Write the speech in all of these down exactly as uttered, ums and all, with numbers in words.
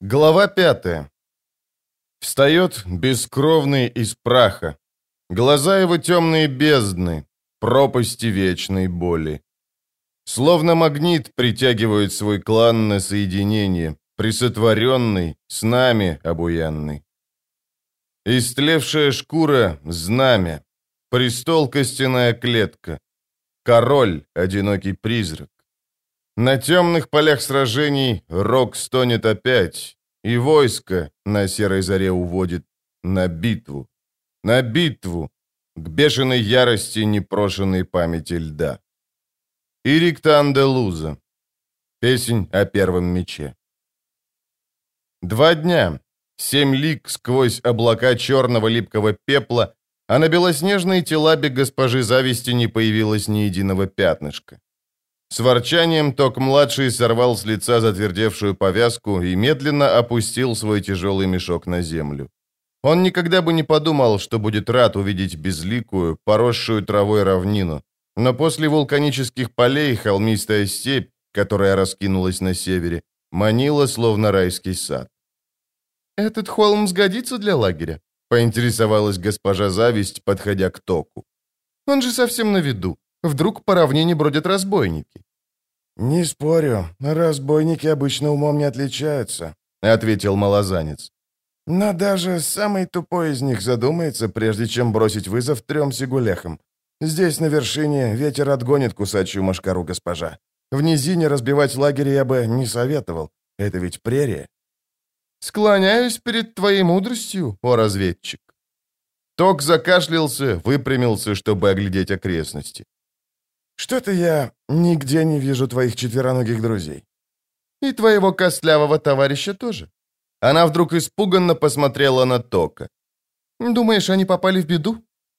Глава пятая. Встает бескровный из праха. Глаза его темные бездны, пропасти вечной боли. Словно магнит притягивает свой клан на соединение, присотворенный, с нами обуянный. Истлевшая шкура — знамя, престол — костяная клетка, король — одинокий призрак. На темных полях сражений рог стонет опять, и войско на серой заре уводит на битву, на битву, к бешеной ярости непрошенной памяти льда. Ириктан де Луза. Песнь о первом мече. Два дня, семь лиг сквозь облака черного липкого пепла, а на белоснежной телабе госпожи Зависти не появилось ни единого пятнышка. С ворчанием Ток-младший сорвал с лица затвердевшую повязку и медленно опустил свой тяжелый мешок на землю. Он никогда бы не подумал, что будет рад увидеть безликую, поросшую травой равнину, но после вулканических полей холмистая степь, которая раскинулась на севере, манила, словно райский сад. «Этот холм сгодится для лагеря?» — поинтересовалась госпожа Зависть, подходя к Току. «Он же совсем на виду. Вдруг по равнине бродят разбойники?» «Не спорю, разбойники обычно умом не отличаются», — ответил малозанец. «Но даже самый тупой из них задумается, прежде чем бросить вызов трем сигулехам. Здесь, на вершине, ветер отгонит кусачую мошкару, госпожа. В низине разбивать лагерь я бы не советовал. Это ведь прерия». «Склоняюсь перед твоей мудростью, о разведчик». Ток закашлялся, выпрямился, чтобы оглядеть окрестности. «Что-то я нигде не вижу твоих четвероногих друзей». «И твоего костлявого товарища тоже». Она вдруг испуганно посмотрела на Тока. «Думаешь, они попали в беду?»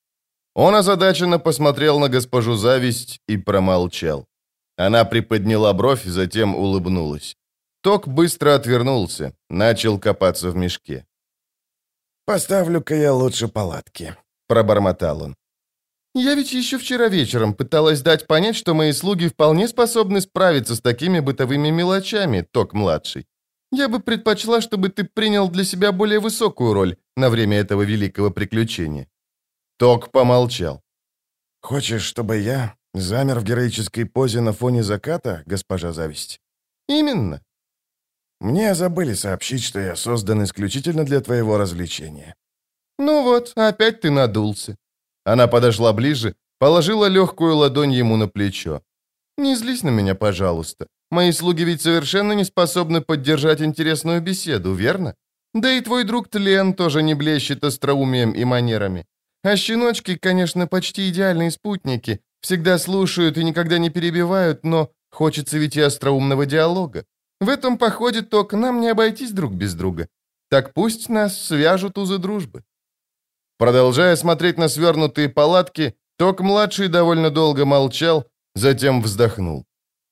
Он озадаченно посмотрел на госпожу Зависть и промолчал. Она приподняла бровь, затем улыбнулась. Ток быстро отвернулся, начал копаться в мешке. «Поставлю-ка я лучше палатки», — пробормотал он. «Я ведь еще вчера вечером пыталась дать понять, что мои слуги вполне способны справиться с такими бытовыми мелочами, Ток-младший. Я бы предпочла, чтобы ты принял для себя более высокую роль на время этого великого приключения». Ток помолчал. «Хочешь, чтобы я замер в героической позе на фоне заката, госпожа Зависть?» «Именно». «Мне забыли сообщить, что я создан исключительно для твоего развлечения». «Ну вот, опять ты надулся». Она подошла ближе, положила легкую ладонь ему на плечо. «Не злись на меня, пожалуйста. Мои слуги ведь совершенно не способны поддержать интересную беседу, верно? Да и твой друг Тлен тоже не блещет остроумием и манерами. А щеночки, конечно, почти идеальные спутники, всегда слушают и никогда не перебивают, но хочется ведь и остроумного диалога. В этом походе, Ток, нам не обойтись друг без друга. Так пусть нас свяжут узы дружбы». Продолжая смотреть на свернутые палатки, Ток-младший довольно долго молчал, затем вздохнул.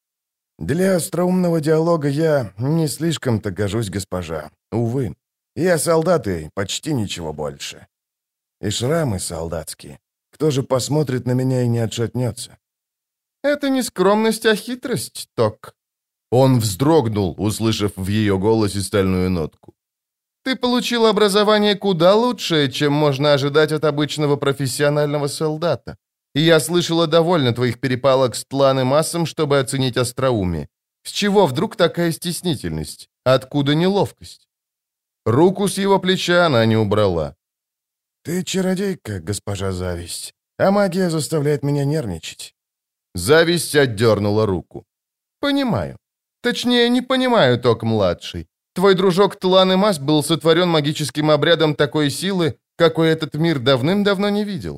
«Для остроумного диалога я не слишком-то гожусь, госпожа. Увы, я солдат и почти ничего больше. И шрамы солдатские. Кто же посмотрит на меня и не отшатнется?» «Это не скромность, а хитрость, Ток». Он вздрогнул, услышав в ее голосе стальную нотку. «Ты получил образование куда лучшее, чем можно ожидать от обычного профессионального солдата. И я слышала довольно твоих перепалок с Тлан Массом, чтобы оценить остроумие. С чего вдруг такая стеснительность? Откуда неловкость?» Руку с его плеча она не убрала. «Ты чародейка, госпожа Зависть, а магия заставляет меня нервничать». Зависть отдернула руку. «Понимаю. Точнее, не понимаю, Ток-младший. Твой дружок Тлан Масс был сотворен магическим обрядом такой силы, какой этот мир давным-давно не видел.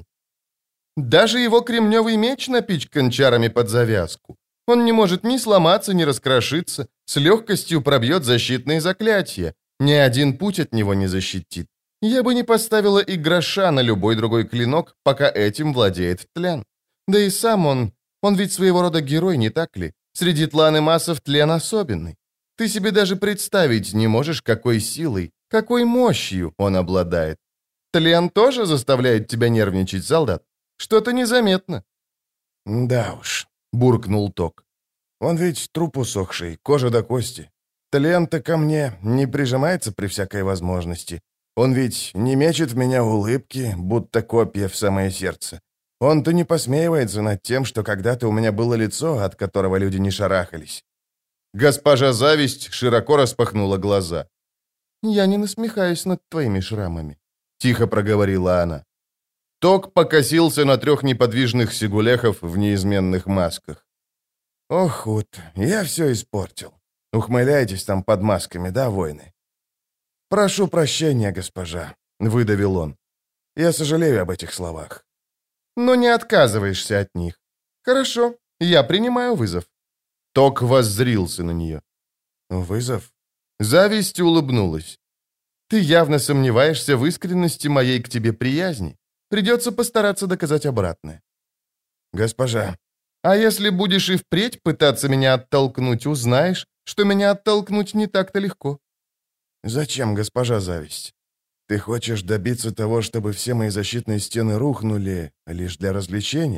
Даже его кремневый меч напичкан чарами под завязку. Он не может ни сломаться, ни раскрошиться, с легкостью пробьет защитные заклятия. Ни один путь от него не защитит. Я бы не поставила и гроша на любой другой клинок, пока этим владеет Тлен. Да и сам он, он ведь своего рода герой, не так ли? Среди Тлан Массов Тлен особенный. Ты себе даже представить не можешь, какой силой, какой мощью он обладает. Тлен тоже заставляет тебя нервничать, солдат? Что-то незаметно». «Да уж», — буркнул Ток. «Он ведь труп усохший, кожа до кости. Тлен-то ко мне не прижимается при всякой возможности. Он ведь не мечет в меня улыбки, будто копья в самое сердце. Он-то не посмеивается над тем, что когда-то у меня было лицо, от которого люди не шарахались». Госпожа Зависть широко распахнула глаза. «Я не насмехаюсь над твоими шрамами», — тихо проговорила она. Ток покосился на трех неподвижных сигулехов в неизменных масках. «Ох, вот, я все испортил. Ухмыляйтесь там под масками, да, воины?» «Прошу прощения, госпожа», — выдавил он. «Я сожалею об этих словах». «Но не отказываешься от них. Хорошо, я принимаю вызов». Ток воззрился на нее. «Вызов?» Зависть улыбнулась. «Ты явно сомневаешься в искренности моей к тебе приязни. Придется постараться доказать обратное». «Госпожа». «А если будешь и впредь пытаться меня оттолкнуть, узнаешь, что меня оттолкнуть не так-то легко». «Зачем, госпожа Зависть? Ты хочешь добиться того, чтобы все мои защитные стены рухнули лишь для развлечения?»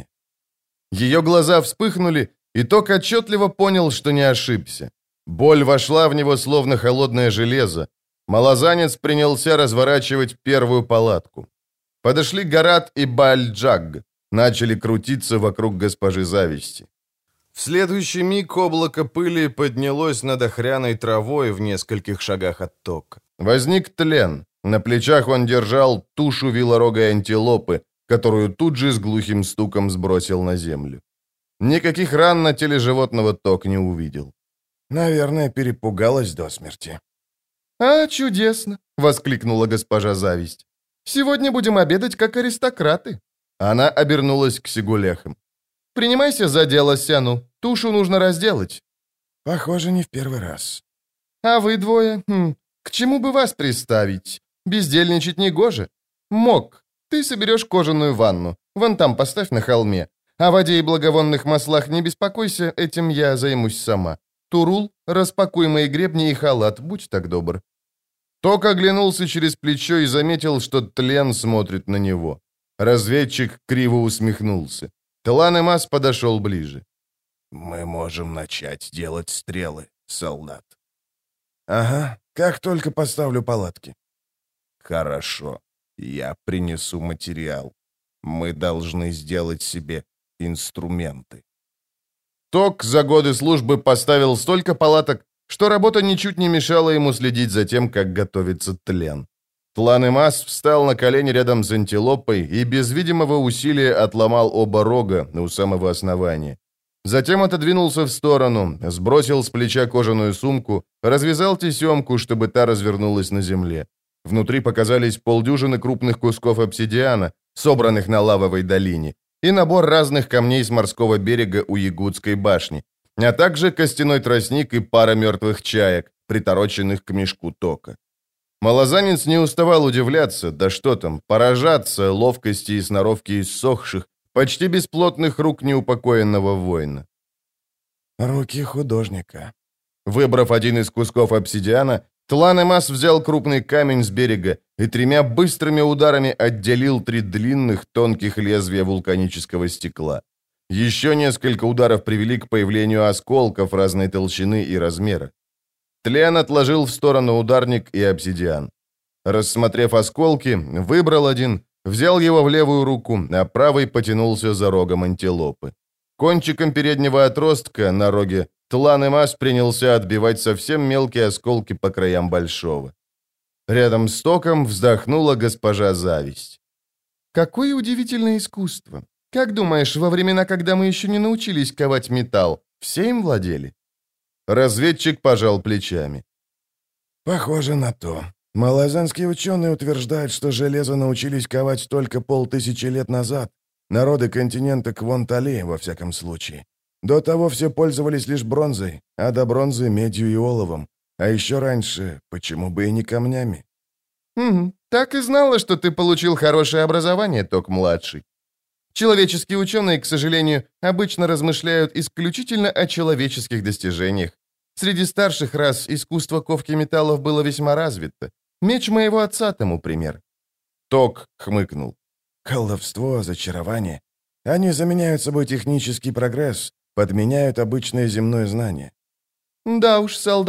Ее глаза вспыхнули, и Ток отчетливо понял, что не ошибся. Боль вошла в него, словно холодное железо. Малозанец принялся разворачивать первую палатку. Подошли Гарат и Бааль-Джаг, начали крутиться вокруг госпожи Зависти. В следующий миг облако пыли поднялось над охряной травой в нескольких шагах от Тока. Возник Тлен. На плечах он держал тушу вилорогой антилопы, которую тут же с глухим стуком сбросил на землю. Никаких ран на теле животного Ток не увидел. «Наверное, перепугалась до смерти». «А, чудесно!» — воскликнула госпожа Зависть. «Сегодня будем обедать как аристократы». Она обернулась к сигулехам. «Принимайся за дело, Сяну. Тушу нужно разделать». «Похоже, не в первый раз». «А вы двое? Хм, к чему бы вас приставить? Бездельничать негоже. Мок, ты соберешь кожаную ванну. Вон там поставь на холме. О воде и благовонных маслах не беспокойся, этим я займусь сама. Турул, распакуй мои гребни и халат, будь так добр». Ток оглянулся через плечо и заметил, что Тлен смотрит на него. Разведчик криво усмехнулся. Тлан-Эмас подошел ближе. «Мы можем начать делать стрелы, солдат». «Ага, как только поставлю палатки». «Хорошо, я принесу материал. Мы должны сделать себе инструменты». Ток за годы службы поставил столько палаток, что работа ничуть не мешала ему следить за тем, как готовится Тлен. Тлан-Эмас встал на колени рядом с антилопой и без видимого усилия отломал оба рога у самого основания. Затем отодвинулся в сторону, сбросил с плеча кожаную сумку, развязал тесемку, чтобы та развернулась на земле. Внутри показались полдюжины крупных кусков обсидиана, собранных на лавовой долине, и набор разных камней с морского берега у Ягудской башни, а также костяной тростник и пара мертвых чаек, притороченных к мешку Тока. Малозанец не уставал удивляться, да что там, поражаться ловкости и сноровке иссохших, почти бесплотных рук неупокоенного воина. «Руки художника». Выбрав один из кусков обсидиана, Тлан-Эмас взял крупный камень с берега и тремя быстрыми ударами отделил три длинных, тонких лезвия вулканического стекла. Еще несколько ударов привели к появлению осколков разной толщины и размера. Тлен отложил в сторону ударник и обсидиан. Рассмотрев осколки, выбрал один, взял его в левую руку, а правой потянулся за рогом антилопы. Кончиком переднего отростка на роге Тлан-Эмас принялся отбивать совсем мелкие осколки по краям большого. Рядом с Током вздохнула госпожа Зависть. «Какое удивительное искусство! Как думаешь, во времена, когда мы еще не научились ковать металл, все им владели?» Разведчик пожал плечами. «Похоже на то. Малозанские ученые утверждают, что железо научились ковать только полтысячи лет назад. Народы континента Квонтали, во всяком случае. До того все пользовались лишь бронзой, а до бронзы — медью и оловом. А еще раньше, почему бы и не камнями?» «Угу, так и знала, что ты получил хорошее образование, Ток-младший. Человеческие ученые, к сожалению, обычно размышляют исключительно о человеческих достижениях. Среди старших рас искусство ковки металлов было весьма развито. Меч моего отца тому пример». Ток хмыкнул. «Колдовство, зачарование. Они заменяют собой технический прогресс, подменяют обычное земное знание». «Да уж, солдат,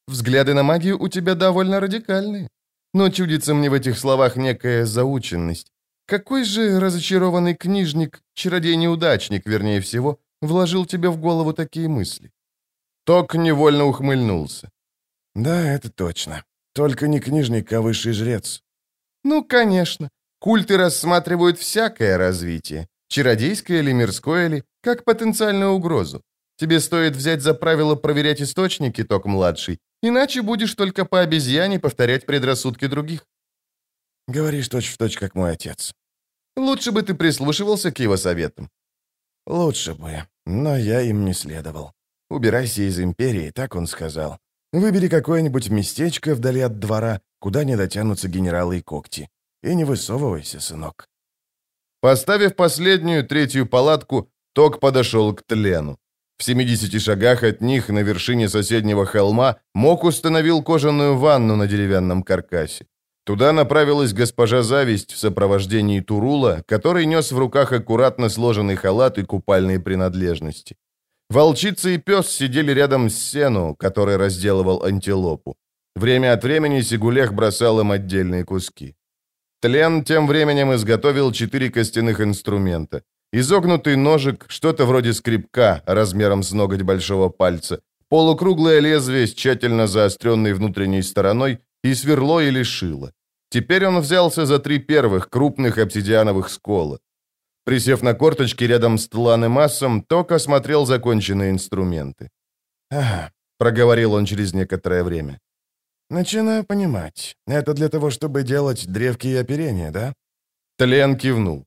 Взгляды на магию у тебя довольно радикальные. Но чудится мне в этих словах некая заученность. Какой же разочарованный книжник, чародей-неудачник, вернее всего, вложил тебе в голову такие мысли?» Ток невольно ухмыльнулся. «Да, это точно. Только не книжник, а высший жрец». «Ну, конечно. Культы рассматривают всякое развитие, чародейское или мирское ли, как потенциальную угрозу. Тебе стоит взять за правило проверять источники, Ток-младший, иначе будешь только по обезьяне повторять предрассудки других». «Говоришь точь-в-точь, как мой отец». «Лучше бы ты прислушивался к его советам». «Лучше бы, но я им не следовал. Убирайся из империи, так он сказал. Выбери какое-нибудь местечко вдали от двора, куда не дотянутся генералы и когти. И не высовывайся, сынок». Поставив последнюю, третью палатку, Ток подошел к Тлену. В семидесяти шагах от них на вершине соседнего холма Мок установил кожаную ванну на деревянном каркасе. Туда направилась госпожа Зависть в сопровождении Турула, который нес в руках аккуратно сложенный халат и купальные принадлежности. Волчица и пес сидели рядом с Сену, который разделывал антилопу. Время от времени Сигулех бросал им отдельные куски. Тлен тем временем изготовил четыре костяных инструмента. Изогнутый ножик, что-то вроде скребка, размером с ноготь большого пальца, полукруглое лезвие с тщательно заостренной внутренней стороной и сверло или шило. Теперь он взялся за три первых крупных обсидиановых скола. Присев на корточки рядом с Тланом Массом, Ток осмотрел законченные инструменты. «Ага», — проговорил он через некоторое время. «Начинаю понимать. Это для того, чтобы делать древки и оперения, да?» Тлен кивнул.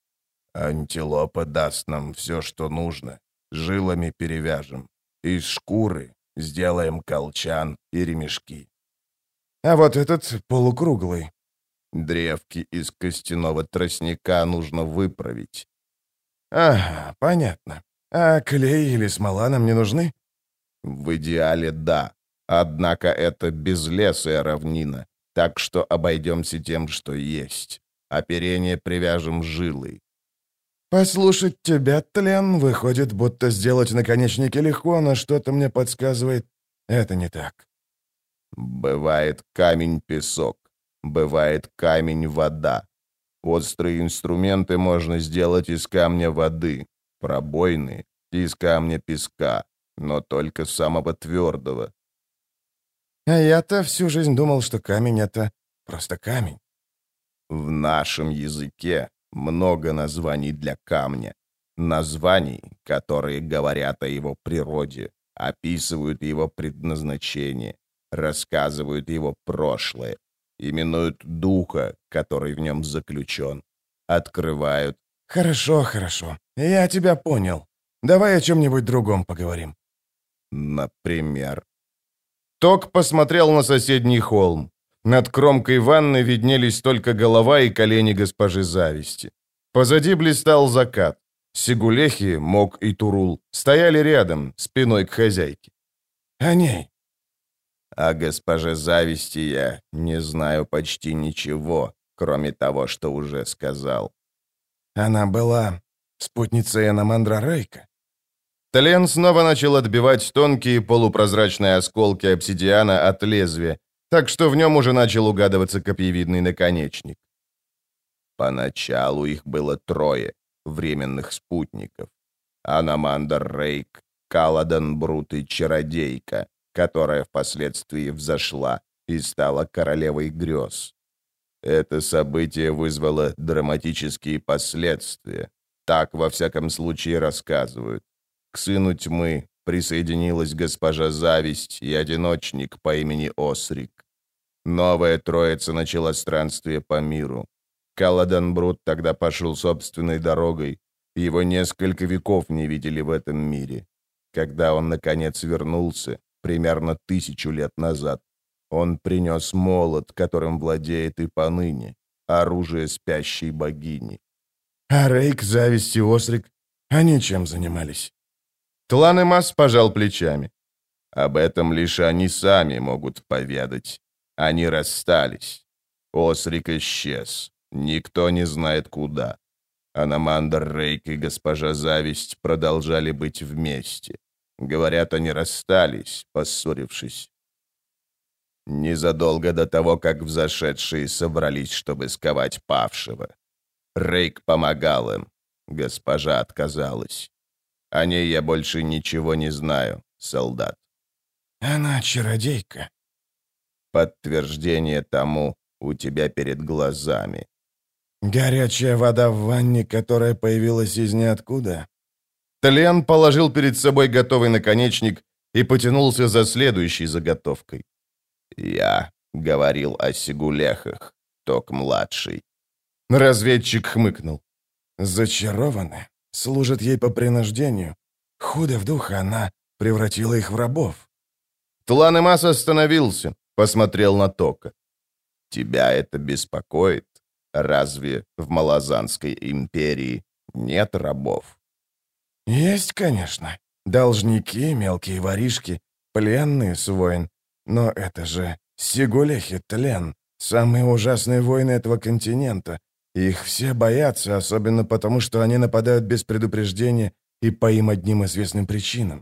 «Антилопа даст нам все, что нужно. Жилами перевяжем. Из шкуры сделаем колчан и ремешки». «А вот этот полукруглый». «Древки из костяного тростника нужно выправить». «Ага, понятно. А клей или смола нам не нужны?» «В идеале да. Однако это безлесая равнина, так что обойдемся тем, что есть. Оперение привяжем жилой». «Послушать тебя, Тлен, выходит, будто сделать наконечники легко, но что-то мне подсказывает, это не так». «Бывает камень-песок, бывает камень-вода. Острые инструменты можно сделать из камня воды, пробойные — из камня песка, но только самого твердого». «А я-то всю жизнь думал, что камень — это просто камень». В нашем языке много названий для камня. Названий, которые говорят о его природе, описывают его предназначение, рассказывают его прошлое, именуют духа, который в нем заключен, открывают. «Хорошо, хорошо. Я тебя понял. Давай о чем-нибудь другом поговорим». Например. Ток посмотрел на соседний холм. Над кромкой ванны виднелись только голова и колени госпожи Зависти. Позади блистал закат. Сигулехи, Мок и Турул стояли рядом, спиной к хозяйке. «О ней». О госпоже Зависти я не знаю почти ничего, кроме того, что уже сказал. «Она была спутницей Аномандра Рейка». Тлен снова начал отбивать тонкие полупрозрачные осколки обсидиана от лезвия, так что в нем уже начал угадываться копьевидный наконечник. Поначалу их было трое, временных спутников. Аномандр Рейк, Каладан Брут и Чародейка, которая впоследствии взошла и стала королевой грез. Это событие вызвало драматические последствия. Так, во всяком случае, рассказывают. К сыну тьмы присоединилась госпожа Зависть и одиночник по имени Осрик. Новая троица начала странствие по миру. Каладан Брут тогда пошел собственной дорогой. Его несколько веков не видели в этом мире. Когда он, наконец, вернулся, примерно тысячу лет назад, он принес молот, которым владеет и поныне, оружие спящей богини. А Рейк, Зависть и Осрик, они чем занимались? Тлан Мас пожал плечами. Об этом лишь они сами могут поведать. Они расстались. Осрик исчез. Никто не знает куда. Аномандр Рейк и госпожа Зависть продолжали быть вместе. Говорят, они расстались, поссорившись. незадолго до того, как взошедшие собрались, чтобы сковать павшего. Рейк помогал им. Госпожа отказалась. О ней я больше ничего не знаю, солдат. Она чародейка. Подтверждение тому у тебя перед глазами. Горячая вода в ванне, которая появилась из ниоткуда. Тлен положил перед собой готовый наконечник и потянулся за следующей заготовкой. Я говорил о сигулехах, Ток-младший. Разведчик хмыкнул. Зачарованы, служат ей по принуждению. Худо в дух она превратила их в рабов. Тлан-и-Мас остановился, посмотрел на Тока. Тебя это беспокоит? Разве в Малазанской империи нет рабов? Есть, конечно. Должники, мелкие воришки, пленные с войн. Но это же сигулехи Тлен, самые ужасные войны этого континента. Их все боятся, особенно потому, что они нападают без предупреждения и по им одним известным причинам.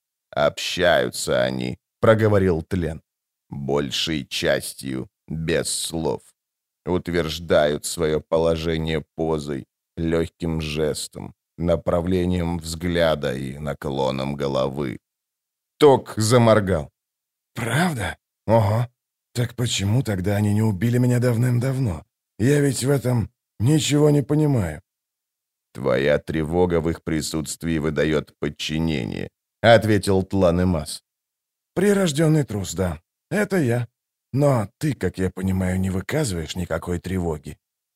«Общаются они», — проговорил Тлен, — «большей частью без слов. Утверждают свое положение позой, легким жестом, направлением взгляда и наклоном головы». Ток заморгал. «Правда? Ого. Так почему тогда они не убили меня давным-давно? Я ведь в этом ничего не понимаю». «Твоя тревога в их присутствии выдает подчинение», — ответил Тлан-и-Мас. «Прирожденный трус, да. Это я. Но ты, как я понимаю, не выказываешь никакой тревоги».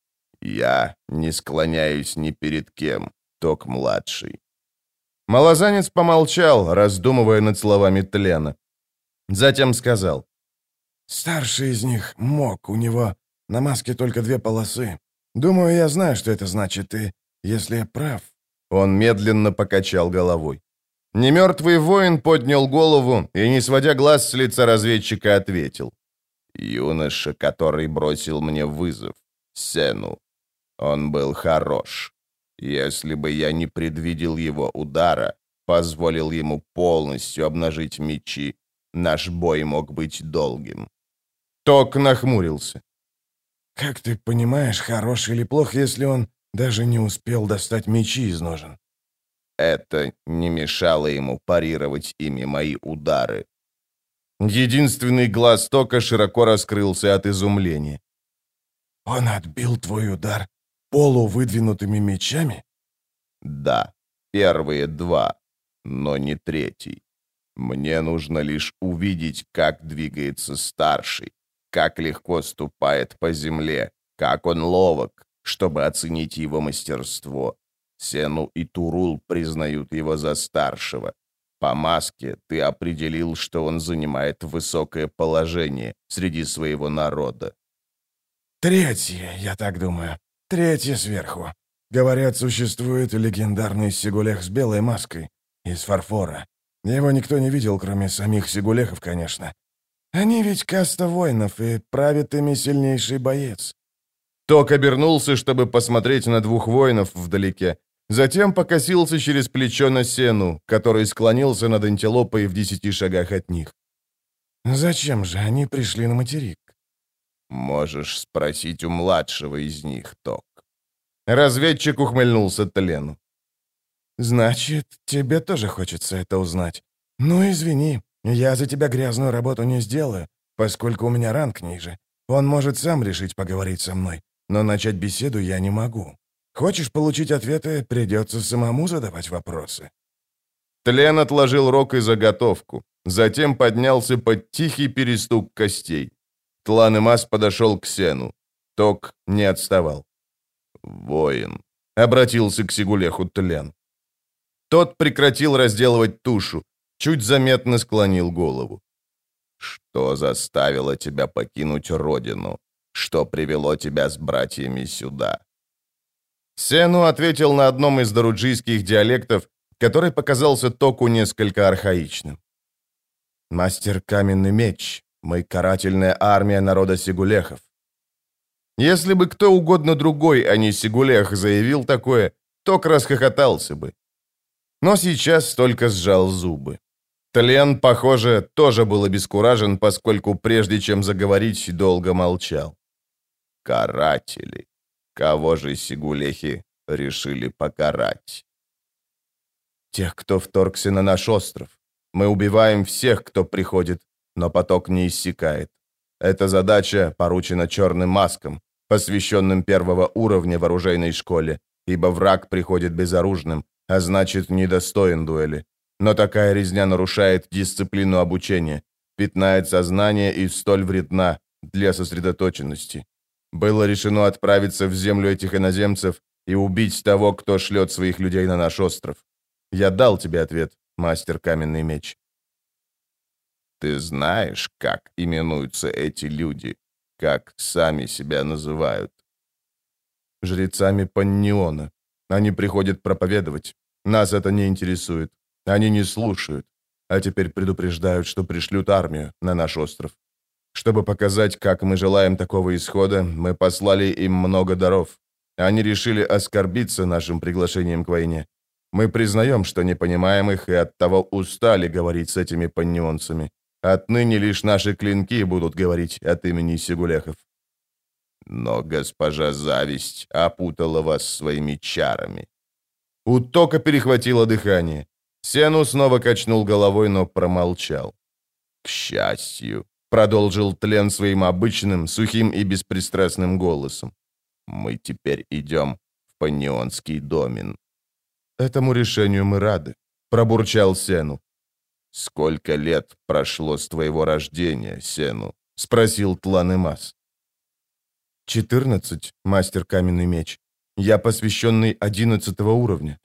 «Я не склоняюсь ни перед кем, Ток-младший». Малозанец помолчал, раздумывая над словами Тлена. Затем сказал. «Старший из них мог, у него на маске только две полосы. Думаю, я знаю, что это значит, и если я прав...» Он медленно покачал головой. Немертвый воин поднял голову и, не сводя глаз с лица разведчика, ответил. «Юноша, который бросил мне вызов, Сену. Он был хорош. Если бы я не предвидел его удара, позволил ему полностью обнажить мечи, наш бой мог быть долгим». Ток нахмурился. «Как ты понимаешь, хорош или плох, если он даже не успел достать мечи из ножен?» Это не мешало ему парировать ими мои удары. Единственный глаз Тока широко раскрылся от изумления. «Он отбил твой удар полувыдвинутыми мечами?» «Да, первые два, но не третий. Мне нужно лишь увидеть, как двигается старший, как легко ступает по земле, как он ловок, чтобы оценить его мастерство. Сену и Турул признают его за старшего. По маске ты определил, что он занимает высокое положение среди своего народа». «Третье, я так думаю. Третье сверху. Говорят, существует легендарный сигулех с белой маской, из фарфора. Его никто не видел, кроме самих сигулехов, конечно. Они ведь каста воинов, и правит ими сильнейший боец». Ток обернулся, чтобы посмотреть на двух воинов вдалеке. Затем покосился через плечо на Сену, который склонился над антилопой в десяти шагах от них. «Зачем же они пришли на материк?» «Можешь спросить у младшего из них, Ток». Разведчик ухмыльнулся Тлену. «Значит, тебе тоже хочется это узнать. Ну, извини, я за тебя грязную работу не сделаю, поскольку у меня ранг ниже. Он может сам решить поговорить со мной, но начать беседу я не могу. Хочешь получить ответы, придется самому задавать вопросы». Тлен отложил рог и заготовку, затем поднялся под тихий перестук костей. Тлан-и-Мас подошел к Сену. Ток не отставал. «Воин», — обратился к Сигулеху Тлен. Тот прекратил разделывать тушу, чуть заметно склонил голову. «Что заставило тебя покинуть родину? Что привело тебя с братьями сюда?» Сену ответил на одном из даруджийских диалектов, который показался Току несколько архаичным. «Мастер Каменный Меч, мы карательная армия народа сигулехов». Если бы кто угодно другой, а не Сигулех, заявил такое, Ток расхохотался бы. Но сейчас только сжал зубы. Тлен, похоже, тоже был обескуражен, поскольку прежде чем заговорить, долго молчал. Каратели. Кого же сигулехи решили покарать? Тех, кто вторгся на наш остров. Мы убиваем всех, кто приходит, но поток не иссякает. Эта задача поручена черным маскам, посвященным первого уровня в оружейной школе, ибо враг приходит безоружным, а значит, недостоин дуэли. Но такая резня нарушает дисциплину обучения, пятнает сознание и столь вредна для сосредоточенности. Было решено отправиться в землю этих иноземцев и убить того, кто шлет своих людей на наш остров. Я дал тебе ответ, мастер Каменный Меч. Ты знаешь, как именуются эти люди, как сами себя называют? Жрецами Панниона. Они приходят проповедовать. Нас это не интересует. Они не слушают. А теперь предупреждают, что пришлют армию на наш остров. Чтобы показать, как мы желаем такого исхода, мы послали им много даров. Они решили оскорбиться нашим приглашением к войне. Мы признаем, что не понимаем их, и оттого устали говорить с этими паннионцами. Отныне лишь наши клинки будут говорить от имени сигулехов. Но госпожа Зависть опутала вас своими чарами. У Тока перехватило дыхание. Сену снова качнул головой, но промолчал. К счастью, продолжил Тлен своим обычным, сухим и беспристрастным голосом. Мы теперь идем в Паннионский домен. Этому решению мы рады, пробурчал Сену. Сколько лет прошло с твоего рождения, Сену? Спросил Тлан-Эмас. Четырнадцать, мастер Каменный Меч. Я посвященный одиннадцатого уровня.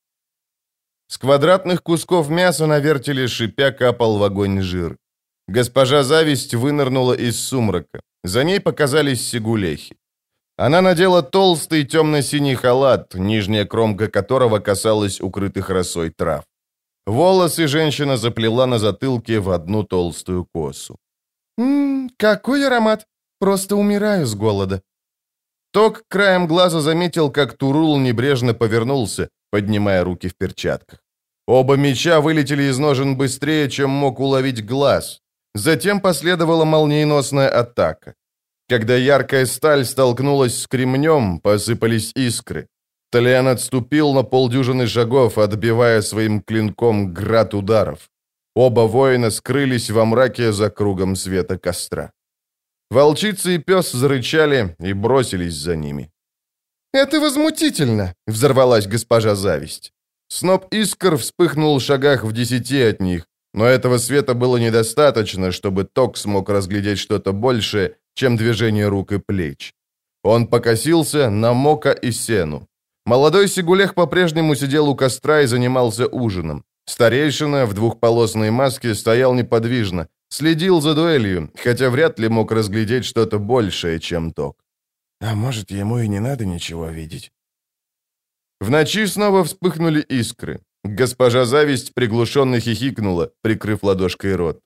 С квадратных кусков мяса на вертеле шипя капал в огонь жир. Госпожа Зависть вынырнула из сумрака. За ней показались сигулехи. Она надела толстый темно-синий халат, нижняя кромка которого касалась укрытых росой трав. Волосы женщина заплела на затылке в одну толстую косу. «Ммм, какой аромат! Просто умираю с голода!» Ток краем глаза заметил, как Турул небрежно повернулся, поднимая руки в перчатках. Оба меча вылетели из ножен быстрее, чем мог уловить глаз. Затем последовала молниеносная атака. Когда яркая сталь столкнулась с кремнем, посыпались искры. Тлен отступил на полдюжины шагов, отбивая своим клинком град ударов. Оба воина скрылись во мраке за кругом света костра. Волчица и пес зарычали и бросились за ними. «Это возмутительно!» — взорвалась госпожа Зависть. Сноп искр вспыхнул в шагах в десяти от них, но этого света было недостаточно, чтобы Ток смог разглядеть что-то большее, чем движение рук и плеч. Он покосился на Мока и Сену. Молодой сигулех по-прежнему сидел у костра и занимался ужином. Старейшина в двухполосной маске стоял неподвижно, следил за дуэлью, хотя вряд ли мог разглядеть что-то большее, чем Ток. А может, ему и не надо ничего видеть? В ночи снова вспыхнули искры. Госпожа Зависть приглушенно хихикнула, прикрыв ладошкой рот.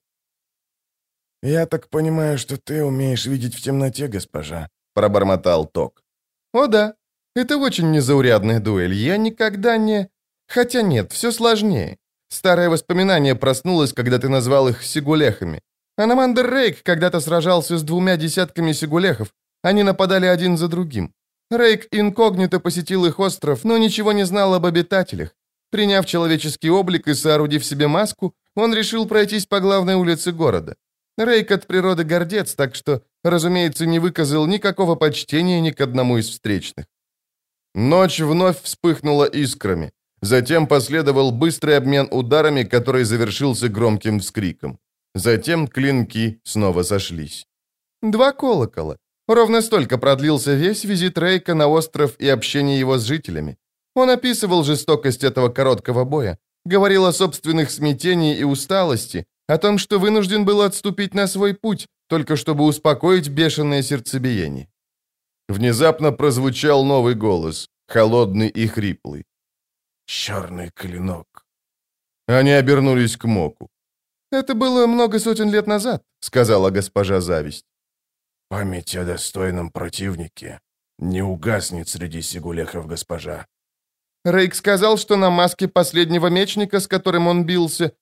«Я так понимаю, что ты умеешь видеть в темноте, госпожа», — пробормотал Ток. «О да, это очень незаурядная дуэль. Я никогда не... Хотя нет, все сложнее. Старое воспоминание проснулось, когда ты назвал их сигулехами. Аномандр Рейк когда-то сражался с двумя десятками сигулехов. Они нападали один за другим. Рейк инкогнито посетил их остров, но ничего не знал об обитателях. Приняв человеческий облик и соорудив себе маску, он решил пройтись по главной улице города. Рейк от природы гордец, так что, разумеется, не выказал никакого почтения ни к одному из встречных. Ночь вновь вспыхнула искрами. Затем последовал быстрый обмен ударами, который завершился громким вскриком. Затем клинки снова сошлись. Два колокола. Ровно столько продлился весь визит Рейка на остров и общение его с жителями. Он описывал жестокость этого короткого боя, говорил о собственных смятении и усталости, о том, что вынужден был отступить на свой путь, только чтобы успокоить бешеное сердцебиение. Внезапно прозвучал новый голос, холодный и хриплый. «Черный клинок». Они обернулись к Моку. «Это было много сотен лет назад», — сказала госпожа Зависть. «Память о достойном противнике не угаснет среди сигулехов, госпожа». Рейк сказал, что на маске последнего мечника, с которым он бился,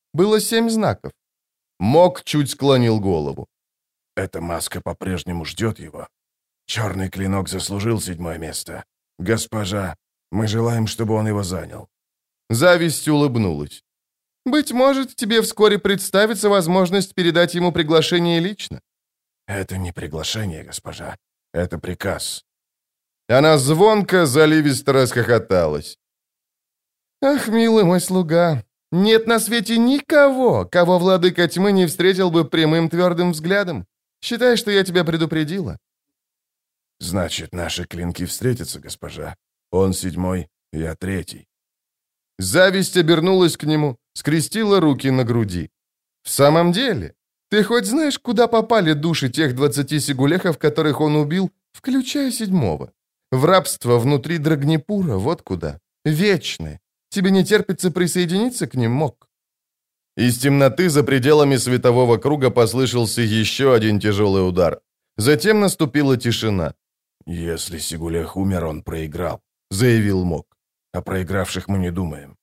Было семь знаков. Мок чуть склонил голову. Эта маска по-прежнему ждет его. Черный клинок заслужил седьмое место. Госпожа, мы желаем, чтобы он его занял. Зависть улыбнулась. «Быть может, тебе вскоре представится возможность передать ему приглашение лично». «Это не приглашение, госпожа. Это приказ». Она звонко, заливисто расхохоталась. «Ах, милый мой слуга, нет на свете никого, кого владыка тьмы не встретил бы прямым твердым взглядом. Считай, что я тебя предупредила». «Значит, наши клинки встретятся, госпожа. Он седьмой, я третий». Зависть обернулась к нему, скрестила руки на груди. «В самом деле, ты хоть знаешь, куда попали души тех двадцати сигулехов, которых он убил, включая седьмого? В рабство внутри Драгнепура, вот куда. Вечное. Тебе не терпится присоединиться к ним, Мок?» Из темноты за пределами светового круга послышался еще один тяжелый удар. Затем наступила тишина. «Если Сигулех умер, он проиграл», — заявил Мок. «О проигравших мы не думаем».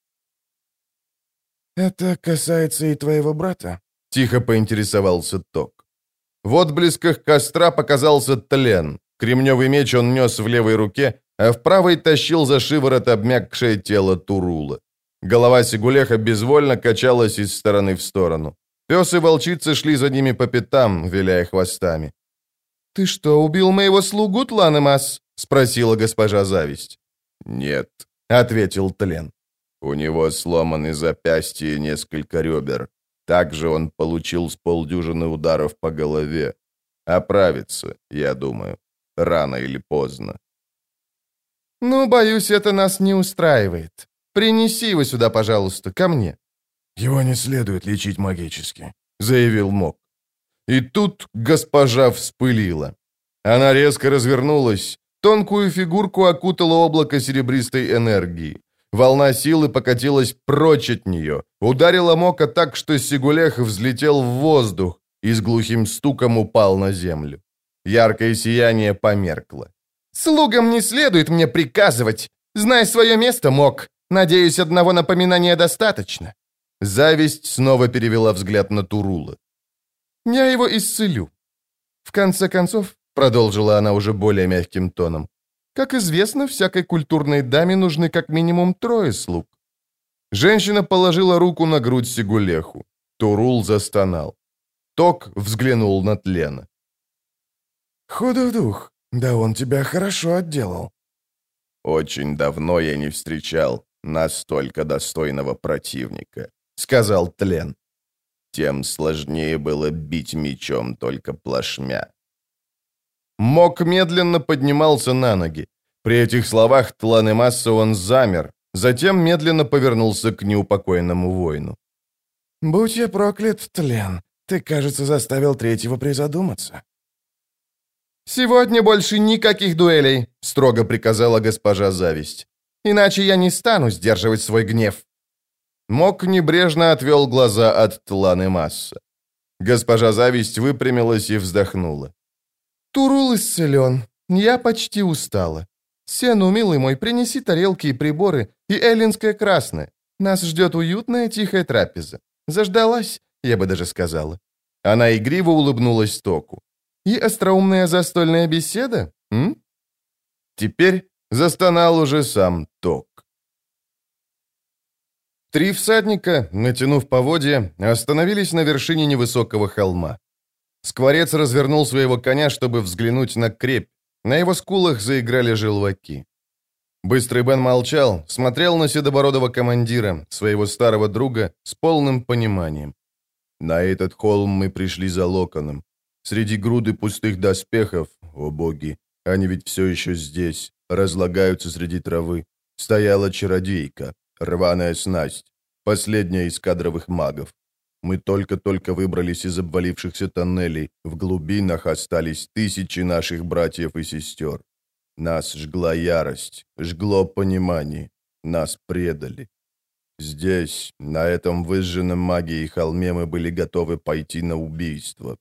«Это касается и твоего брата?» — тихо поинтересовался Ток. В отблесках костра показался тлен. Кремневый меч он нес в левой руке, а в правой тащил за шиворот обмякшее тело Турула. Голова Сигулеха безвольно качалась из стороны в сторону. Пес и волчица шли за ними по пятам, виляя хвостами. «Ты что, убил моего слугу, Тланемас?» — спросила госпожа Зависть. «Нет», — ответил Тлен. «У него сломаны запястья и несколько ребер. Также он получил с полдюжины ударов по голове. Оправится, я думаю, рано или поздно». «Ну, боюсь, это нас не устраивает. Принеси его сюда, пожалуйста, ко мне». «Его не следует лечить магически», — заявил Мок. И тут госпожа вспылила. Она резко развернулась. Тонкую фигурку окутало облако серебристой энергии. Волна силы покатилась прочь от нее. Ударила Мока так, что Сигулех взлетел в воздух и с глухим стуком упал на землю. Яркое сияние померкло. «Слугам не следует мне приказывать. Знай свое место, Мок. Надеюсь, одного напоминания достаточно». Зависть снова перевела взгляд на Турула. «Я его исцелю». «В конце концов», — продолжила она уже более мягким тоном, «как известно, всякой культурной даме нужны как минимум трое слуг». Женщина положила руку на грудь Сигулеху. Турул застонал. Ток взглянул на Тлена. «Худодух, да он тебя хорошо отделал». «Очень давно я не встречал настолько достойного противника», — сказал Тлен. Тем сложнее было бить мечом только плашмя. Мок медленно поднимался на ноги. При этих словах Тланемаса он замер, затем медленно повернулся к неупокоенному воину. «Будь я проклят, Тлен, ты, кажется, заставил третьего призадуматься». «Сегодня больше никаких дуэлей», — строго приказала госпожа Зависть. «Иначе я не стану сдерживать свой гнев». Мок небрежно отвел глаза от Тланемаса. Госпожа Зависть выпрямилась и вздохнула. «Турул исцелен. Я почти устала. Сену, милый мой, принеси тарелки и приборы, и эллинское красное. Нас ждет уютная тихая трапеза. Заждалась, я бы даже сказала». Она игриво улыбнулась Току. «И остроумная застольная беседа, м?» Теперь застонал уже сам Ток. Три всадника, натянув поводья, остановились на вершине невысокого холма. Скворец развернул своего коня, чтобы взглянуть на крепь. На его скулах заиграли желваки. Быстрый Бен молчал, смотрел на седобородого командира, своего старого друга, с полным пониманием. «На этот холм мы пришли за Локоном. Среди груды пустых доспехов, о боги, они ведь все еще здесь, разлагаются среди травы. Стояла чародейка, рваная снасть, последняя из кадровых магов. Мы только-только выбрались из обвалившихся тоннелей, в глубинах остались тысячи наших братьев и сестер. Нас жгла ярость, жгло понимание, нас предали. Здесь, на этом выжженном магией холме, мы были готовы пойти на убийство,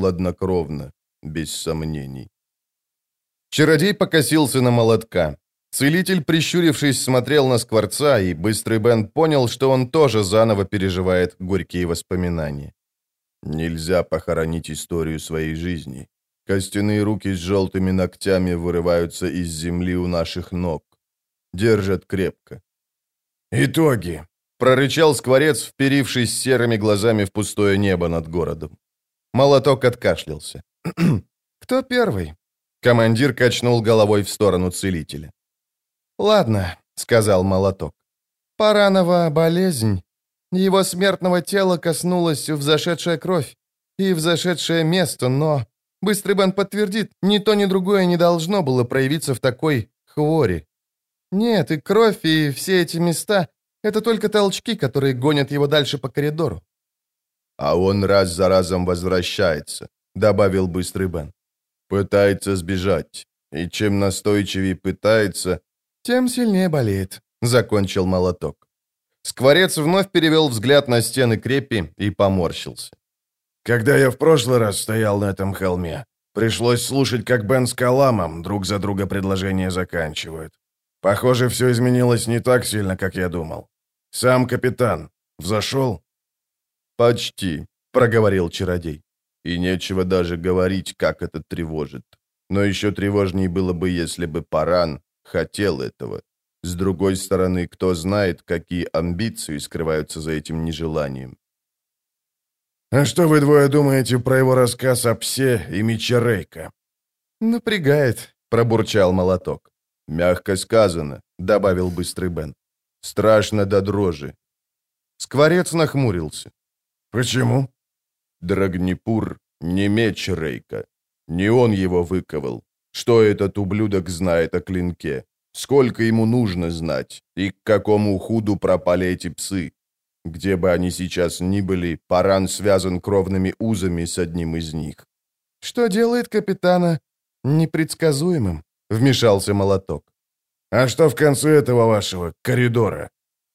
хладнокровно, без сомнений». Чародей покосился на молотка. Целитель, прищурившись, смотрел на Скворца, и Быстрый Бен понял, что он тоже заново переживает горькие воспоминания. Нельзя похоронить историю своей жизни. Костяные руки с желтыми ногтями вырываются из земли у наших ног. Держат крепко. «Итоги!» — прорычал Скворец, вперившись серыми глазами в пустое небо над городом. Молоток откашлялся. «Кто первый?» Командир качнул головой в сторону целителя. «Ладно», — сказал Молоток. «Паранова болезнь. Его смертного тела коснулась взошедшая кровь и взошедшее место, но Быстрый Бен подтвердит, ни то, ни другое не должно было проявиться в такой хвори. Нет, и кровь, и все эти места — это только толчки, которые гонят его дальше по коридору». «А он раз за разом возвращается», — добавил Быстрый Бен. «Пытается сбежать. И чем настойчивее пытается, тем сильнее болеет», — закончил Молоток. Скворец вновь перевел взгляд на стены крепи и поморщился. «Когда я в прошлый раз стоял на этом холме, пришлось слушать, как Бен с Каламом друг за друга предложения заканчивают. Похоже, все изменилось не так сильно, как я думал. Сам капитан взошел?» «Почти», — проговорил чародей. «И нечего даже говорить, как это тревожит. Но еще тревожней было бы, если бы Паран хотел этого. С другой стороны, кто знает, какие амбиции скрываются за этим нежеланием». «А что вы двое думаете про его рассказ о псе и мече Рейка?» «Напрягает», — пробурчал Молоток. «Мягко сказано», — добавил Быстрый Бен. «Страшно до дрожи». Скворец нахмурился. «Почему?» «Драгнипур не меч Рейка. Не он его выковал. Что этот ублюдок знает о клинке? Сколько ему нужно знать? И к какому худу пропали эти псы? Где бы они сейчас ни были, Паран связан кровными узами с одним из них». «Что делает капитана непредсказуемым?» — вмешался Молоток. «А что в конце этого вашего коридора?»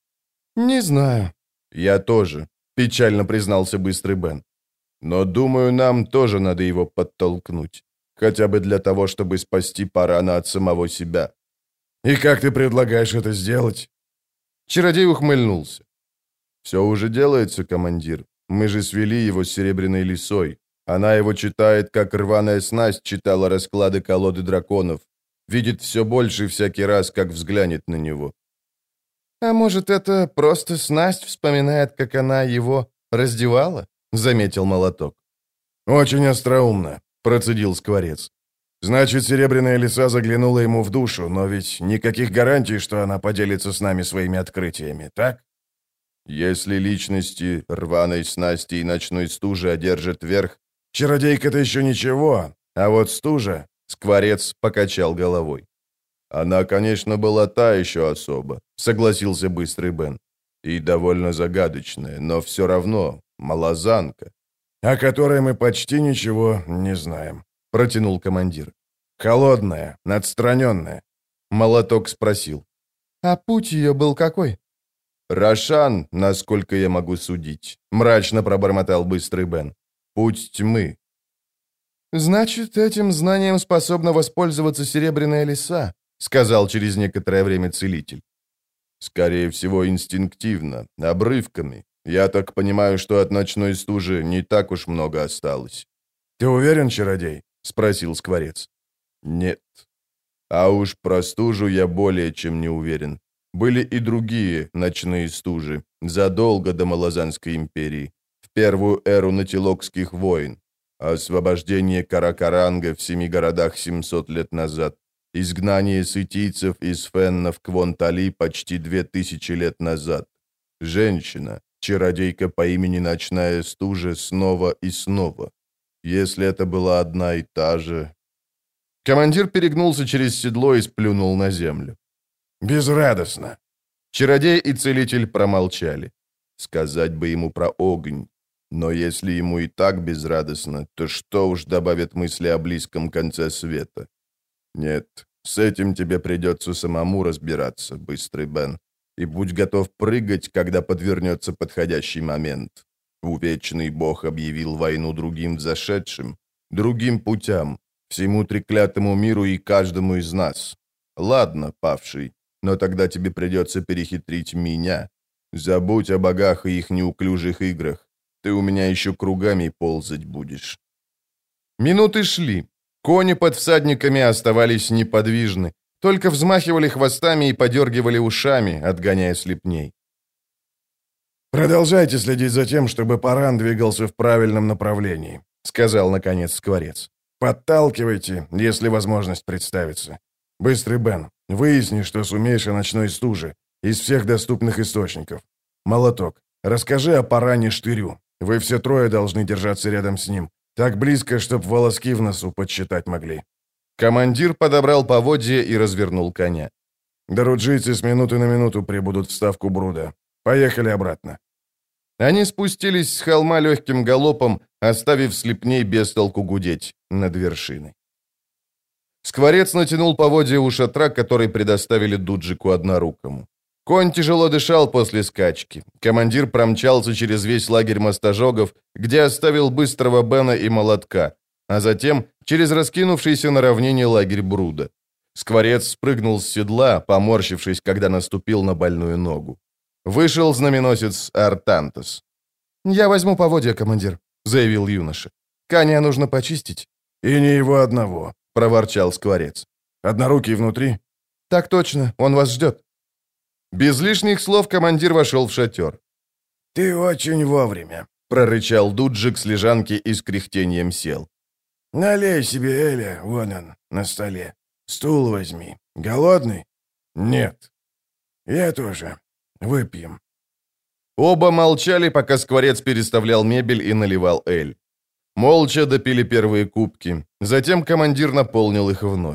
«Не знаю». «Я тоже», — печально признался Быстрый Бен. «Но, думаю, нам тоже надо его подтолкнуть. Хотя бы для того, чтобы спасти Парана от самого себя». «И как ты предлагаешь это сделать?» Чародей ухмыльнулся. «Все уже делается, командир. Мы же свели его с Серебряной Лисой. Она его читает, как рваная снасть читала расклады колоды драконов. Видит все больше всякий раз, как взглянет на него». «А может, это просто снасть вспоминает, как она его раздевала?» — заметил Молоток. «Очень остроумно», — процедил Скворец. «Значит, Серебряная Лиса заглянула ему в душу, но ведь никаких гарантий, что она поделится с нами своими открытиями, так?» «Если личности рваной снасти и ночной стужи одержат верх...» «Чародейка-то еще ничего, а вот стужа...» — Скворец покачал головой. «Она, конечно, была та еще особа», — согласился Быстрый Бен. «И довольно загадочная, но все равно малозанка». «О которой мы почти ничего не знаем», — протянул командир. «Холодная, отстраненная». Молоток спросил. «А путь ее был какой?» «Рошан, насколько я могу судить», — мрачно пробормотал Быстрый Бен. «Путь тьмы». «Значит, этим знанием способна воспользоваться Серебряная Лиса», — сказал через некоторое время целитель. «Скорее всего, инстинктивно, обрывками. Я так понимаю, что от ночной стужи не так уж много осталось». «Ты уверен, чародей?» — спросил Скворец. «Нет. А уж про стужу я более чем не уверен. Были и другие ночные стужи, задолго до Малазанской империи, в первую эру Натилокских войн, освобождение Каракаранга в семи городах семьсот лет назад, изгнание сытийцев из феннов Квонтали почти две тысячи лет назад. Женщина, чародейка по имени Ночная Стужа, снова и снова. Если это была одна и та же...» Командир перегнулся через седло и сплюнул на землю. «Безрадостно». Чародей и целитель промолчали. Сказать бы ему про огонь. Но если ему и так безрадостно, то что уж добавят мысли о близком конце света? Нет, с этим тебе придется самому разбираться, Быстрый Бен. И будь готов прыгать, когда подвернется подходящий момент. Увечный бог объявил войну другим взошедшим, другим путям, всему треклятому миру и каждому из нас. Ладно, павший, но тогда тебе придется перехитрить меня. Забудь о богах и их неуклюжих играх. Ты у меня еще кругами ползать будешь». Минуты шли. Кони под всадниками оставались неподвижны, только взмахивали хвостами и подергивали ушами, отгоняя слепней. «Продолжайте следить за тем, чтобы Паран двигался в правильном направлении», — сказал, наконец, Скворец. «Подталкивайте, если возможность представится. Быстрый Бен, выясни, что сумеешь о ночной стуже, из всех доступных источников. Молоток, расскажи о Паране Штырю. Вы все трое должны держаться рядом с ним, так близко, чтоб волоски в носу подсчитать могли». Командир подобрал поводья и развернул коня. «Доруджийцы с минуты на минуту прибудут в ставку Бруда. Поехали обратно». Они спустились с холма легким галопом, оставив слепней без толку гудеть над вершиной. Скворец натянул поводья у шатра, который предоставили Дуджику однорукому. Конь тяжело дышал после скачки. Командир промчался через весь лагерь мостожогов, где оставил быстрого Бена и молотка, а затем через раскинувшийся на равнине лагерь Бруда. Скворец спрыгнул с седла, поморщившись, когда наступил на больную ногу. Вышел знаменосец Артантес. «Я возьму поводья, командир», — заявил юноша. «Коня нужно почистить». «И не его одного», — проворчал Скворец. «Однорукий внутри?» «Так точно, он вас ждет». Без лишних слов командир вошел в шатер. «Ты очень вовремя», — прорычал Дуджик с лежанки и с кряхтением сел. «Налей себе Эля, вон он, на столе. Стул возьми. Голодный?» «Нет». «Я тоже. Выпьем». Оба молчали, пока Скворец переставлял мебель и наливал эль. Молча допили первые кубки. Затем командир наполнил их вновь.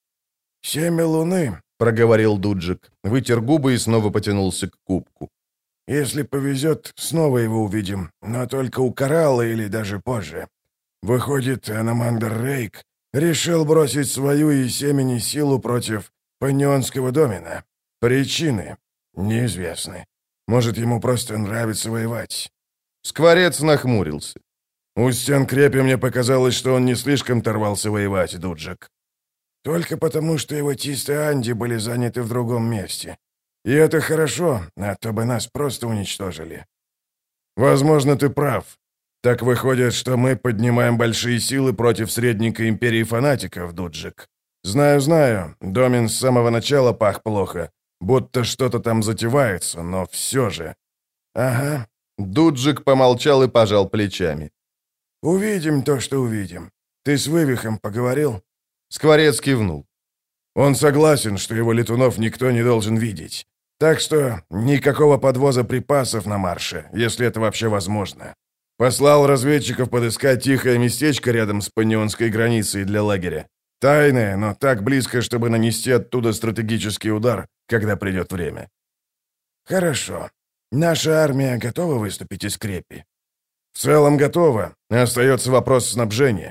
«Семя луны», — проговорил Дуджик, вытер губы и снова потянулся к кубку. «Если повезет, снова его увидим, но только у Коралла или даже позже. Выходит, Аномандр Рейк решил бросить свою и семени силу против Панионского домена. Причины неизвестны. Может, ему просто нравится воевать». Скворец нахмурился. «У стен крепи мне показалось, что он не слишком-то рвался воевать, Дуджик. Только потому, что его Тист и Анди были заняты в другом месте. И это хорошо, а то бы нас просто уничтожили». «Возможно, ты прав. Так выходит, что мы поднимаем большие силы против средника империи фанатиков, Дуджик. Знаю, знаю, Домин с самого начала пах плохо, будто что-то там затевается, но все же...» «Ага». Дуджик помолчал и пожал плечами. «Увидим то, что увидим. Ты с Вывихом поговорил?» Скворец кивнул. «Он согласен, что его летунов никто не должен видеть. Так что никакого подвоза припасов на марше, если это вообще возможно. Послал разведчиков подыскать тихое местечко рядом с панионской границей для лагеря. Тайное, но так близко, чтобы нанести оттуда стратегический удар, когда придет время». «Хорошо. Наша армия готова выступить из крепи?» «В целом готова. Остается вопрос снабжения».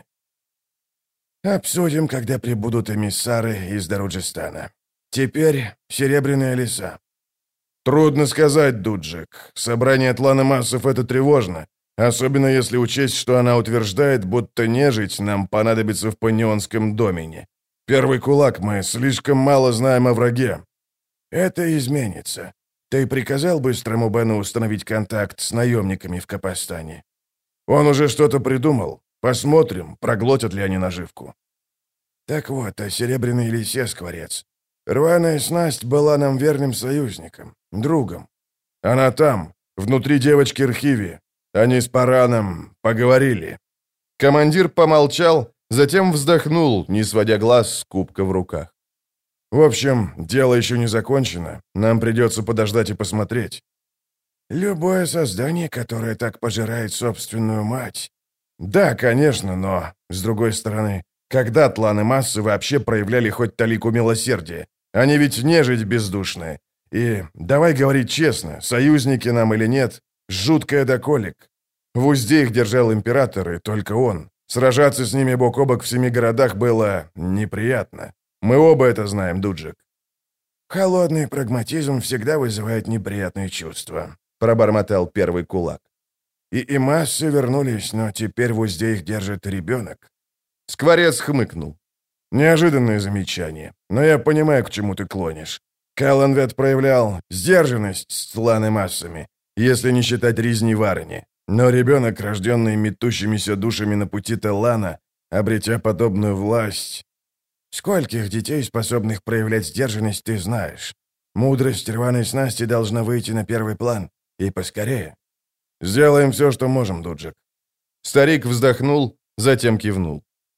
«Обсудим, когда прибудут эмиссары из Даруджистана. Теперь Серебряные леса». «Трудно сказать, Дуджик. Собрание тлана массов — это тревожно, особенно если учесть, что она утверждает, будто нежить нам понадобится в Панионском домене. Первый кулак, мы слишком мало знаем о враге». «Это изменится. Ты приказал быстрому Бену установить контакт с наемниками в Капастане?» «Он уже что-то придумал. Посмотрим, проглотят ли они наживку». «Так вот, о Серебряной лисе, Скворец. Рваная снасть была нам верным союзником, другом. Она там, внутри девочки Архиви. Они с Параном поговорили». Командир помолчал, затем вздохнул, не сводя глаз с кубка в руках. «В общем, дело еще не закончено. Нам придется подождать и посмотреть». «Любое создание, которое так пожирает собственную мать». «Да, конечно, но, с другой стороны, когда тланы массы вообще проявляли хоть талику милосердия? Они ведь нежить бездушная. И, давай говорить честно, союзники нам или нет, жуткая доколик. В узде их держал император, и только он. Сражаться с ними бок о бок в семи городах было неприятно. Мы оба это знаем, Дуджик». «Холодный прагматизм всегда вызывает неприятные чувства», — пробормотал первый кулак. «И, и массы вернулись, но теперь в узде их держит ребенок». Скворец хмыкнул. Неожиданное замечание, но я понимаю, к чему ты клонишь. Каланвет проявлял сдержанность с тланы массами, если не считать резни в Арене. Но ребенок, рожденный метущимися душами на пути Теллана, обретя подобную власть... Скольких детей, способных проявлять сдержанность, ты знаешь? Мудрость рваной снасти должна выйти на первый план. И поскорее. Сделаем все, что можем, Дуджик. Старик вздохнул, затем кивнул.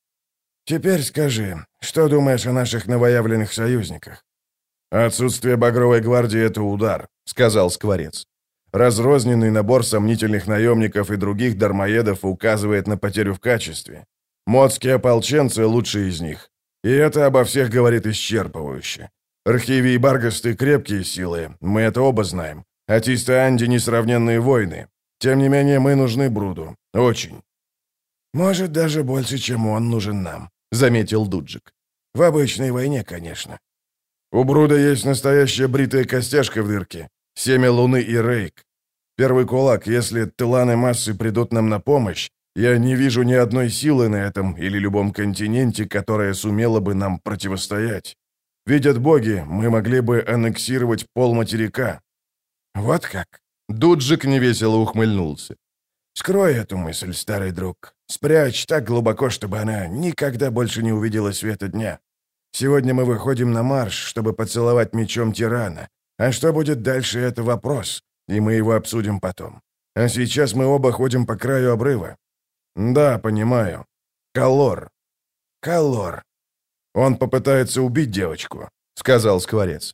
Теперь скажи, что думаешь о наших новоявленных союзниках? Отсутствие Багровой гвардии — это удар, сказал Скворец. Разрозненный набор сомнительных наемников и других дармоедов указывает на потерю в качестве. Модские ополченцы — лучшие из них. И это обо всех говорит исчерпывающе. Архиви и Баргасты — крепкие силы, мы это оба знаем. А Тиста и Анди — несравненные воины. Тем не менее, мы нужны Бруду. Очень. Может, даже больше, чем он нужен нам, заметил Дуджик. В обычной войне, конечно. У Бруда есть настоящая бритая костяшка в дырке. Семя Луны и Рейк. Первый кулак, если Теланы массы придут нам на помощь, я не вижу ни одной силы на этом или любом континенте, которая сумела бы нам противостоять. Видят боги, мы могли бы аннексировать полматерика. Вот как? Дуджик невесело ухмыльнулся. Скрой эту мысль, старый друг. Спрячь так глубоко, чтобы она никогда больше не увидела света дня. Сегодня мы выходим на марш, чтобы поцеловать мечом тирана. А что будет дальше, это вопрос, и мы его обсудим потом. А сейчас мы оба ходим по краю обрыва. Да, понимаю. Калор. Калор. Он попытается убить девочку, сказал Скворец.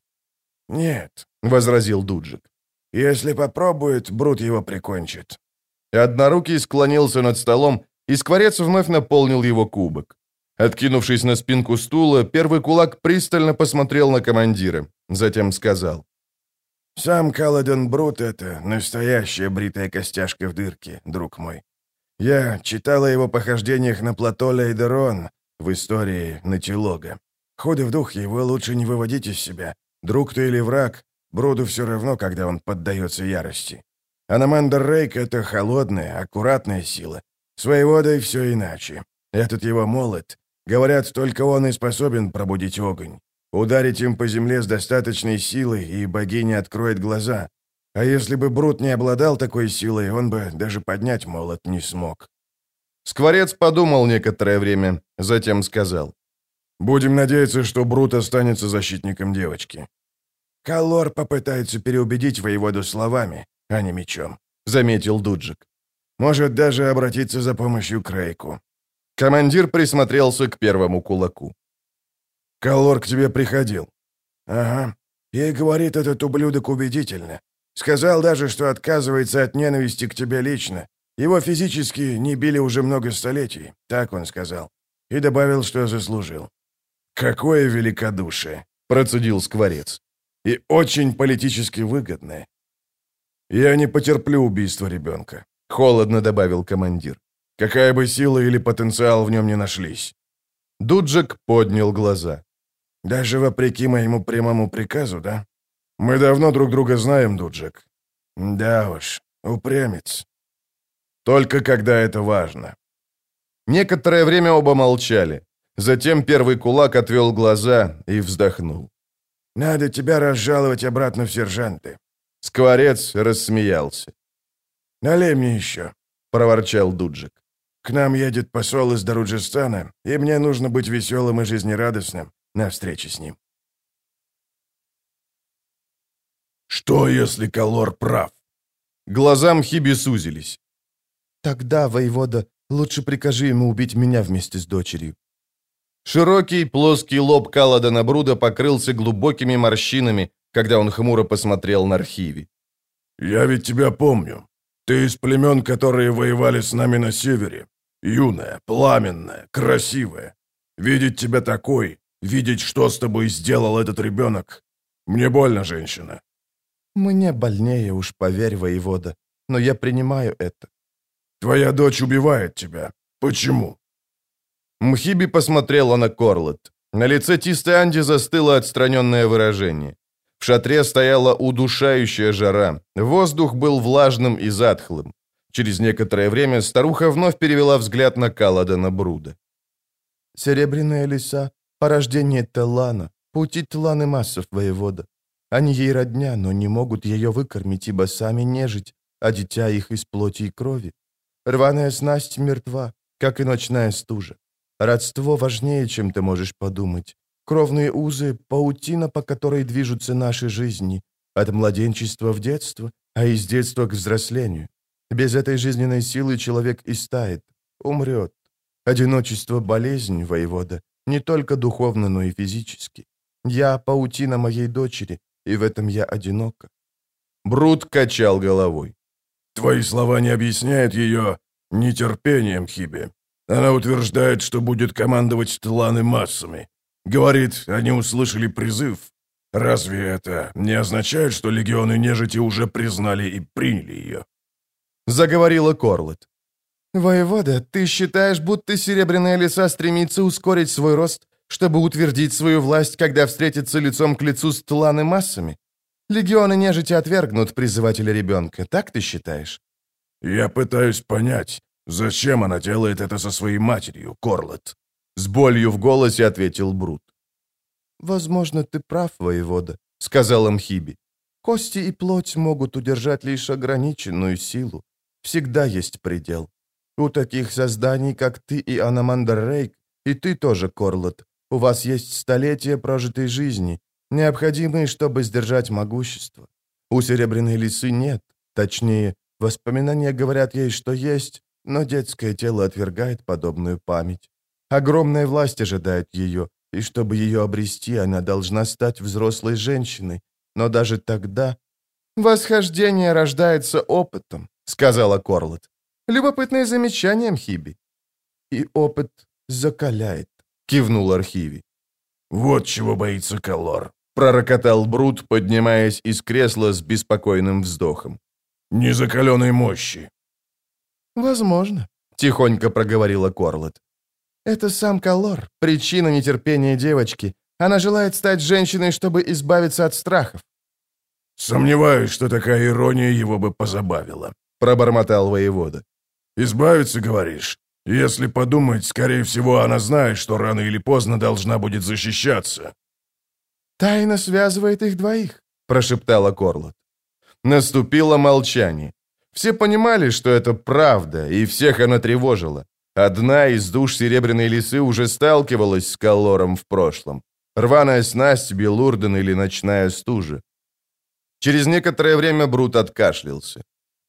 Нет, возразил Дуджик. Если попробует, Брут его прикончит. Однорукий склонился над столом, и Скворец вновь наполнил его кубок. Откинувшись на спинку стула, первый кулак пристально посмотрел на командира, затем сказал. «Сам Каладан Брут — это настоящая бритая костяшка в дырке, друг мой. Я читал о его похождениях на плато Лейдерон в истории Натилога. Худо в дух, его лучше не выводить из себя. Друг ты или враг, Бруду все равно, когда он поддается ярости. Аномандр Рейк — это холодная, аккуратная сила. С воеводой все иначе. Этот его молот, говорят, только он и способен пробудить огонь. Ударить им по земле с достаточной силой, и богиня откроет глаза. А если бы Брут не обладал такой силой, он бы даже поднять молот не смог». Скворец подумал некоторое время, затем сказал. «Будем надеяться, что Брут останется защитником девочки». «Калор попытается переубедить воеводу словами, а не мечом», — заметил Дуджик. «Может даже обратиться за помощью к Рейку». Командир присмотрелся к первому кулаку. «Калор к тебе приходил». «Ага. И говорит этот ублюдок убедительно. Сказал даже, что отказывается от ненависти к тебе лично. Его физически не били уже много столетий, так он сказал. И добавил, что заслужил». «Какое великодушие!» — процедил Скворец. «И очень политически выгодное». «Я не потерплю убийства ребенка», — холодно добавил командир. «Какая бы сила или потенциал в нем не нашлись». Дуджик поднял глаза. «Даже вопреки моему прямому приказу, да? Мы давно друг друга знаем, Дуджик». «Да уж, упрямец». «Только когда это важно». Некоторое время оба молчали. Затем первый кулак отвел глаза и вздохнул. «Надо тебя разжаловать обратно в сержанты». Скворец рассмеялся. «Налей мне еще», — проворчал Дуджик. «К нам едет посол из Даруджистана, и мне нужно быть веселым и жизнерадостным на встрече с ним». «Что, если Калор прав?» Глаза Мхиби сузились. «Тогда, воевода, лучше прикажи ему убить меня вместе с дочерью». Широкий, плоский лоб Каладана Бруда покрылся глубокими морщинами, когда он хмуро посмотрел на Архиви. «Я ведь тебя помню. Ты из племен, которые воевали с нами на севере. Юная, пламенная, красивая. Видеть тебя такой, видеть, что с тобой сделал этот ребенок. Мне больно, женщина». «Мне больнее, уж поверь, воевода, но я принимаю это». «Твоя дочь убивает тебя. Почему?» Мхиби посмотрела на Корлет. На лице Тисты Анди застыло отстраненное выражение. В шатре стояла удушающая жара. Воздух был влажным и затхлым. Через некоторое время старуха вновь перевела взгляд на Каладана Бруда. «Серебряная лиса Порождение Теллана, пути Тланы массов, воевода. Они ей родня, но не могут ее выкормить, ибо сами нежить, а дитя их из плоти и крови. Рваная снасть мертва, как и ночная стужа. Родство важнее, чем ты можешь подумать. Кровные узы — паутина, по которой движутся наши жизни. От младенчества в детство, а из детства к взрослению. Без этой жизненной силы человек истает, умрет. Одиночество — болезнь, воевода, не только духовно, но и физически. Я — паутина моей дочери, и в этом я одинока. Брут качал головой. Твои слова не объясняют ее нетерпением, Хиби. Она утверждает, что будет командовать Тланы массами. Говорит, они услышали призыв. Разве это не означает, что легионы нежити уже признали и приняли ее? Заговорила Корлет. Воевода, ты считаешь, будто Серебряная Лиса стремится ускорить свой рост, чтобы утвердить свою власть, когда встретится лицом к лицу с Тланы массами? Легионы нежити отвергнут призывателя ребенка, так ты считаешь? Я пытаюсь понять, зачем она делает это со своей матерью, Корлет? С болью в голосе ответил Брут. «Возможно, ты прав, воевода», — сказал Мхиби. «Кости и плоть могут удержать лишь ограниченную силу. Всегда есть предел. У таких созданий, как ты и Аномандр Рейк, и ты тоже, Корлет, у вас есть столетия прожитой жизни, необходимые, чтобы сдержать могущество. У Серебряной Лисы нет. Точнее, воспоминания говорят ей, что есть, но детское тело отвергает подобную память. Огромная власть ожидает ее, и чтобы ее обрести, она должна стать взрослой женщиной. Но даже тогда... «Восхождение рождается опытом», — сказала Корлет. «Любопытное замечание, Мхиби». «И опыт закаляет», — кивнул Архиви. «Вот чего боится Калор», — пророкотал Брут, поднимаясь из кресла с беспокойным вздохом. «Незакаленной мощи». «Возможно», — тихонько проговорила Корлет. «Это сам Калор, причина нетерпения девочки. Она желает стать женщиной, чтобы избавиться от страхов». «Сомневаюсь, что такая ирония его бы позабавила», — пробормотал воевода. «Избавиться, говоришь? Если подумать, скорее всего, она знает, что рано или поздно должна будет защищаться». «Тайна связывает их двоих», — прошептала Корлет. Наступило молчание. Все понимали, что это правда, и всех она тревожила. Одна из душ Серебряной Лисы уже сталкивалась с Калором в прошлом. Рваная снасть, Белурден или ночная стужа. Через некоторое время Брут откашлялся.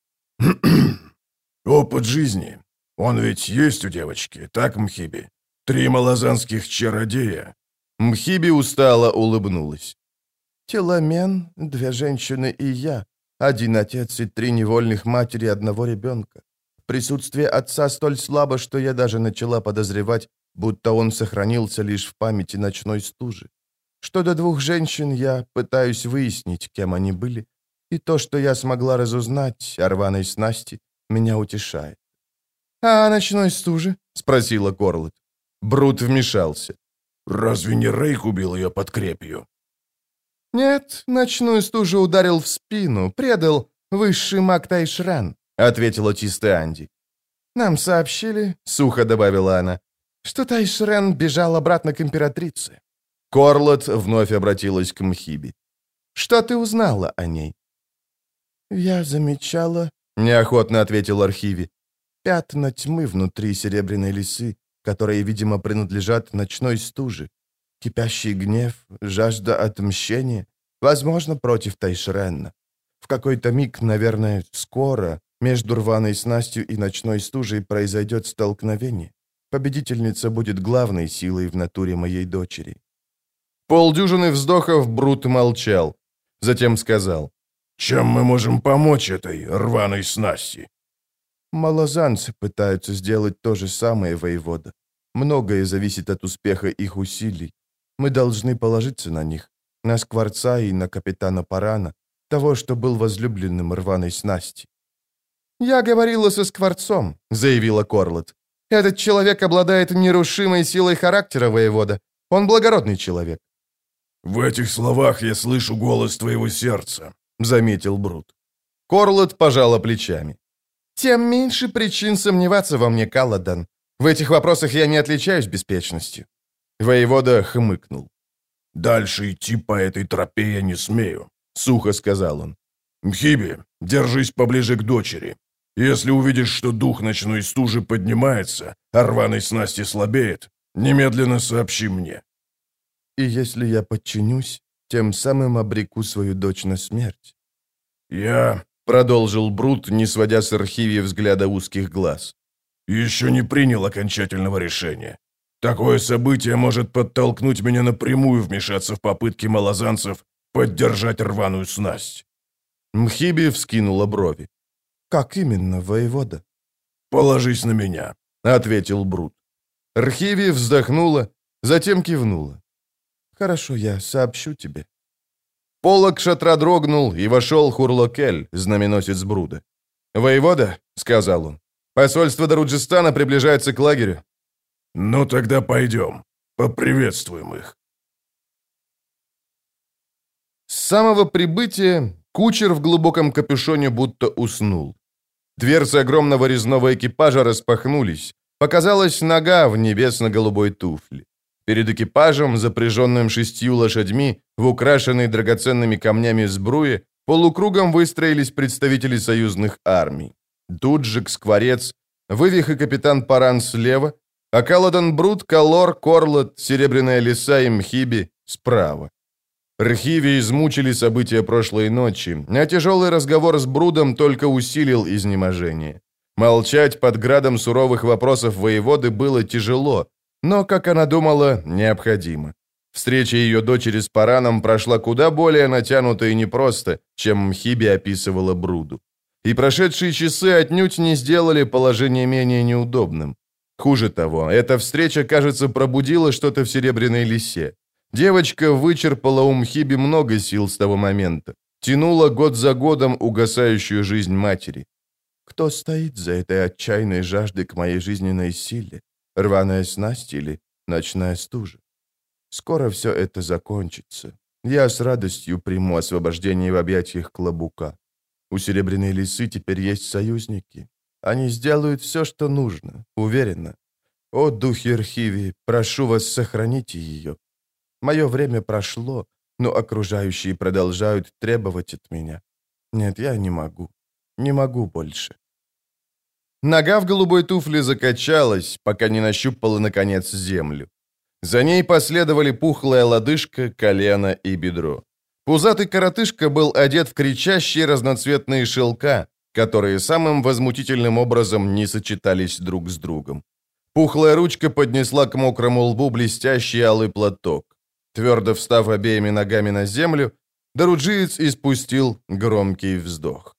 «Опыт жизни. Он ведь есть у девочки, так, Мхиби? Три малазанских чародея». Мхиби устало улыбнулась. «Теламен, две женщины и я. Один отец и три невольных матери одного ребенка. Присутствие отца столь слабо, что я даже начала подозревать, будто он сохранился лишь в памяти ночной стужи. Что до двух женщин, я пытаюсь выяснить, кем они были, и то, что я смогла разузнать о рваной снасти, меня утешает». «А о ночной стуже?» — спросила Корлет. Брут вмешался. «Разве не Рейк убил ее под крепью?» «Нет, ночную стужу ударил в спину, предал высший маг Тайшран», — ответила Тистеанди. «Нам сообщили», — сухо добавила она, «что Тайшран бежал обратно к императрице». Корлет вновь обратилась к Мхиби. «Что ты узнала о ней?» «Я замечала», — неохотно ответил Архиви, «пятна тьмы внутри Серебряной Лисы, которые, видимо, принадлежат ночной стуже. Кипящий гнев, жажда отмщения, возможно, против Тайшренна. В какой-то миг, наверное, скоро, между рваной снастью и ночной стужей произойдет столкновение. Победительница будет главной силой в натуре моей дочери». Полдюжины вздохов Брут молчал. Затем сказал. «Чем мы можем помочь этой рваной снасти?» «Малозанцы пытаются сделать то же самое, воевода. Многое зависит от успеха их усилий. Мы должны положиться на них, на Скворца и на капитана Парана, того, что был возлюбленным рваной снасти». «Я говорила со Скворцом», — заявила Корлет. «Этот человек обладает нерушимой силой характера, воевода. Он благородный человек». «В этих словах я слышу голос твоего сердца», — заметил Брут. Корлет пожала плечами. «Тем меньше причин сомневаться во мне, Каладан. В этих вопросах я не отличаюсь беспечностью». Воевода хмыкнул. «Дальше идти по этой тропе я не смею», — сухо сказал он. «Мхиби, держись поближе к дочери. Если увидишь, что дух ночной стужи поднимается, а рваной снасти слабеет, немедленно сообщи мне». «И если я подчинюсь, тем самым обреку свою дочь на смерть». «Я...» — продолжил Брут, не сводя с Архивии взгляда узких глаз. «Еще не принял окончательного решения. Такое событие может подтолкнуть меня напрямую вмешаться в попытки малозанцев поддержать рваную снасть». Мхиби вскинула брови. «Как именно, воевода?» «Положись на меня», — ответил Брут. Архивия вздохнула, затем кивнула. «Хорошо, я сообщу тебе». Полог шатра дрогнул, и вошел Хурлокель, знаменосец Бруда. «Воевода», — сказал он, — «посольство Даруджистана приближается к лагерю». «Ну тогда пойдем, поприветствуем их». С самого прибытия кучер в глубоком капюшоне будто уснул. Дверцы огромного резного экипажа распахнулись. Показалась нога в небесно-голубой туфле. Перед экипажем, запряженным шестью лошадьми, в украшенной драгоценными камнями сбруе, полукругом выстроились представители союзных армий. Дуджик, Скворец, Вывих и капитан Паран слева, а Каладан Брут, Калор, Корлот, Серебряная Лиса и Мхиби справа. Архивии измучили события прошлой ночи, а тяжелый разговор с Брудом только усилил изнеможение. Молчать под градом суровых вопросов воеводы было тяжело, но, как она думала, необходимо. Встреча ее дочери с Параном прошла куда более натянуто и непросто, чем Мхиби описывала Бруду. И прошедшие часы отнюдь не сделали положение менее неудобным. Хуже того, эта встреча, кажется, пробудила что-то в Серебряной Лисе. Девочка вычерпала у Мхиби много сил с того момента, тянула год за годом угасающую жизнь матери. «Кто стоит за этой отчаянной жаждой к моей жизненной силе? Рваная снасть или ночная стужа? Скоро все это закончится. Я с радостью приму освобождение в объятиях Клобука. У Серебряной Лисы теперь есть союзники. Они сделают все, что нужно, уверенно. О, духи Архивии, прошу вас, сохраните ее. Мое время прошло, но окружающие продолжают требовать от меня. Нет, я не могу. Не могу больше». Нога в голубой туфле закачалась, пока не нащупала, наконец, землю. За ней последовали пухлая лодыжка, колено и бедро. Пузатый коротышка был одет в кричащие разноцветные шелка, которые самым возмутительным образом не сочетались друг с другом. Пухлая ручка поднесла к мокрому лбу блестящий алый платок. Твердо встав обеими ногами на землю, даруджиец испустил громкий вздох.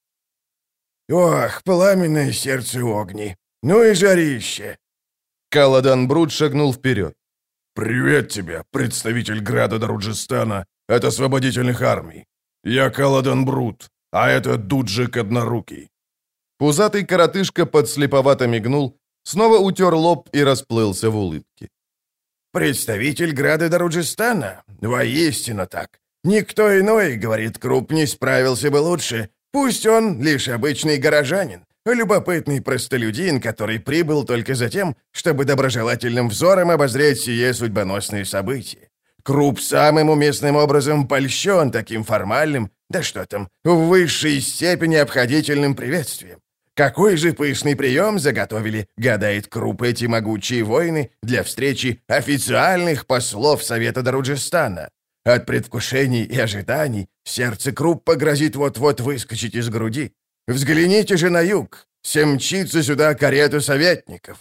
«Ох, пламенное сердце огни! Ну и жарище!» Каладан Брут шагнул вперед. «Привет тебе, представитель Града Даруджистана от освободительных армий. Я Каладан Брут, а это Дуджик Однорукий». Пузатый коротышка подслеповато мигнул, снова утер лоб и расплылся в улыбке. «Представитель Града Даруджистана? Воистину так. Никто иной, — говорит Круп, — не справился бы лучше. Пусть он лишь обычный горожанин, любопытный простолюдин, который прибыл только за тем, чтобы доброжелательным взором обозреть сие судьбоносные события. Круп самым уместным образом польщен таким формальным, да что там, в высшей степени обходительным приветствием. Какой же пышный прием заготовили, гадает Круп, эти могучие воины для встречи официальных послов Совета Даруджистана. От предвкушений и ожиданий сердце Круппа грозит вот-вот выскочить из груди. Взгляните же на юг, все мчится сюда карету советников».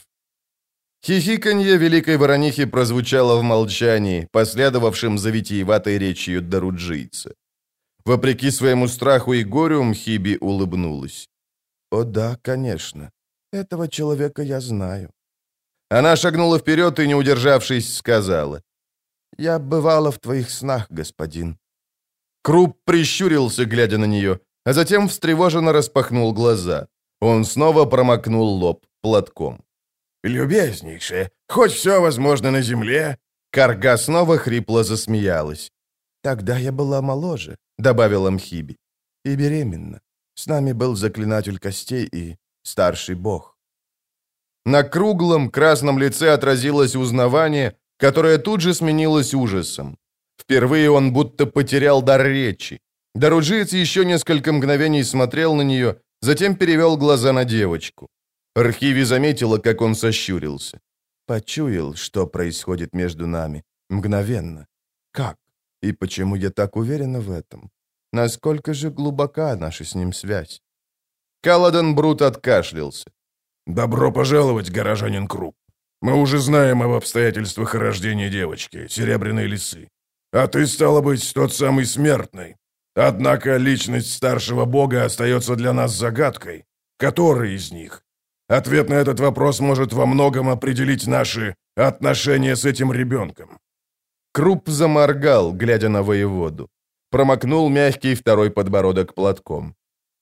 Хихиканье великой воронихи прозвучало в молчании, последовавшем за витиеватой речью даруджийца. Вопреки своему страху и горю Мхиби улыбнулась. «О да, конечно. Этого человека я знаю». Она шагнула вперед и, не удержавшись, сказала. «Я бывала в твоих снах, господин». Круп прищурился, глядя на нее, а затем встревоженно распахнул глаза. Он снова промокнул лоб платком. «Любезнейшая, хоть все возможно на земле». Карга снова хрипло засмеялась. «Тогда я была моложе», — добавила Мхиби. «И беременна. С нами был заклинатель костей и старший бог». На круглом красном лице отразилось узнавание, которое тут же сменилось ужасом. Впервые он будто потерял дар речи. Даруджиец еще несколько мгновений смотрел на нее, затем перевел глаза на девочку. Архиви заметила, как он сощурился. Почуял, что происходит между нами. Мгновенно. Как? И почему я так уверена в этом? Насколько же глубока наша с ним связь? Каладан Брут откашлялся. «Добро пожаловать, горожанин Круп. Мы уже знаем об обстоятельствах рождения девочки, Серебряной Лисы. А ты, стало быть, тот самый смертный. Однако личность старшего бога остается для нас загадкой. Который из них? Ответ на этот вопрос может во многом определить наши отношения с этим ребенком». Круп заморгал, глядя на воеводу. Промокнул мягкий второй подбородок платком.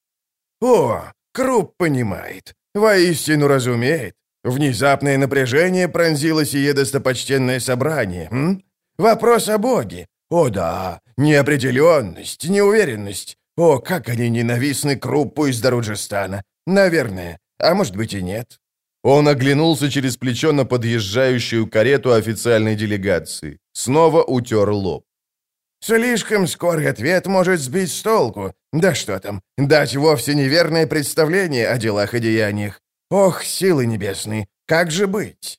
«О, Круп понимает. Воистину разумеет. Внезапное напряжение пронзило сие достопочтенное собрание. М? Вопрос о Боге. О да, неопределенность, неуверенность. О, как они ненавистны Круппу из Даруджистана. Наверное, а может быть и нет». Он оглянулся через плечо на подъезжающую карету официальной делегации. Снова утер лоб. «Слишком скорый ответ может сбить с толку. Да что там, дать вовсе неверное представление о делах и деяниях. Ох, силы небесные, как же быть?»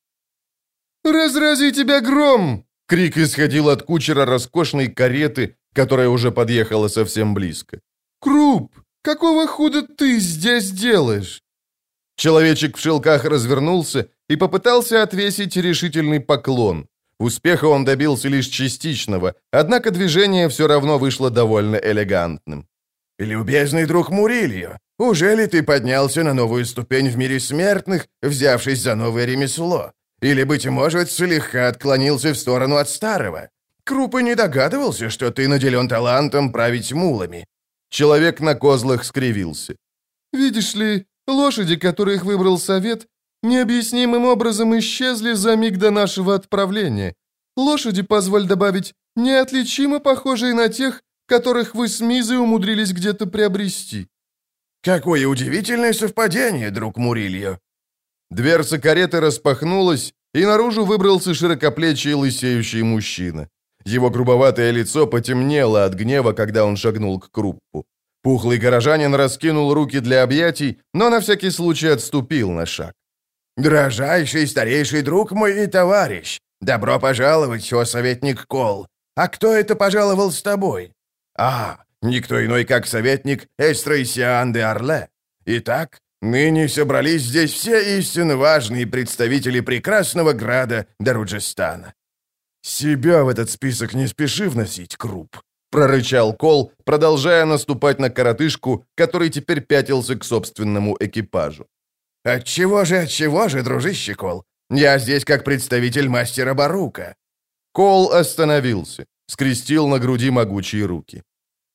«Разрази тебя гром!» — крик исходил от кучера роскошной кареты, которая уже подъехала совсем близко. «Круп, какого худа ты здесь делаешь?» Человечек в шелках развернулся и попытался отвесить решительный поклон. Успеха он добился лишь частичного, однако движение все равно вышло довольно элегантным. «Любезный друг Мурильо, ужели ты поднялся на новую ступень в мире смертных, взявшись за новое ремесло? Или, быть может, слегка отклонился в сторону от старого? Круп и не догадывался, что ты наделен талантом править мулами». Человек на козлах скривился. «Видишь ли, лошади, которых выбрал совет, необъяснимым образом исчезли за миг до нашего отправления. Лошади, позволь добавить, неотличимо похожие на тех, которых вы с Мизой умудрились где-то приобрести». «Какое удивительное совпадение, друг Мурильо!» Дверца кареты распахнулась, и наружу выбрался широкоплечий лысеющий мужчина. Его грубоватое лицо потемнело от гнева, когда он шагнул к Круппу. Пухлый горожанин раскинул руки для объятий, но на всякий случай отступил на шаг. «Дрожайший старейший друг мой и товарищ! Добро пожаловать, о советник Кол! А кто это пожаловал с тобой?» «А, никто иной, как советник Эстрейсиан де Орле. Итак, ныне собрались здесь все истинно важные представители прекрасного града Даруджистана». «Себя в этот список не спеши вносить, Круп», — прорычал Кол, продолжая наступать на коротышку, который теперь пятился к собственному экипажу. «Отчего же, отчего же, дружище Кол? Я здесь как представитель мастера Барука». Кол остановился, скрестил на груди могучие руки.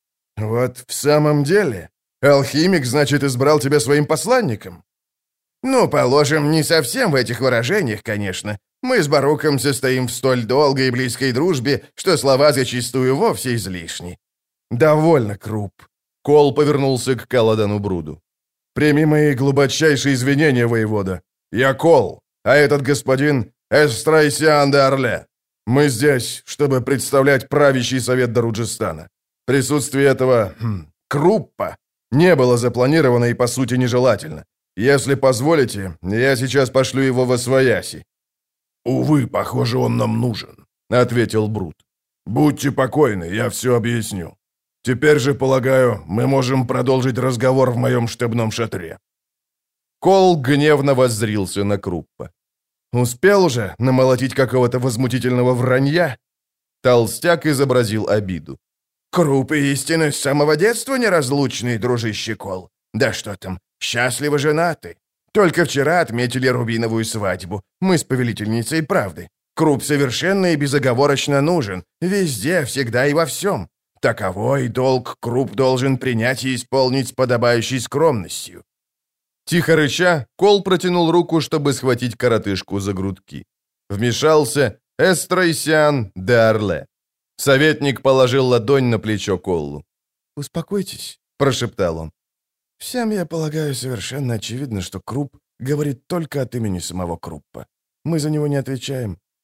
«Вот в самом деле? Алхимик, значит, избрал тебя своим посланником?» «Ну, положим, не совсем в этих выражениях, конечно. Мы с Баруком состоим в столь долгой и близкой дружбе, что слова зачастую вовсе излишни». «Довольно, Круп». Кол повернулся к Каладану Бруду. «Прими мои глубочайшие извинения, воевода. Я Кол, а этот господин Эстрайсиан де Орле. Мы здесь, чтобы представлять правящий совет Даруджистана. Присутствие этого хм, Круппа не было запланировано и, по сути, нежелательно. Если позволите, я сейчас пошлю его во свояси». «Увы, похоже, он нам нужен», — ответил Брут. «Будьте покойны, я все объясню. Теперь же, полагаю, мы можем продолжить разговор в моем штабном шатре». Кол гневно воззрился на Круппа. «Успел уже намолотить какого-то возмутительного вранья?» Толстяк изобразил обиду. «Круп и истины с самого детства неразлучный, дружище Кол. Да что там, счастливо женаты. Только вчера отметили рубиновую свадьбу. Мы с повелительницей правды. Круп совершенно и безоговорочно нужен. Везде, всегда и во всем. Таковой долг Круп должен принять и исполнить с подобающей скромностью». Тихо рыча, Кол протянул руку, чтобы схватить коротышку за грудки. Вмешался Эстрейсиан де Орле. Советник положил ладонь на плечо Коллу. «Успокойтесь», — прошептал он. «Всем, я полагаю, совершенно очевидно, что Круп говорит только от имени самого Круппа. Мы за него не отвечаем.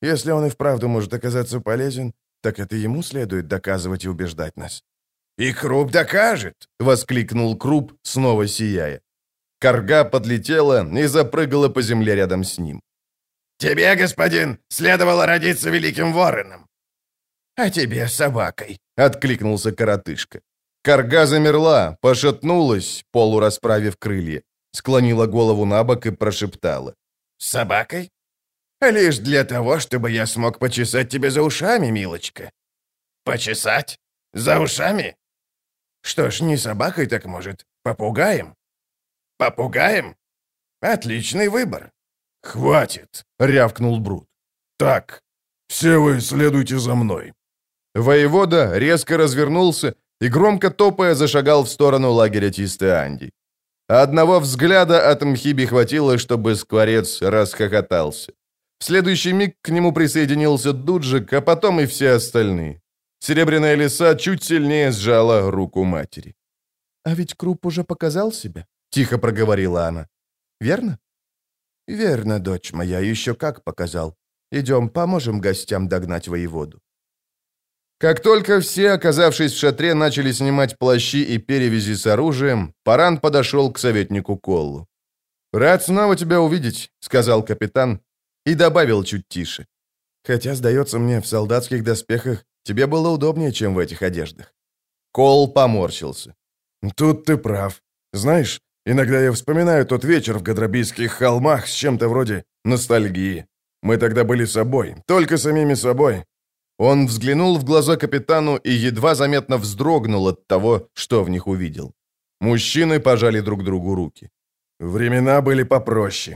Если он и вправду может оказаться полезен, так это ему следует доказывать и убеждать нас». «И Круп докажет!» — воскликнул Круп, снова сияя. Карга подлетела и запрыгала по земле рядом с ним. «Тебе, господин, следовало родиться великим вороном». «А тебе собакой», — откликнулся коротышка. Карга замерла, пошатнулась, полурасправив крылья, склонила голову на бок и прошептала. «С собакой? Лишь для того, чтобы я смог почесать тебя за ушами, милочка». «Почесать? За ушами? Что ж, не собакой, так, может, попугаем?» «Попугаем? Отличный выбор». «Хватит!» — рявкнул Брут. «Так, все вы следуйте за мной». Воевода резко развернулся и, громко топая, зашагал в сторону лагеря Тистеанди. Одного взгляда от Мхиби хватило, чтобы скворец расхохотался. В следующий миг к нему присоединился Дуджик, а потом и все остальные. Серебряная лиса чуть сильнее сжала руку матери. «А ведь Круп уже показал себя», — тихо проговорила она. «Верно?» «Верно, дочь моя, еще как показал. Идем, поможем гостям догнать воеводу». Как только все, оказавшись в шатре, начали снимать плащи и перевязи с оружием, Паран подошел к советнику Коллу. «Рад снова тебя увидеть», — сказал капитан и добавил чуть тише. «Хотя, сдается мне, в солдатских доспехах тебе было удобнее, чем в этих одеждах». Колл поморщился. «Тут ты прав. Знаешь, иногда я вспоминаю тот вечер в Гадрабийских холмах с чем-то вроде ностальгии. Мы тогда были собой, только самими собой». Он взглянул в глаза капитану и едва заметно вздрогнул от того, что в них увидел. Мужчины пожали друг другу руки. «Времена были попроще».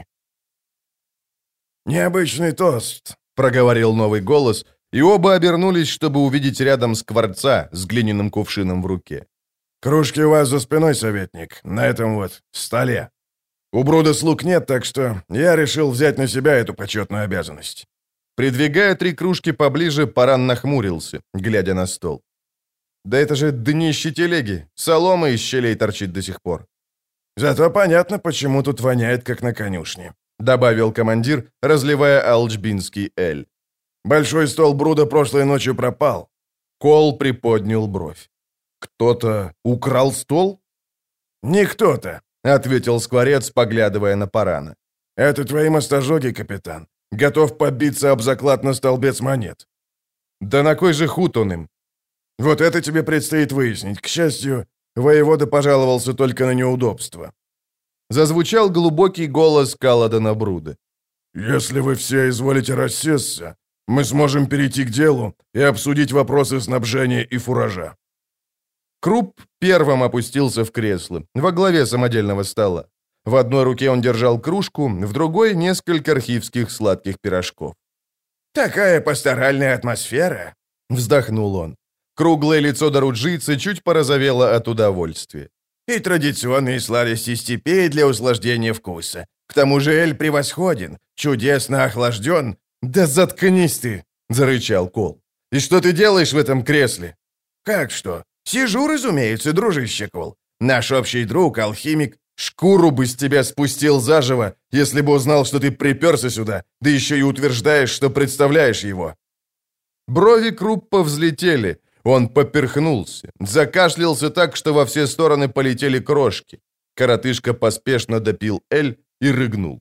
«Необычный тост», — проговорил новый голос, и оба обернулись, чтобы увидеть рядом скворца с глиняным кувшином в руке. «Кружки у вас за спиной, советник, на этом вот столе. У Бруда слуг нет, так что я решил взять на себя эту почетную обязанность». Придвигая три кружки поближе, Паран нахмурился, глядя на стол. «Да это же днище телеги, солома из щелей торчит до сих пор». «Зато понятно, почему тут воняет, как на конюшне», — добавил командир, разливая алчбинский эль. «Большой стол Бруда прошлой ночью пропал». Кол приподнял бровь. «Кто-то украл стол?» «Не кто-то», — ответил скворец, поглядывая на Парана. «Это твои мостожоги, капитан. Готов побиться об заклад на столбец монет». «Да на кой же худ он им?» «Вот это тебе предстоит выяснить. К счастью, воевода пожаловался только на неудобства». Зазвучал глубокий голос Каладана Бруда. «Если вы все изволите рассесться, мы сможем перейти к делу и обсудить вопросы снабжения и фуража». Круп первым опустился в кресло, во главе самодельного стола. В одной руке он держал кружку, в другой — несколько архивских сладких пирожков. «Такая пасторальная атмосфера», — вздохнул он. Круглое лицо доруджийца чуть порозовело от удовольствия. «И традиционные сладости степей для услаждения вкуса. К тому же эль превосходен, чудесно охлажден». «Да заткнись ты!» — зарычал Кол. «И что ты делаешь в этом кресле?» «Как что? Сижу, разумеется, дружище Кол. Наш общий друг, алхимик, шкуру бы с тебя спустил заживо, если бы узнал, что ты приперся сюда, да еще и утверждаешь, что представляешь его». Брови Круппа взлетели, он поперхнулся, закашлялся так, что во все стороны полетели крошки. Коротышка поспешно допил эль и рыгнул.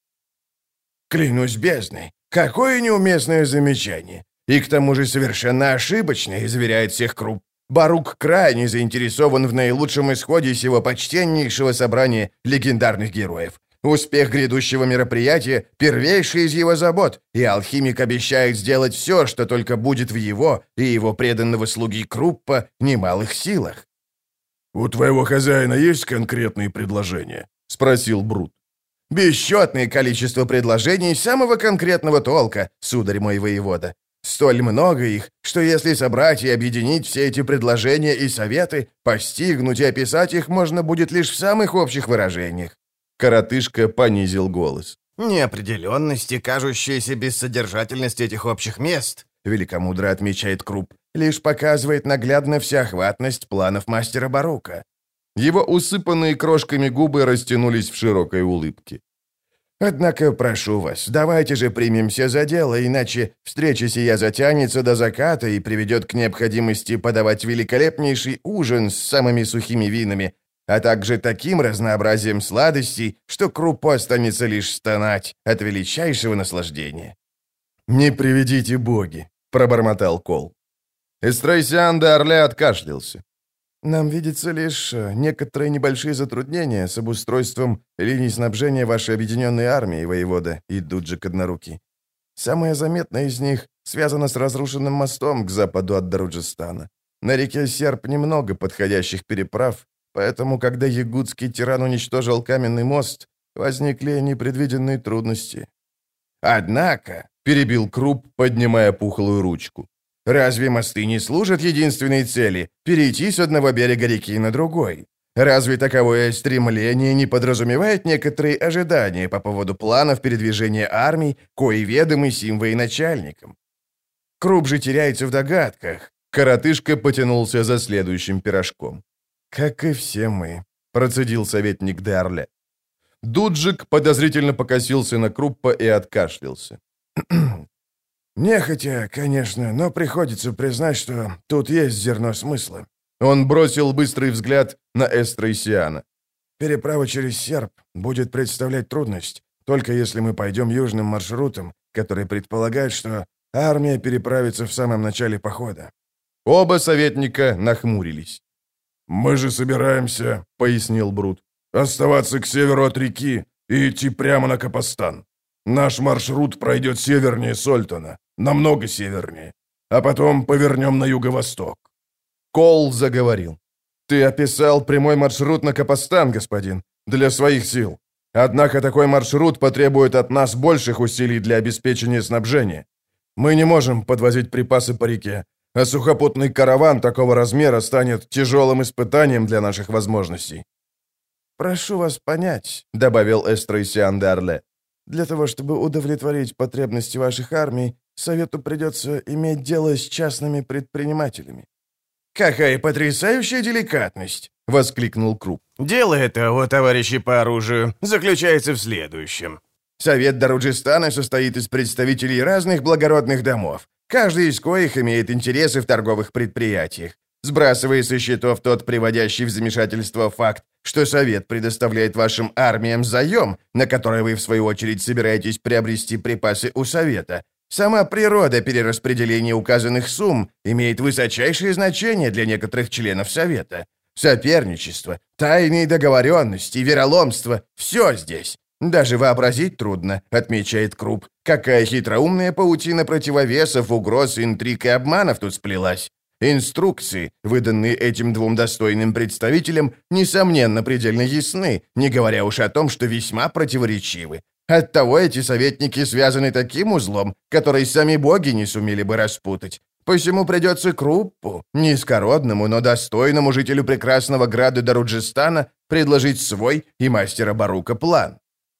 «Клянусь бездной, какое неуместное замечание! И к тому же совершенно ошибочное, заверяет всех Крупп. Барук крайне заинтересован в наилучшем исходе сего почтеннейшего собрания легендарных героев. Успех грядущего мероприятия – первейший из его забот, и алхимик обещает сделать все, что только будет в его и его преданного слуги Круппа немалых силах». «У твоего хозяина есть конкретные предложения?» — спросил Брут. «Бесчетное количество предложений самого конкретного толка, сударь мой воевода. Столь много их, что если собрать и объединить все эти предложения и советы, постигнуть и описать их можно будет лишь в самых общих выражениях». Коротышка понизил голос. «Неопределенность и кажущаяся бессодержательность этих общих мест», великомудро отмечает Крупп, лишь показывает наглядно всеохватность планов мастера Барука». Его усыпанные крошками губы растянулись в широкой улыбке. Однако, прошу вас, давайте же примемся за дело, иначе встреча сия затянется до заката и приведет к необходимости подавать великолепнейший ужин с самыми сухими винами, а также таким разнообразием сладостей, что Круппу останется лишь стонать от величайшего наслаждения». «Не приведите боги», — пробормотал Кол. Эстрейсиан де Орле откашлялся. «Нам видится лишь некоторые небольшие затруднения с обустройством линий снабжения вашей объединенной армии, воевода, и Дуджик Однорукий. Самое заметное из них связано с разрушенным мостом к западу от Даруджистана. На реке Серп немного подходящих переправ, поэтому, когда ягудский тиран уничтожил каменный мост, возникли непредвиденные трудности». «Однако», — перебил Крупп, поднимая пухлую ручку, «разве мосты не служат единственной цели — перейти с одного берега реки на другой? Разве таковое стремление не подразумевает некоторые ожидания по поводу планов передвижения армий, кои ведомы сим военачальникам?» Крупп же теряется в догадках. Коротышка потянулся за следующим пирожком. «Как и все мы», — процедил советник де Орле. Дуджик подозрительно покосился на Круппа и откашлялся. «Нехотя, конечно, но приходится признать, что тут есть зерно смысла». Он бросил быстрый взгляд на Эстрейсиана. «Переправа через Серп будет представлять трудность, только если мы пойдем южным маршрутом, который предполагает, что армия переправится в самом начале похода». Оба советника нахмурились. «Мы же собираемся, — пояснил Брут, — оставаться к северу от реки и идти прямо на Капостан. Наш маршрут пройдет севернее Сольтона, намного севернее, а потом повернем на юго-восток». Кол заговорил. «Ты описал прямой маршрут на Капостан, господин, для своих сил. Однако такой маршрут потребует от нас больших усилий для обеспечения снабжения. Мы не можем подвозить припасы по реке, а сухопутный караван такого размера станет тяжелым испытанием для наших возможностей». «Прошу вас понять», — добавил Эстрейсиан де Орле, «для того, чтобы удовлетворить потребности ваших армий, Совету придется иметь дело с частными предпринимателями». «Какая потрясающая деликатность!» — воскликнул Крупп. «Дело это, о товарищи по оружию, заключается в следующем. Совет Даруджистана состоит из представителей разных благородных домов, каждый из коих имеет интересы в торговых предприятиях. Сбрасывая со счетов тот приводящий в замешательство факт, что Совет предоставляет вашим армиям заем, на который вы, в свою очередь, собираетесь приобрести припасы у Совета, сама природа перераспределения указанных сумм имеет высочайшее значение для некоторых членов Совета. Соперничество, тайные договоренности, вероломство — все здесь. Даже вообразить трудно, отмечает Крупп, какая хитроумная паутина противовесов, угроз, интриг и обманов тут сплелась. Инструкции, выданные этим двум достойным представителям, несомненно, предельно ясны, не говоря уж о том, что весьма противоречивы. Оттого эти советники связаны таким узлом, который сами боги не сумели бы распутать. Посему придется Круппу, низкородному, но достойному жителю прекрасного града Даруджистана, предложить свой и мастера Барука план».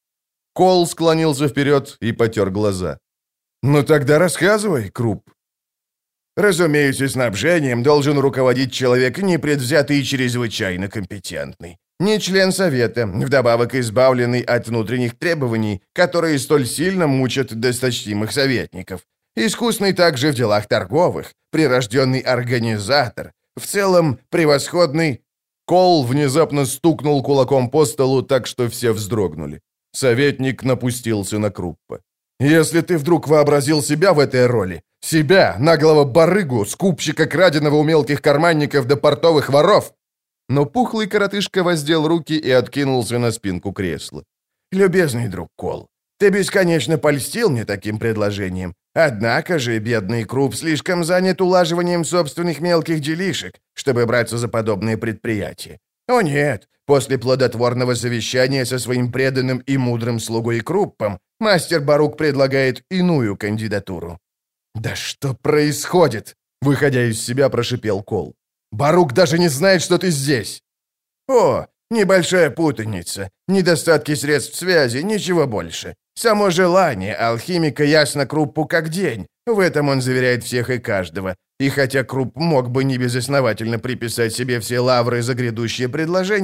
Кол склонился вперед и потер глаза. «Ну тогда рассказывай, Крупп». «Разумеется, снабжением должен руководить человек непредвзятый и чрезвычайно компетентный. Не член Совета, вдобавок избавленный от внутренних требований, которые столь сильно мучат досточтимых советников. Искусный также в делах торговых, прирожденный организатор, в целом превосходный...» Кол внезапно стукнул кулаком по столу так, что все вздрогнули. Советник напустился на Круппа. «Если ты вдруг вообразил себя в этой роли, себя, наглого барыгу, скупщика краденого у мелких карманников до портовых воров...» Но пухлый коротышка воздел руки и откинулся на спинку кресла. «Любезный друг Кол, ты бесконечно польстил мне таким предложением. Однако же бедный Крупп слишком занят улаживанием собственных мелких делишек, чтобы браться за подобные предприятия. О нет, после плодотворного совещания со своим преданным и мудрым слугой Круппом, мастер Барук предлагает иную кандидатуру». «Да что происходит?» — выходя из себя, прошипел Кол. «Барук даже не знает, что ты здесь!» «О, небольшая путаница, недостатки средств связи, ничего больше. Само желание алхимика ясно Круппу как день, в этом он заверяет всех и каждого. И хотя Крупп мог бы небезосновательно приписать себе все лавры за грядущее предложение,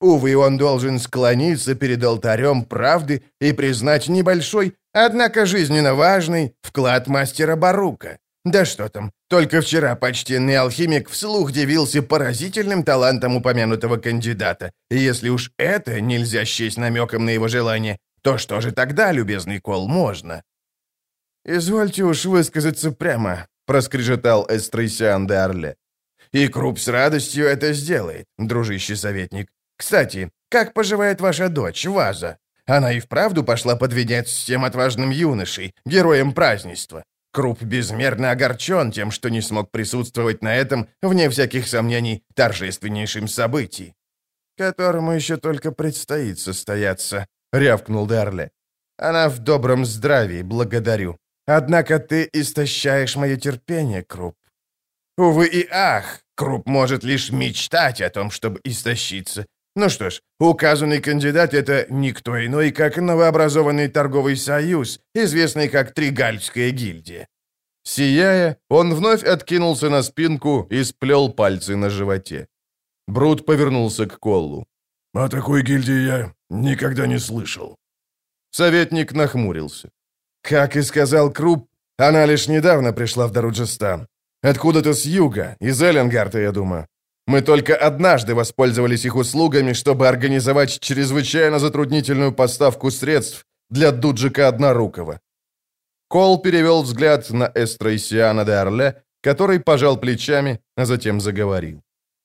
Увы, он должен склониться перед алтарем правды и признать небольшой, однако жизненно важный вклад мастера Барука. Да что там, только вчера почтенный алхимик вслух дивился поразительным талантом упомянутого кандидата. И если уж это нельзя счесть намеком на его желание, то что же тогда, любезный Кол, можно? «Извольте уж высказаться прямо», — проскрежетал Эстрейсиан де Орле. «И Круп с радостью это сделает, дружище советник. Кстати, как поживает ваша дочь, Ваза? Она и вправду пошла под венец с тем отважным юношей, героем празднества. Круп безмерно огорчен тем, что не смог присутствовать на этом, вне всяких сомнений, торжественнейшем событии». «Которому еще только предстоит состояться», — рявкнул де Орле. «Она в добром здравии, благодарю. Однако ты истощаешь мое терпение, Круп». «Увы и ах, Круп может лишь мечтать о том, чтобы истощиться. Ну что ж, указанный кандидат — это никто иной, как новообразованный торговый союз, известный как Тригальская гильдия». Сияя, он вновь откинулся на спинку и сплел пальцы на животе. Брут повернулся к Коллу. «О такой гильдии я никогда не слышал». Советник нахмурился. «Как и сказал Круп, она лишь недавно пришла в Даруджистан. Откуда-то с юга, из Эленгарта, я думаю. Мы только однажды воспользовались их услугами, чтобы организовать чрезвычайно затруднительную поставку средств для Дуджика Однорукого». Кол перевел взгляд на Эстрейсиана де Орле, который пожал плечами, а затем заговорил.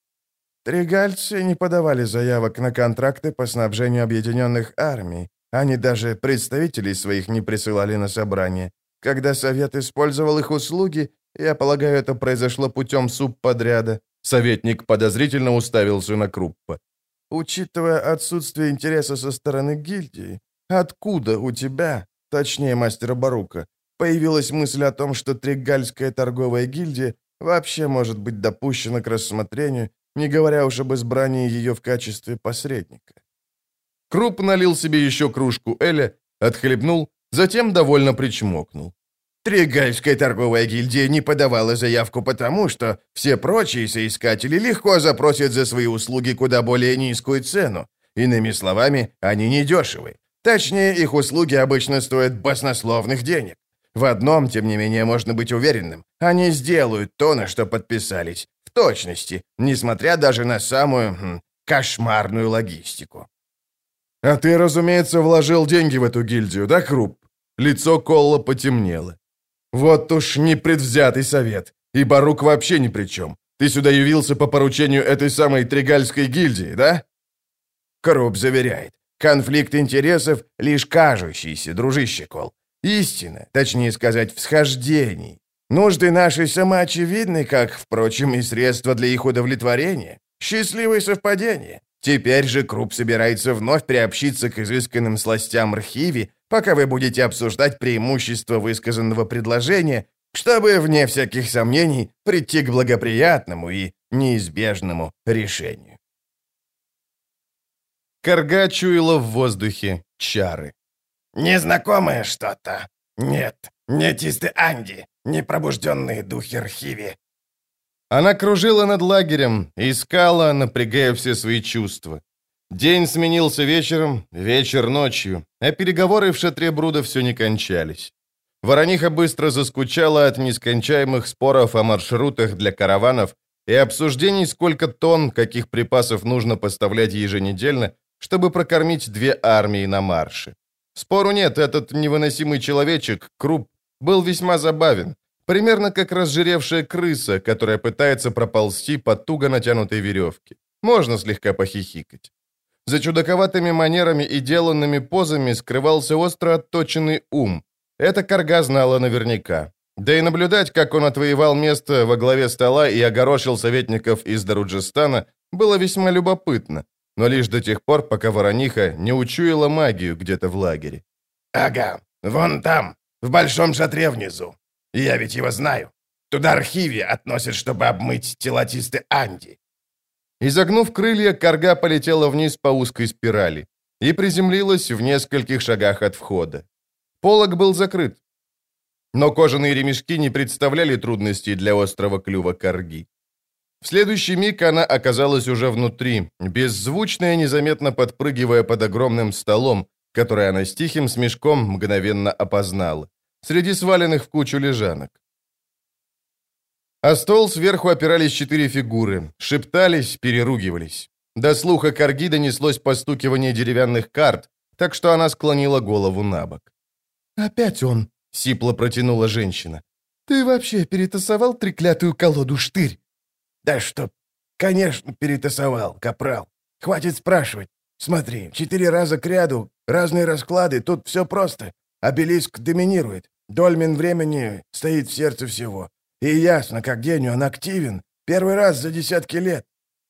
«Тригальцы не подавали заявок на контракты по снабжению объединенных армий. Они даже представителей своих не присылали на собрание. Когда Совет использовал их услуги, я полагаю, это произошло путем субподряда». Советник подозрительно уставился на Круппа. «Учитывая отсутствие интереса со стороны гильдии, откуда у тебя, точнее мастера Барука, появилась мысль о том, что Тригальская торговая гильдия вообще может быть допущена к рассмотрению, не говоря уж об избрании ее в качестве посредника?» Круп налил себе еще кружку эля, отхлебнул, затем довольно причмокнул. «Тригальская торговая гильдия не подавала заявку потому, что все прочие соискатели легко запросят за свои услуги куда более низкую цену. Иными словами, они недешевы. Точнее, их услуги обычно стоят баснословных денег. В одном, тем не менее, можно быть уверенным. Они сделают то, на что подписались. В точности, несмотря даже на самую хм, кошмарную логистику». «А ты, разумеется, вложил деньги в эту гильдию, да, Круп?» Лицо Колла потемнело. «Вот уж непредвзятый совет. И Барук вообще ни при чем. Ты сюда явился по поручению этой самой Тригальской гильдии, да?» Круп заверяет. Конфликт интересов лишь кажущийся, дружище Кол. Истина, точнее сказать, всхождений. Нужды наши самоочевидны, как, впрочем, и средства для их удовлетворения. Счастливое совпадение. Теперь же Круп собирается вновь приобщиться к изысканным сластям Рхиви, пока вы будете обсуждать преимущества высказанного предложения, чтобы, вне всяких сомнений, прийти к благоприятному и неизбежному решению». Карга чуяла в воздухе чары. «Незнакомое что-то. Нет, не Тисты Анди, не пробужденные духи Рхиви». Она кружила над лагерем, искала, напрягая все свои чувства. День сменился вечером, вечер ночью, а переговоры в шатре Бруда все не кончались. Ворониха быстро заскучала от нескончаемых споров о маршрутах для караванов и обсуждений, сколько тонн, каких припасов нужно поставлять еженедельно, чтобы прокормить две армии на марше. Спору нет, этот невыносимый человечек, Круп, был весьма забавен, примерно как разжиревшая крыса, которая пытается проползти по туго натянутой веревке. Можно слегка похихикать. За чудаковатыми манерами и деланными позами скрывался остро отточенный ум. Это Карга знала наверняка. Да и наблюдать, как он отвоевал место во главе стола и огорошил советников из Даруджистана, было весьма любопытно, но лишь до тех пор, пока Ворониха не учуяла магию где-то в лагере. «Ага, вон там, в большом шатре внизу. Я ведь его знаю. Туда Рхиви относят, чтобы обмыть тела Тисты Анди». Изогнув крылья, Карга полетела вниз по узкой спирали и приземлилась в нескольких шагах от входа. Полог был закрыт, но кожаные ремешки не представляли трудностей для острого клюва Карги. В следующий миг она оказалась уже внутри, беззвучно и незаметно подпрыгивая под огромным столом, который она с тихим смешком мгновенно опознала, среди сваленных в кучу лежанок. А стол сверху опирались четыре фигуры, шептались, переругивались. До слуха Карги донеслось постукивание деревянных карт, так что она склонила голову на бок. «Опять он!» — сипло протянула женщина. «Ты вообще перетасовал треклятую колоду, штырь?» «Да что, конечно, перетасовал, капрал. Хватит спрашивать. Смотри, четыре раза кряду, разные расклады, тут все просто. Обелиск доминирует. Дольмен времени стоит в сердце всего. И ясно, как день он активен. Первый раз за десятки лет».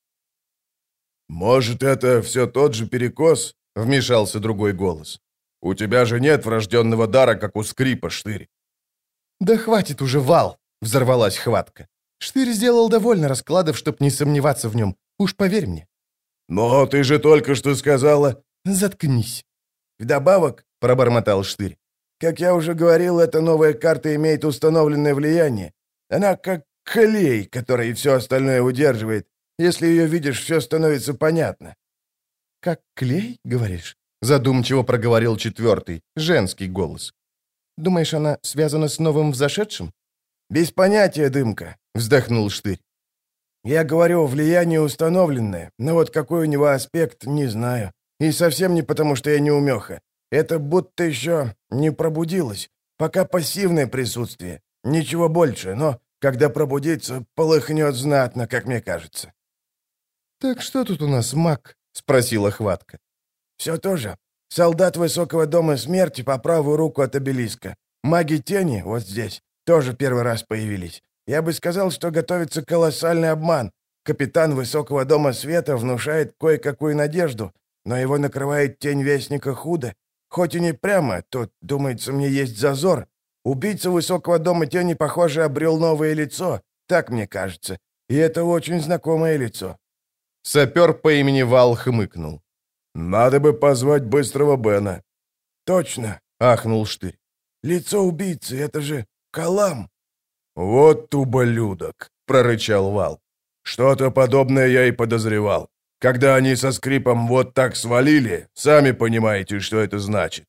«Может, это все тот же перекос?» — вмешался другой голос. «У тебя же нет врожденного дара, как у скрипа, штырь». «Да хватит уже, Вал!» — взорвалась хватка. «Штырь сделал довольно раскладов, чтоб не сомневаться в нем. Уж поверь мне». «Но ты же только что сказала...» «Заткнись». «Вдобавок», — пробормотал Штырь, как я уже говорил, эта новая карта имеет установленное влияние. Она как клей, который все остальное удерживает. Если ее видишь, все становится понятно». «Как клей, говоришь?» — задумчиво проговорил четвертый, женский голос. «Думаешь, она связана с новым взошедшим?» «Без понятия, Дымка», — вздохнул Штырь. «Я говорю, влияние установленное, но вот какой у него аспект, не знаю. И совсем не потому, что я не умеха. Это будто еще не пробудилось. Пока пассивное присутствие. Ничего больше, но когда пробудится, полыхнет знатно, как мне кажется». «Так что тут у нас, маг?» — спросила хватка. «Все то же. Солдат Высокого дома смерти по правую руку от обелиска. Маги тени, вот здесь, тоже первый раз появились. Я бы сказал, что готовится колоссальный обман. Капитан Высокого дома света внушает кое-какую надежду, но его накрывает тень Вестника худо. Хоть и не прямо, тут, думается, мне есть зазор. Убийца Высокого дома тени, похоже, обрел новое лицо, так мне кажется. И это очень знакомое лицо». Сапер по имени Вал хмыкнул. «Надо бы позвать быстрого Бена». «Точно», — ахнул Штырь. «Лицо убийцы, это же Калам». «Вот ублюдок», — прорычал Вал. «Что-то подобное я и подозревал. Когда они со скрипом вот так свалили, сами понимаете, что это значит».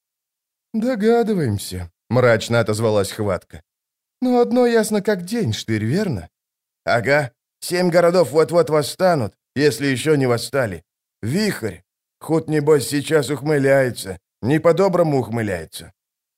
«Догадываемся», — мрачно отозвалась хватка. «Но одно ясно как день, штырь, верно?» «Ага. Семь городов вот-вот восстанут, если еще не восстали. Вихрь. Худ, небось, сейчас ухмыляется. Не по-доброму ухмыляется».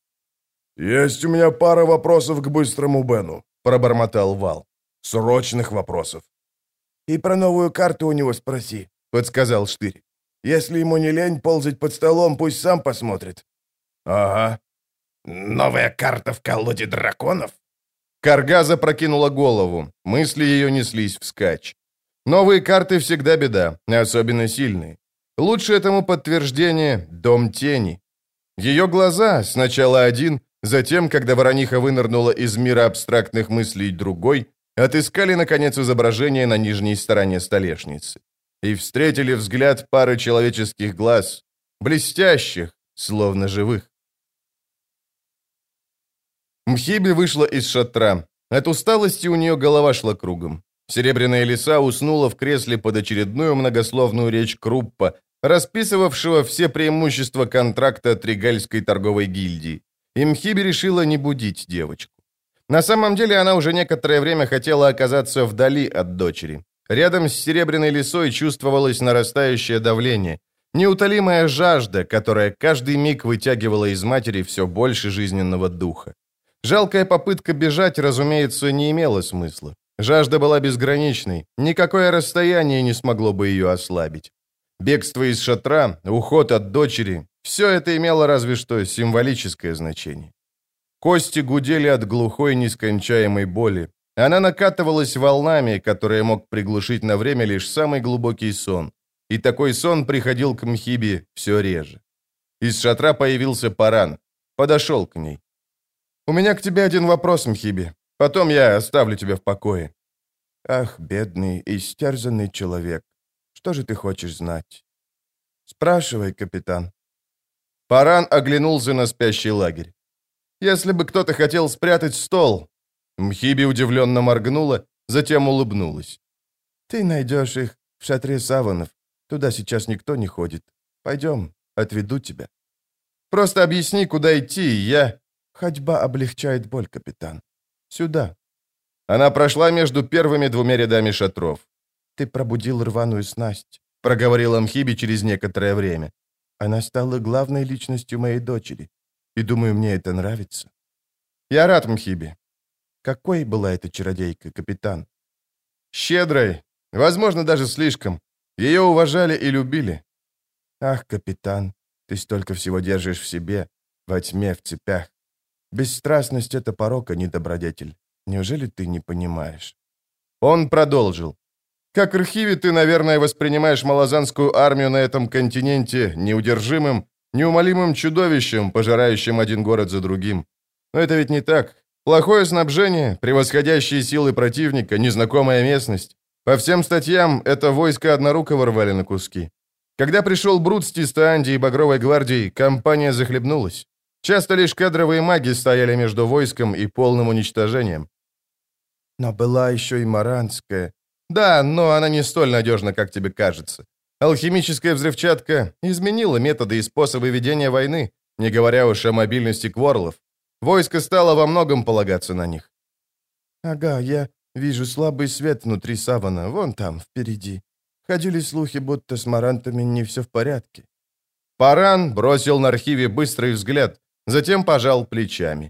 «Есть у меня пара вопросов к быстрому Бену», — пробормотал Вал. «Срочных вопросов». «И про новую карту у него спроси», — подсказал Штырь. «Если ему не лень ползать под столом, пусть сам посмотрит». «Ага». «Новая карта в колоде драконов?» Карга запрокинула голову, мысли ее неслись вскачь. Новые карты всегда беда, особенно сильные. Лучше этому подтверждение — Дом Тени. Ее глаза, сначала один, затем, когда ворониха вынырнула из мира абстрактных мыслей другой, отыскали, наконец, изображение на нижней стороне столешницы. И встретили взгляд пары человеческих глаз, блестящих, словно живых. Мхиби вышла из шатра. От усталости у нее голова шла кругом. Серебряная лиса уснула в кресле под очередную многословную речь Круппа, расписывавшего все преимущества контракта Тригальской торговой гильдии. И Мхиби решила не будить девочку. На самом деле она уже некоторое время хотела оказаться вдали от дочери. Рядом с серебряной лисой чувствовалось нарастающее давление, неутолимая жажда, которая каждый миг вытягивала из матери все больше жизненного духа. Жалкая попытка бежать, разумеется, не имела смысла. Жажда была безграничной, никакое расстояние не смогло бы ее ослабить. Бегство из шатра, уход от дочери — все это имело разве что символическое значение. Кости гудели от глухой нескончаемой боли. Она накатывалась волнами, которые мог приглушить на время лишь самый глубокий сон. И такой сон приходил к Мхиби все реже. Из шатра появился Паран. Подошел к ней. «У меня к тебе один вопрос, Мхиби. Потом я оставлю тебя в покое». «Ах, бедный, истерзанный человек. Что же ты хочешь знать?» «Спрашивай, капитан». Паран оглянулся на спящий лагерь. «Если бы кто-то хотел спрятать стол...» Мхиби удивленно моргнула, затем улыбнулась. Ты найдешь их в шатре саванов. Туда сейчас никто не ходит. Пойдем, отведу тебя. Просто объясни, куда идти, и я...» Ходьба облегчает боль, капитан. Сюда. Она прошла между первыми двумя рядами шатров. Ты пробудил рваную снасть, проговорил Амхиби через некоторое время. Она стала главной личностью моей дочери. И думаю, мне это нравится. Я рад, Мхиби. Какой была эта чародейка, капитан? Щедрой. Возможно, даже слишком. Ее уважали и любили. Ах, капитан, ты столько всего держишь в себе, во тьме, в цепях. Бесстрастность — это порок, а не добродетель. Неужели ты не понимаешь? Он продолжил. Как Рхиви, ты, наверное, воспринимаешь малазанскую армию на этом континенте неудержимым, неумолимым чудовищем, пожирающим один город за другим. Но это ведь не так. Плохое снабжение, превосходящие силы противника, незнакомая местность. По всем статьям, это войско однорукого рвали на куски. Когда пришел Брут с Тистанди и Багровой гвардией, компания захлебнулась. Часто лишь кадровые маги стояли между войском и полным уничтожением. Но была еще и Маранская. Да, но она не столь надежна, как тебе кажется. Алхимическая взрывчатка изменила методы и способы ведения войны, не говоря уж о мобильности кворлов. Войско стало во многом полагаться на них. Ага, я вижу слабый свет внутри савана, вон там, впереди. Ходили слухи, будто с марантами не все в порядке. Паран бросил на Архиве быстрый взгляд, затем пожал плечами.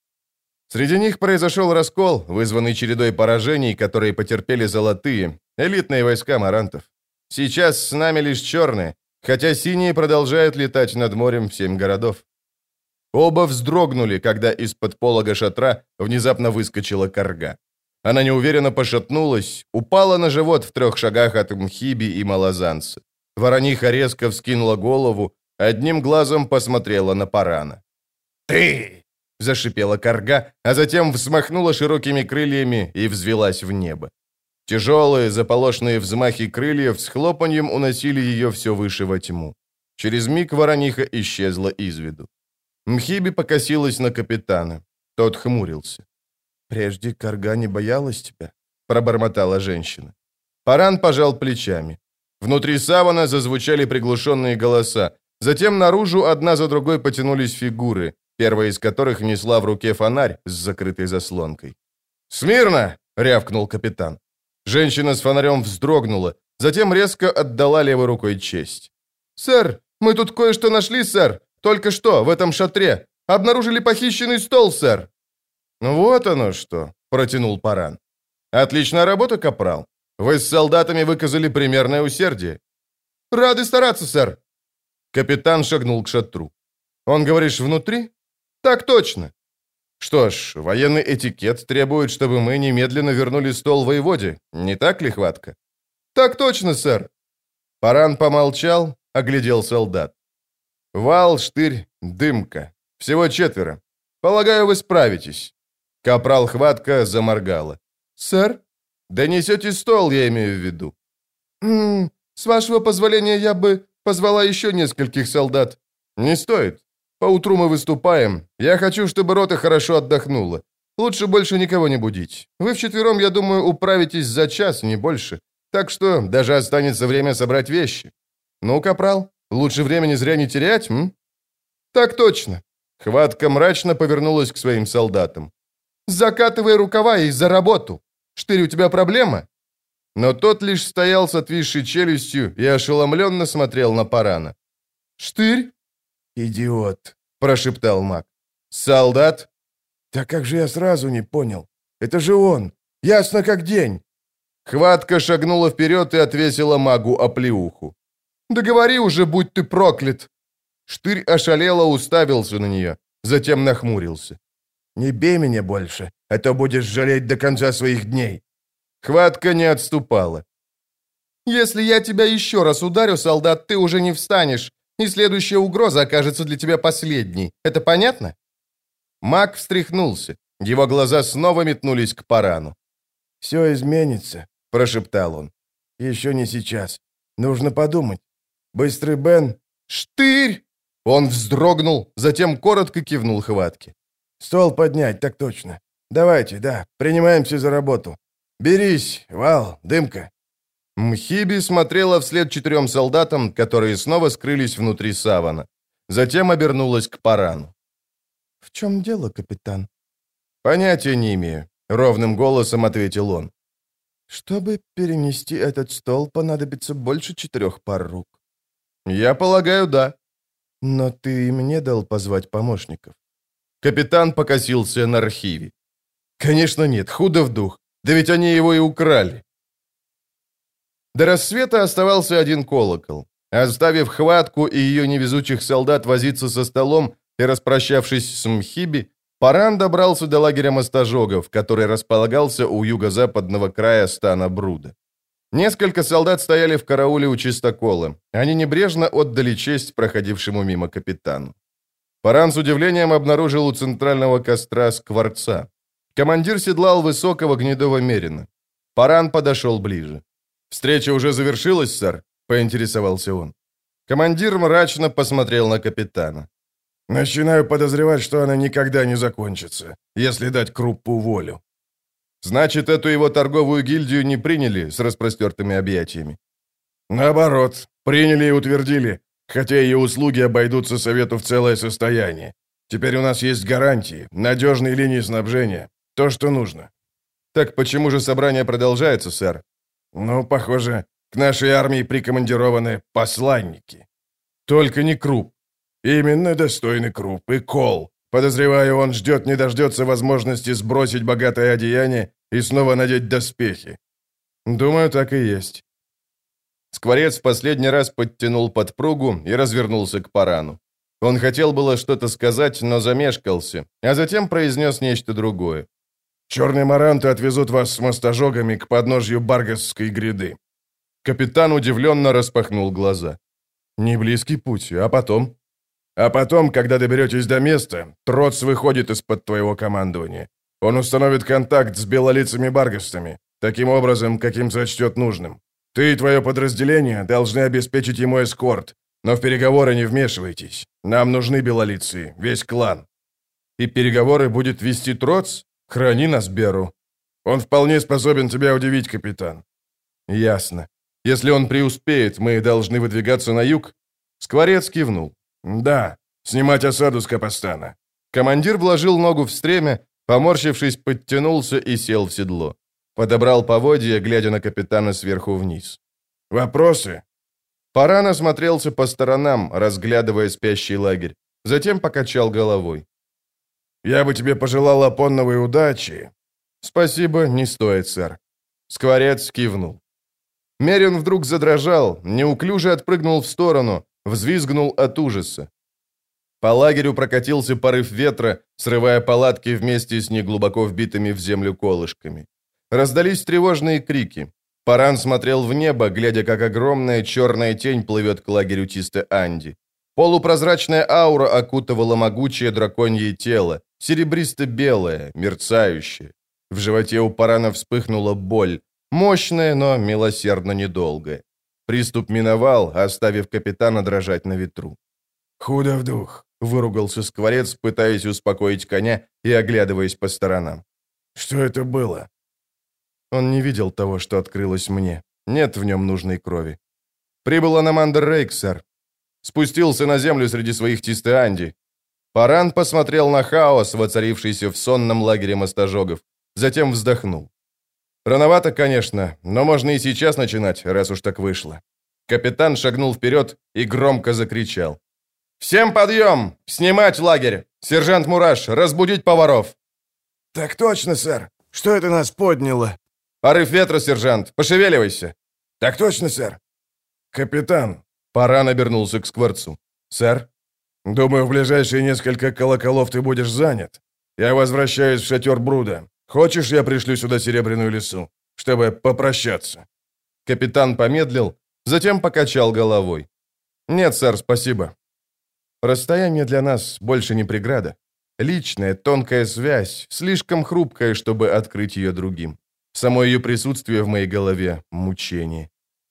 Среди них произошел раскол, вызванный чередой поражений, которые потерпели золотые, элитные войска марантов. Сейчас с нами лишь черные, хотя синие продолжают летать над морем в семь городов. Оба вздрогнули, когда из-под полога шатра внезапно выскочила карга. Она неуверенно пошатнулась, упала на живот в трех шагах от Мхиби и Малазанца. Ворониха резко вскинула голову, одним глазом посмотрела на Парана. «Ты!» — зашипела карга, а затем взмахнула широкими крыльями и взвелась в небо. Тяжелые, заполошенные взмахи крыльев с хлопаньем уносили ее все выше во тьму. Через миг ворониха исчезла из виду. Мхиби покосилась на капитана. Тот хмурился. «Прежде карга не боялась тебя?» — пробормотала женщина. Паран пожал плечами. Внутри савана зазвучали приглушенные голоса. Затем наружу одна за другой потянулись фигуры, первая из которых несла в руке фонарь с закрытой заслонкой. «Смирно!» — рявкнул капитан. Женщина с фонарем вздрогнула, затем резко отдала левой рукой честь. «Сэр, мы тут кое-что нашли, сэр. Только что, в этом шатре. Обнаружили похищенный стол, сэр». «Вот оно что», — протянул Паран. «Отличная работа, капрал. Вы с солдатами выказали примерное усердие». «Рады стараться, сэр». Капитан шагнул к шатру. «Он, говоришь, внутри?» «Так точно». «Что ж, военный этикет требует, чтобы мы немедленно вернули стол воеводе. Не так ли, Хватка?» «Так точно, сэр». Паран помолчал, оглядел солдат. «Вал, Штырь, Дымка. Всего четверо. Полагаю, вы справитесь». Капрал Хватка заморгала. «Сэр?» «Донесете стол, я имею в виду». «М-м, с вашего позволения, я бы позвала еще нескольких солдат». «Не стоит. Поутру мы выступаем. Я хочу, чтобы рота хорошо отдохнула. Лучше больше никого не будить. Вы вчетвером, я думаю, управитесь за час, не больше. Так что даже останется время собрать вещи. Ну, капрал, лучше времени зря не терять, м?» «Так точно». Хватка мрачно повернулась к своим солдатам. «Закатывай рукава и за работу. Штырь, у тебя проблема?» Но тот лишь стоял с отвисшей челюстью и ошеломленно смотрел на Парана. «Штырь?» «Идиот», — прошептал маг. «Солдат?» «Да как же я сразу не понял? Это же он! Ясно как день!» Хватка шагнула вперед и отвесила магу оплеуху. «Да говори уже, будь ты проклят!» Штырь ошалело уставился на нее, затем нахмурился. «Не бей меня больше, а то будешь жалеть до конца своих дней!» Хватка не отступала. «Если я тебя еще раз ударю, солдат, ты уже не встанешь, и следующая угроза окажется для тебя последней. Это понятно?» Маг встряхнулся. Его глаза снова метнулись к Парану. «Все изменится», — прошептал он. «Еще не сейчас. Нужно подумать. Быстрый Бен...» «Штырь!» Он вздрогнул, затем коротко кивнул Хватке. «Стол поднять, так точно. Давайте, да, принимаемся за работу. Берись, Вал, Дымка». Мхиби смотрела вслед четырем солдатам, которые снова скрылись внутри савана. Затем обернулась к Парану. «В чем дело, капитан?» «Понятия не имею», — ровным голосом ответил он. «Чтобы перенести этот стол, понадобится больше четырех пар рук». «Я полагаю, да». «Но ты и мне дал позвать помощников». Капитан покосился на архиве. «Конечно нет, худо в дух. Да ведь они его и украли». До рассвета оставался один колокол. Оставив хватку и ее невезучих солдат возиться со столом и распрощавшись с Мхиби, Паран добрался до лагеря мастожогов, который располагался у юго-западного края стана Бруда. Несколько солдат стояли в карауле у чистокола. Они небрежно отдали честь проходившему мимо капитану. Паран с удивлением обнаружил у центрального костра скворца. Командир седлал высокого гнедого мерина. Паран подошел ближе. «Встреча уже завершилась, сэр?» — поинтересовался он. Командир мрачно посмотрел на капитана. «Начинаю подозревать, что она никогда не закончится, если дать Круппу волю». «Значит, эту его торговую гильдию не приняли с распростертыми объятиями?» «Наоборот, приняли и утвердили, хотя ее услуги обойдутся совету в целое состояние. Теперь у нас есть гарантии, надежные линии снабжения, то, что нужно». «Так почему же собрание продолжается, сэр?» «Ну, похоже, к нашей армии прикомандированы посланники». «Только не Крупп». «Именно достойный Крупп и Кол. Подозреваю, он ждет не дождется возможности сбросить богатое одеяние и снова надеть доспехи». «Думаю, так и есть». Скворец в последний раз подтянул подпругу и развернулся к Парану. Он хотел было что-то сказать, но замешкался, а затем произнес нечто другое. «Черные маранты отвезут вас с мастожогами к подножью Баргасской гряды». Капитан удивленно распахнул глаза. «Не близкий путь, а потом?» «А потом, когда доберетесь до места, Троц выходит из-под твоего командования. Он установит контакт с белолицами Баргастами, таким образом, каким сочтет нужным. Ты и твое подразделение должны обеспечить ему эскорт, но в переговоры не вмешивайтесь. Нам нужны белолицы, весь клан». «И переговоры будет вести Троц? Храни нас, Беру». «Он вполне способен тебя удивить, капитан». «Ясно. Если он преуспеет, мы должны выдвигаться на юг?» Скворец кивнул. «Да, снимать осаду с Капостана». Командир вложил ногу в стремя, поморщившись, подтянулся и сел в седло. Подобрал поводья, глядя на капитана сверху вниз. «Вопросы?» Паран осмотрелся по сторонам, разглядывая спящий лагерь. Затем покачал головой. «Я бы тебе пожелал Апонновой удачи». «Спасибо, не стоит, сэр». Скворец кивнул. Мерин вдруг задрожал, неуклюже отпрыгнул в сторону, взвизгнул от ужаса. По лагерю прокатился порыв ветра, срывая палатки вместе с неглубоко вбитыми в землю колышками. Раздались тревожные крики. Паран смотрел в небо, глядя, как огромная черная тень плывет к лагерю Тисте-Анди. Полупрозрачная аура окутывала могучее драконье тело, серебристо-белое, мерцающее. В животе у Парана вспыхнула боль, мощная, но милосердно недолгая. Приступ миновал, оставив капитана дрожать на ветру. «Худо в дух», — выругался скворец, пытаясь успокоить коня и оглядываясь по сторонам. «Что это было?» Он не видел того, что открылось мне. Нет в нем нужной крови. Прибыл Аномандр Рейк, сэр. Спустился на землю среди своих Тисте-Анди. Паран посмотрел на хаос, воцарившийся в сонном лагере мастожогов. Затем вздохнул. Рановато, конечно, но можно и сейчас начинать, раз уж так вышло. Капитан шагнул вперед и громко закричал. «Всем подъем! Снимать лагерь! Сержант Мураш, разбудить поваров!» «Так точно, сэр! Что это нас подняло?» «Порыв ветра, сержант! Пошевеливайся!» «Так точно, сэр!» «Капитан!» Паран обернулся к скворцу. «Сэр?» «Думаю, в ближайшие несколько колоколов ты будешь занят. Я возвращаюсь в шатер Бруда. Хочешь, я пришлю сюда Серебряную лису, чтобы попрощаться?» Капитан помедлил, затем покачал головой. «Нет, сэр, спасибо. Расстояние для нас больше не преграда. Личная, тонкая связь, слишком хрупкая, чтобы открыть ее другим. Само ее присутствие в моей голове — мучение.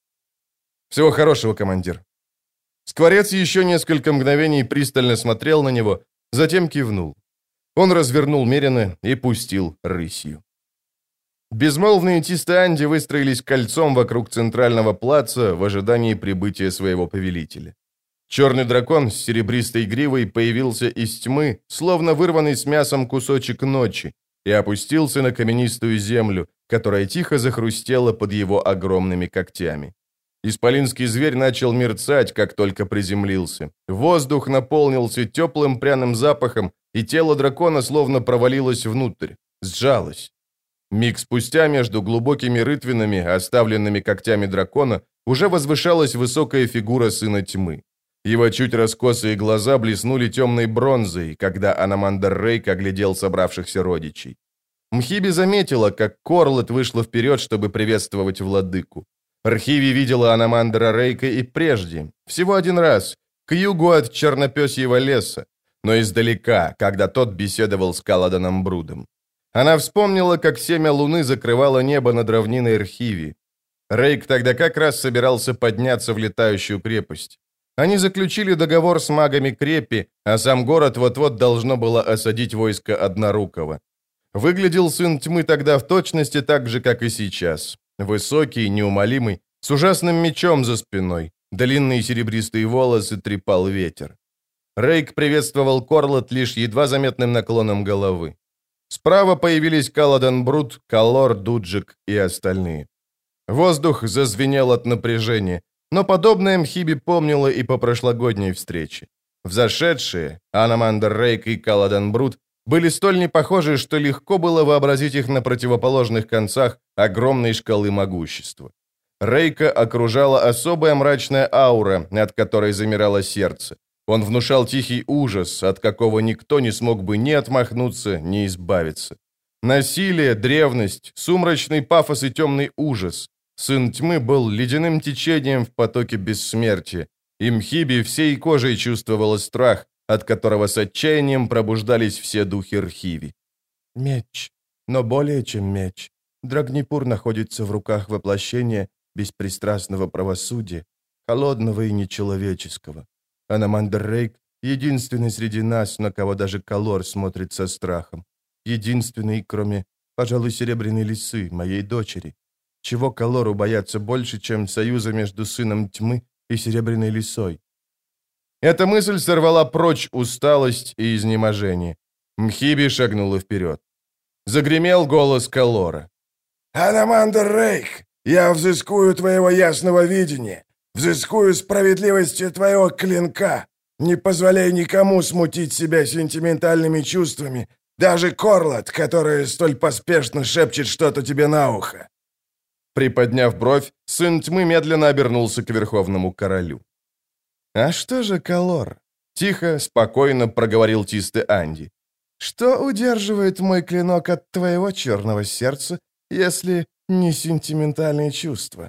Всего хорошего, командир». Скворец еще несколько мгновений пристально смотрел на него, затем кивнул. Он развернул Мерина и пустил рысью. Безмолвные Тиста-Анди выстроились кольцом вокруг центрального плаца в ожидании прибытия своего повелителя. Черный дракон с серебристой гривой появился из тьмы, словно вырванный с мясом кусочек ночи, и опустился на каменистую землю, которая тихо захрустела под его огромными когтями. Исполинский зверь начал мерцать, как только приземлился. Воздух наполнился теплым пряным запахом, и тело дракона словно провалилось внутрь, сжалось. Миг спустя между глубокими рытвинами, оставленными когтями дракона, уже возвышалась высокая фигура сына тьмы. Его чуть раскосые глаза блеснули темной бронзой, когда Аномандр Рейк оглядел собравшихся родичей. Мхиби заметила, как Корлет вышла вперед, чтобы приветствовать владыку. Рхиви видела Аномандра Рейка и прежде, всего один раз, к югу от Чернопёсьего леса, но издалека, когда тот беседовал с Каладаном Брудом. Она вспомнила, как семя луны закрывало небо над равниной Рхиви. Рейк тогда как раз собирался подняться в летающую крепость. Они заключили договор с магами крепи, а сам город вот-вот должно было осадить войско Однорукого. Выглядел сын тьмы тогда в точности так же, как и сейчас. Высокий, неумолимый, с ужасным мечом за спиной. Длинные серебристые волосы трепал ветер. Рейк приветствовал Корлет лишь едва заметным наклоном головы. Справа появились Каладан Брут, Калор, Дуджик и остальные. Воздух зазвенел от напряжения, но подобное Мхиби помнила и по прошлогодней встрече. Взошедшие, Аномандр Рейк и Каладан Брут, были столь непохожи, что легко было вообразить их на противоположных концах огромной шкалы могущества. Рейка окружала особая мрачная аура, от которой замирало сердце. Он внушал тихий ужас, от какого никто не смог бы ни отмахнуться, ни избавиться. Насилие, древность, сумрачный пафос и темный ужас. Сын тьмы был ледяным течением в потоке бессмертия, и Мхиби всей кожей чувствовала страх, от которого с отчаянием пробуждались все духи Рхиви. Меч, но более чем меч. Драгнипур находится в руках воплощения беспристрастного правосудия, холодного и нечеловеческого. Аномандр Рейк — единственный среди нас, на кого даже Калор смотрит со страхом. Единственный, кроме, пожалуй, Серебряной Лисы, моей дочери. Чего Калору бояться больше, чем союза между сыном тьмы и Серебряной Лисой? Эта мысль сорвала прочь усталость и изнеможение. Мхиби шагнула вперед. Загремел голос Калора. «Аномандр Рейк, я взыскую твоего ясного видения, взыскую справедливости твоего клинка. Не позволяй никому смутить себя сентиментальными чувствами, даже Корлет, которая столь поспешно шепчет что-то тебе на ухо». Приподняв бровь, сын тьмы медленно обернулся к Верховному Королю. «А что же, Калор?» — тихо, спокойно проговорил Тисты-Анди. «Что удерживает мой клинок от твоего черного сердца, если не сентиментальные чувства?»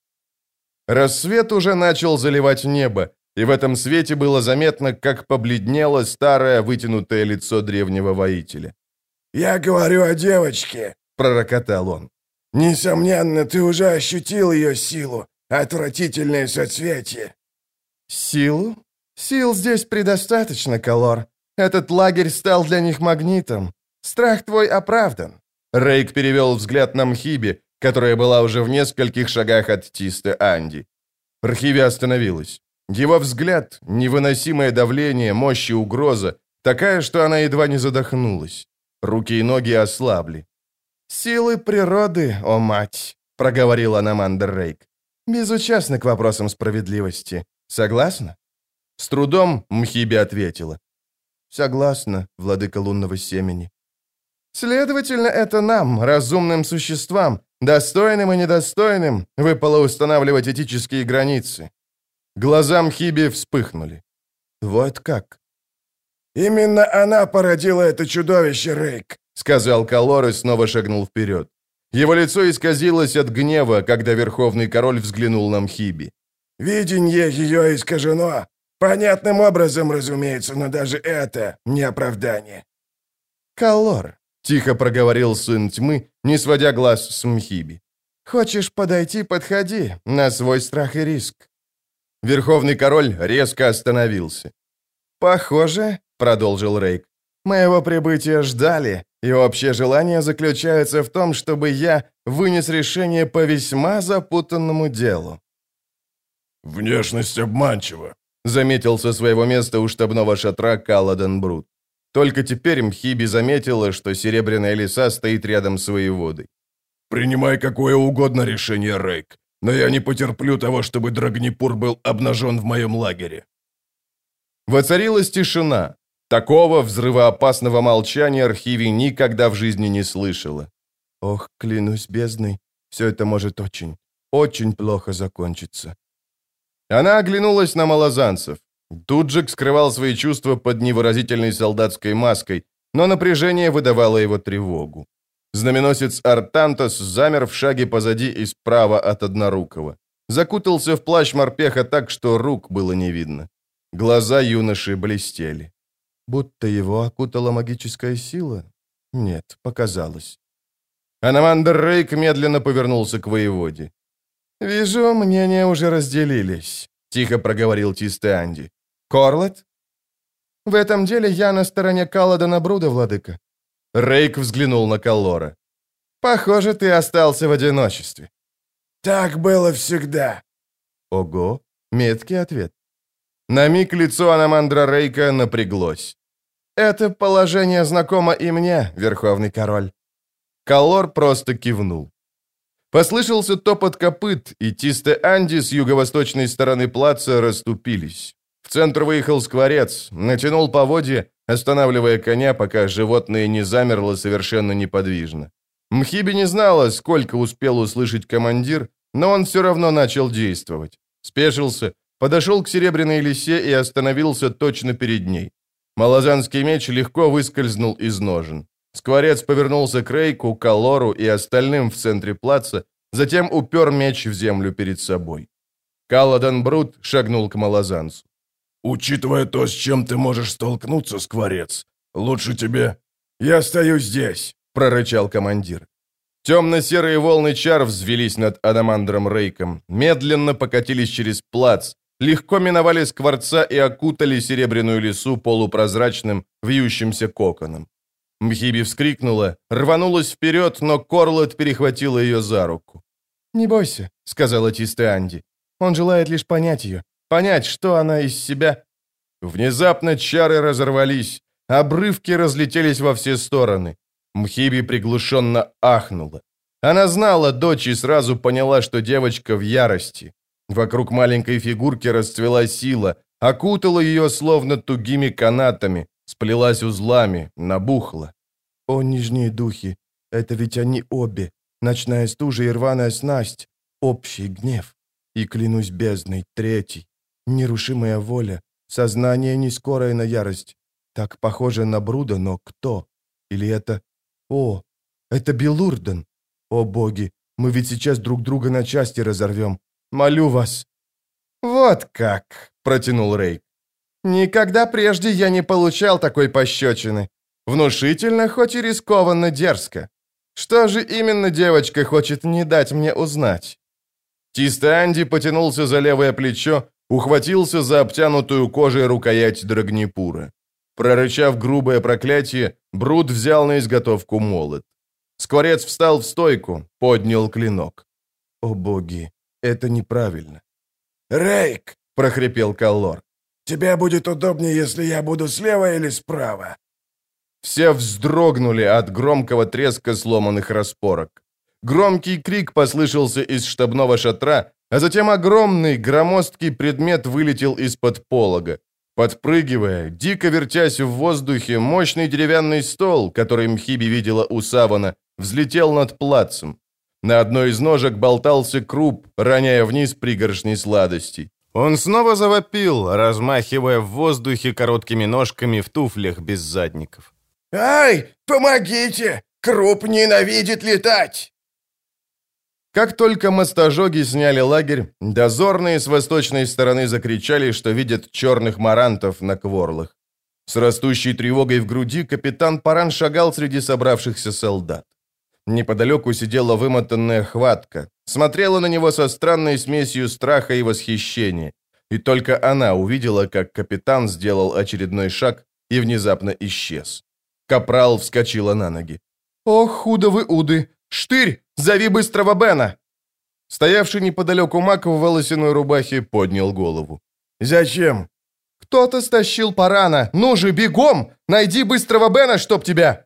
Рассвет уже начал заливать небо, и в этом свете было заметно, как побледнело старое вытянутое лицо древнего воителя. «Я говорю о девочке», — пророкотал он. «Несомненно, ты уже ощутил ее силу, отвратительное соцветие». «Силу? Сил здесь предостаточно, Калор. Этот лагерь стал для них магнитом. Страх твой оправдан». Рейк перевел взгляд на Мхиби, которая была уже в нескольких шагах от Тисты-Анди. Рхиви остановилась. Его взгляд, невыносимое давление, мощь и угроза, такая, что она едва не задохнулась. Руки и ноги ослабли. «Силы природы, о мать!» — проговорил Аномандр Рейк. «Безучастны к вопросам справедливости. Согласна?» С трудом Мхиби ответила. «Согласна, владыка лунного семени». «Следовательно, это нам, разумным существам, достойным и недостойным, выпало устанавливать этические границы». Глаза Мхиби вспыхнули. «Вот как?» «Именно она породила это чудовище, Рейк», — сказал Калор и снова шагнул вперед. Его лицо исказилось от гнева, когда Верховный Король взглянул на Мхиби. «Виденье ее искажено. Понятным образом, разумеется, но даже это не оправдание». «Калор», — тихо проговорил сын тьмы, не сводя глаз с Мхиби. «Хочешь подойти, подходи, на свой страх и риск». Верховный Король резко остановился. «Похоже», — продолжил Рейк, Моего прибытия ждали, и общее желание заключается в том, чтобы я вынес решение по весьма запутанному делу». «Внешность обманчива», — заметил со своего места у штабного шатра Каладан Брут. Только теперь Мхиби заметила, что Серебряная Лиса стоит рядом с воеводой. «Принимай какое угодно решение, Рейк, но я не потерплю того, чтобы Драгнипур был обнажен в моем лагере». Воцарилась тишина. Такого взрывоопасного молчания Архиви никогда в жизни не слышала. «Ох, клянусь бездной, все это может очень, очень плохо закончиться». Она оглянулась на малозанцев. Туджик скрывал свои чувства под невыразительной солдатской маской, но напряжение выдавало его тревогу. Знаменосец Артантос замер в шаге позади и справа от Однорукого. Закутался в плащ морпеха так, что рук было не видно. Глаза юноши блестели. Будто его окутала магическая сила? Нет, показалось. Аномандр Рейк медленно повернулся к воеводе. «Вижу, мнения уже разделились», — тихо проговорил Тистеанди. «Корлет?» «В этом деле я на стороне Каладана Бруда, владыка». Рейк взглянул на Каллора. «Похоже, ты остался в одиночестве». «Так было всегда». Ого, меткий ответ. На миг лицо Аномандра Рейка напряглось. «Это положение знакомо и мне, Верховный Король». Каллор просто кивнул. Послышался топот копыт, и Тистеанди с юго-восточной стороны плаца расступились. В центр выехал скворец, натянул поводья, останавливая коня, пока животное не замерло совершенно неподвижно. Мхиби не знала, сколько успел услышать командир, но он все равно начал действовать. Спешился, подошел к Серебряной Лисе и остановился точно перед ней. Малозанский меч легко выскользнул из ножен. Скворец повернулся к Рейку, Каллору и остальным в центре плаца, затем упер меч в землю перед собой. Каладан Брут шагнул к малозанцу. «Учитывая то, с чем ты можешь столкнуться, Скворец, лучше тебе...» «Я стою здесь», — прорычал командир. Темно-серые волны чар взвелись над Аномандром Рейком, медленно покатились через плац, легко миновали скворца и окутали Серебряную Лису полупрозрачным, вьющимся коконом. Мхиби вскрикнула, рванулась вперед, но Корлет перехватила ее за руку. «Не бойся», — сказала Тистеанди. «Он желает лишь понять ее, понять, что она из себя...» Внезапно чары разорвались, обрывки разлетелись во все стороны. Мхиби приглушенно ахнула. Она знала дочь и сразу поняла, что девочка в ярости. Вокруг маленькой фигурки расцвела сила, окутала ее словно тугими канатами, сплелась узлами, набухла. «О, нижние духи, это ведь они обе, ночная стужа и рваная снасть, общий гнев. И, клянусь бездной, третий, нерушимая воля, сознание не скорое на ярость. Так похоже на Бруда, но кто? Или это... О, это Белурден. О, боги, мы ведь сейчас друг друга на части разорвем. Молю вас». «Вот как», — протянул Рейк. «Никогда прежде я не получал такой пощечины. Внушительно, хоть и рискованно дерзко. Что же именно девочка хочет не дать мне узнать?» Тистеанди потянулся за левое плечо, ухватился за обтянутую кожей рукоять Драгнипура. Прорычав грубое проклятие, Брут взял на изготовку молот. Скворец встал в стойку, поднял клинок. «О, боги, это неправильно». «Рейк!» — прохрипел Каллор. «Тебе будет удобнее, если я буду слева или справа?» Все вздрогнули от громкого треска сломанных распорок. Громкий крик послышался из штабного шатра, а затем огромный, громоздкий предмет вылетел из-под полога. Подпрыгивая, дико вертясь в воздухе, мощный деревянный стол, который Мхиби видела у савана, взлетел над плацем. На одной из ножек болтался круп, роняя вниз пригоршни сладостей. Он снова завопил, размахивая в воздухе короткими ножками в туфлях без задников. «Ай, помогите! Круп ненавидит летать!» Как только мостожоги сняли лагерь, дозорные с восточной стороны закричали, что видят черных марантов на кворлах. С растущей тревогой в груди капитан Паран шагал среди собравшихся солдат. Неподалеку сидела вымотанная хватка, смотрела на него со странной смесью страха и восхищения. И только она увидела, как капитан сделал очередной шаг и внезапно исчез. Капрал вскочила на ноги. «Ох, худо вы, уды! Штырь, зови быстрого Бена!» Стоявший неподалеку маг в волосяной рубахе поднял голову. «Зачем?» «Кто-то стащил Парана! Ну же, бегом! Найди быстрого Бена, чтоб тебя!»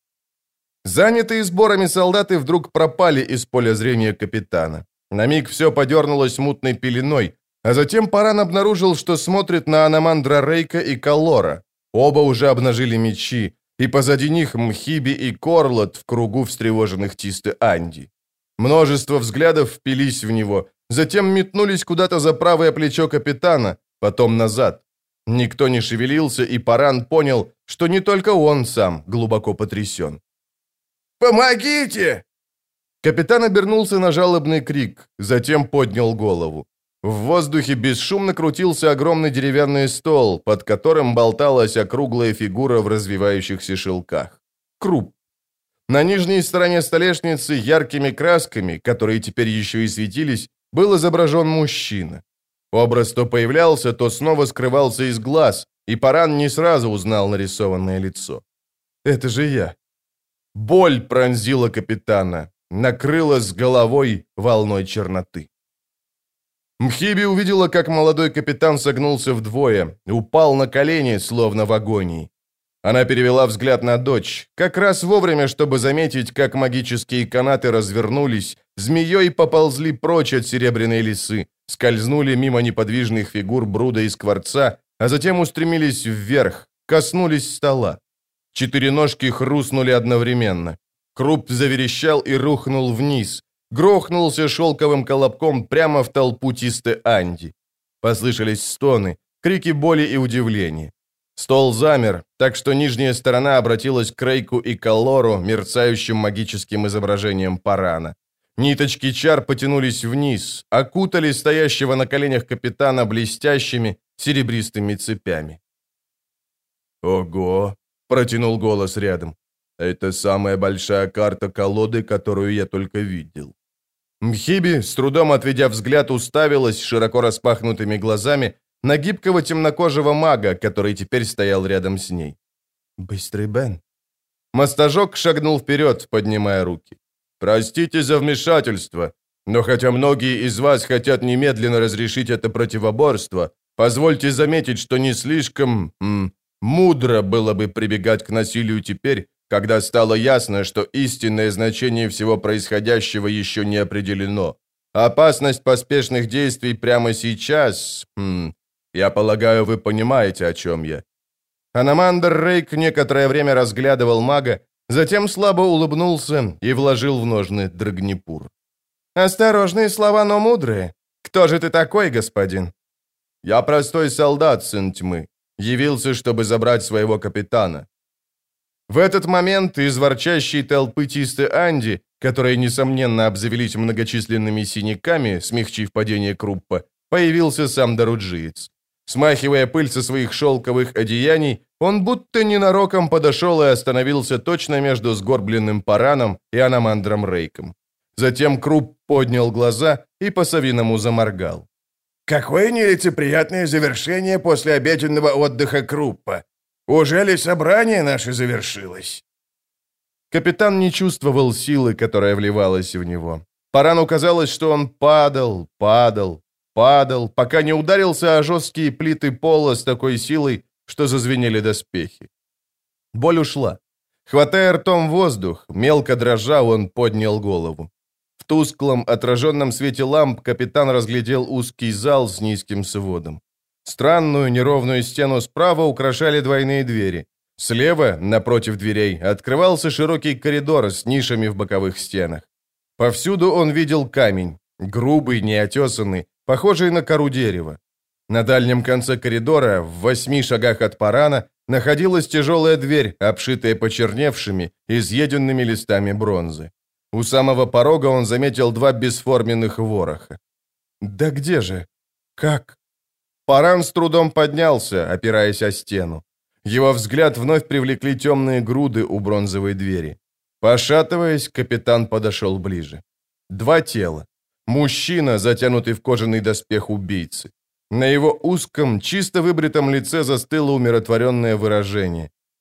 Занятые сборами солдаты вдруг пропали из поля зрения капитана. На миг все подернулось мутной пеленой, а затем Паран обнаружил, что смотрит на Аномандра Рейка и Каллора. Оба уже обнажили мечи, и позади них Мхиби и Корлот в кругу встревоженных Тисты Анди. Множество взглядов впились в него, затем метнулись куда-то за правое плечо капитана, потом назад. Никто не шевелился, и Паран понял, что не только он сам глубоко потрясен. «Помогите!» Капитан обернулся на жалобный крик, затем поднял голову. В воздухе бесшумно крутился огромный деревянный стол, под которым болталась округлая фигура в развивающихся шелках. Круп. На нижней стороне столешницы яркими красками, которые теперь еще и светились, был изображен мужчина. Образ то появлялся, то снова скрывался из глаз, и Паран не сразу узнал нарисованное лицо. «Это же я». Боль пронзила капитана, накрыла с головой волной черноты. Мхиби увидела, как молодой капитан согнулся вдвое, упал на колени, словно в агонии. Она перевела взгляд на дочь, как раз вовремя, чтобы заметить, как магические канаты развернулись, змеей поползли прочь от серебряной лисы, скользнули мимо неподвижных фигур Бруда и Скворца, а затем устремились вверх, коснулись стола. Четыре ножки хрустнули одновременно. Круп заверещал и рухнул вниз, грохнулся шелковым колобком прямо в толпу Тисты Анди. Послышались стоны, крики боли и удивления. Стол замер, так что нижняя сторона обратилась к Рейку и Каллору, мерцающим магическим изображением Парана. Ниточки чар потянулись вниз, окутали стоящего на коленях капитана блестящими серебристыми цепями. «Ого!» — протянул голос рядом. «Это самая большая карта колоды, которую я только видел». Мхиби, с трудом отведя взгляд, уставилась широко распахнутыми глазами на гибкого темнокожего мага, который теперь стоял рядом с ней. «Быстрый Бен». Мастажок шагнул вперед, поднимая руки. «Простите за вмешательство, но хотя многие из вас хотят немедленно разрешить это противоборство, позвольте заметить, что не слишком м, мудро было бы прибегать к насилию теперь, когда стало ясно, что истинное значение всего происходящего еще не определено. Опасность поспешных действий прямо сейчас... М, я полагаю, вы понимаете, о чем я». Аномандр Рейк некоторое время разглядывал мага, затем слабо улыбнулся и вложил в ножны драгнепур. «Осторожные слова, но мудрые. Кто же ты такой, господин?» «Я простой солдат, сын тьмы. Явился, чтобы забрать своего капитана». В этот момент из ворчащей толпы Тисты Анди, которые, несомненно, обзавелись многочисленными синяками, смягчив падение Круппа, появился сам Даруджиец. Смахивая пыль со своих шелковых одеяний, он будто ненароком подошел и остановился точно между сгорбленным Параном и Аномандром Рейком. Затем Крупп поднял глаза и по-совиному заморгал. «Какое нелицеприятное завершение после обеденного отдыха Круппа! Ужели собрание наше завершилось?» Капитан не чувствовал силы, которая вливалась в него. Парану казалось, что он падал, падал, падал, пока не ударился о жесткие плиты пола с такой силой, что зазвенели доспехи. Боль ушла. Хватая ртом воздух, мелко дрожа, он поднял голову. В тусклом, отраженном свете ламп капитан разглядел узкий зал с низким сводом. Странную неровную стену справа украшали двойные двери. Слева, напротив дверей, открывался широкий коридор с нишами в боковых стенах. Повсюду он видел камень, грубый, неотесанный, похожий на кору дерева. На дальнем конце коридора, в восьми шагах от Парана, находилась тяжелая дверь, обшитая почерневшими, изъеденными листами бронзы. У самого порога он заметил два бесформенных вороха. «Да где же? Как?» Паран с трудом поднялся, опираясь о стену. Его взгляд вновь привлекли темные груды у бронзовой двери. Пошатываясь, капитан подошел ближе. Два тела. Мужчина, затянутый в кожаный доспех убийцы. На его узком, чисто выбритом лице застыло умиротворенное выражение.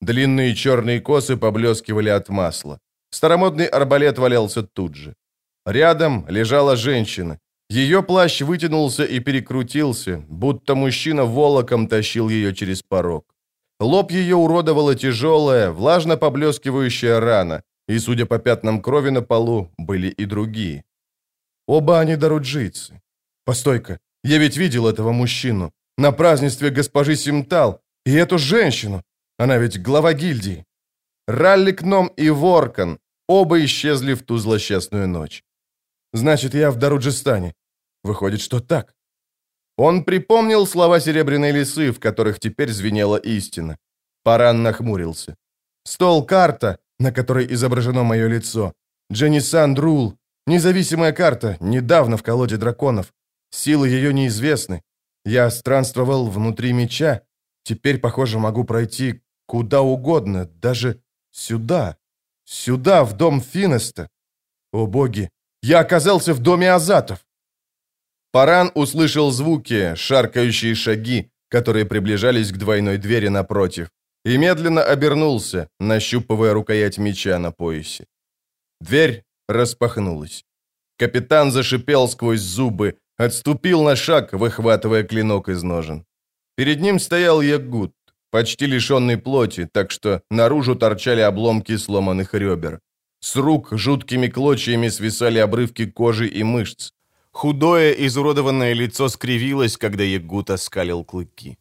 Длинные черные косы поблескивали от масла. Старомодный арбалет валялся тут же. Рядом лежала женщина. Ее плащ вытянулся и перекрутился, будто мужчина волоком тащил ее через порог. Лоб ее уродовала тяжелая, влажно поблескивающая рана, и, судя по пятнам крови на полу, были и другие. Оба они даруджийцы. Постой-ка, я ведь видел этого мужчину на празднестве госпожи Симтал, и эту женщину. Она ведь глава гильдии. Раллик Ном и Воркан оба исчезли в ту злосчастную ночь. Значит, я в Даруджистане. Выходит, что так. Он припомнил слова Серебряной Лисы, в которых теперь звенела истина. Паран нахмурился. Стол-карта, на которой изображено мое лицо. Дженнисан Друл. Независимая карта, недавно в колоде драконов. Силы ее неизвестны. Я странствовал внутри меча. Теперь, похоже, могу пройти куда угодно, даже сюда. Сюда, в дом Финеста. О боги, я оказался в доме Азатов. Паран услышал звуки, шаркающие шаги, которые приближались к двойной двери напротив, и медленно обернулся, нащупывая рукоять меча на поясе. Дверь распахнулась. Капитан зашипел сквозь зубы, отступил на шаг, выхватывая клинок из ножен. Перед ним стоял Ягут, почти лишенный плоти, так что наружу торчали обломки сломанных ребер. С рук жуткими клочьями свисали обрывки кожи и мышц. Худое, изуродованное лицо скривилось, когда Ягут оскалил клыки.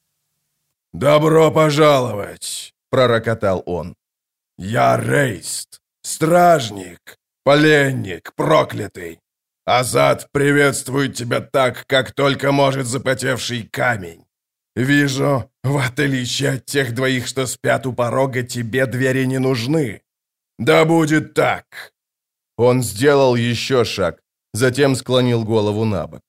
«Добро пожаловать!» — пророкотал он. «Я Рейст, стражник, пленник, проклятый. Азат приветствует тебя так, как только может запотевший камень. Вижу, в отличие от тех двоих, что спят у порога, тебе двери не нужны. Да будет так!» Он сделал еще шаг, затем склонил голову на бок.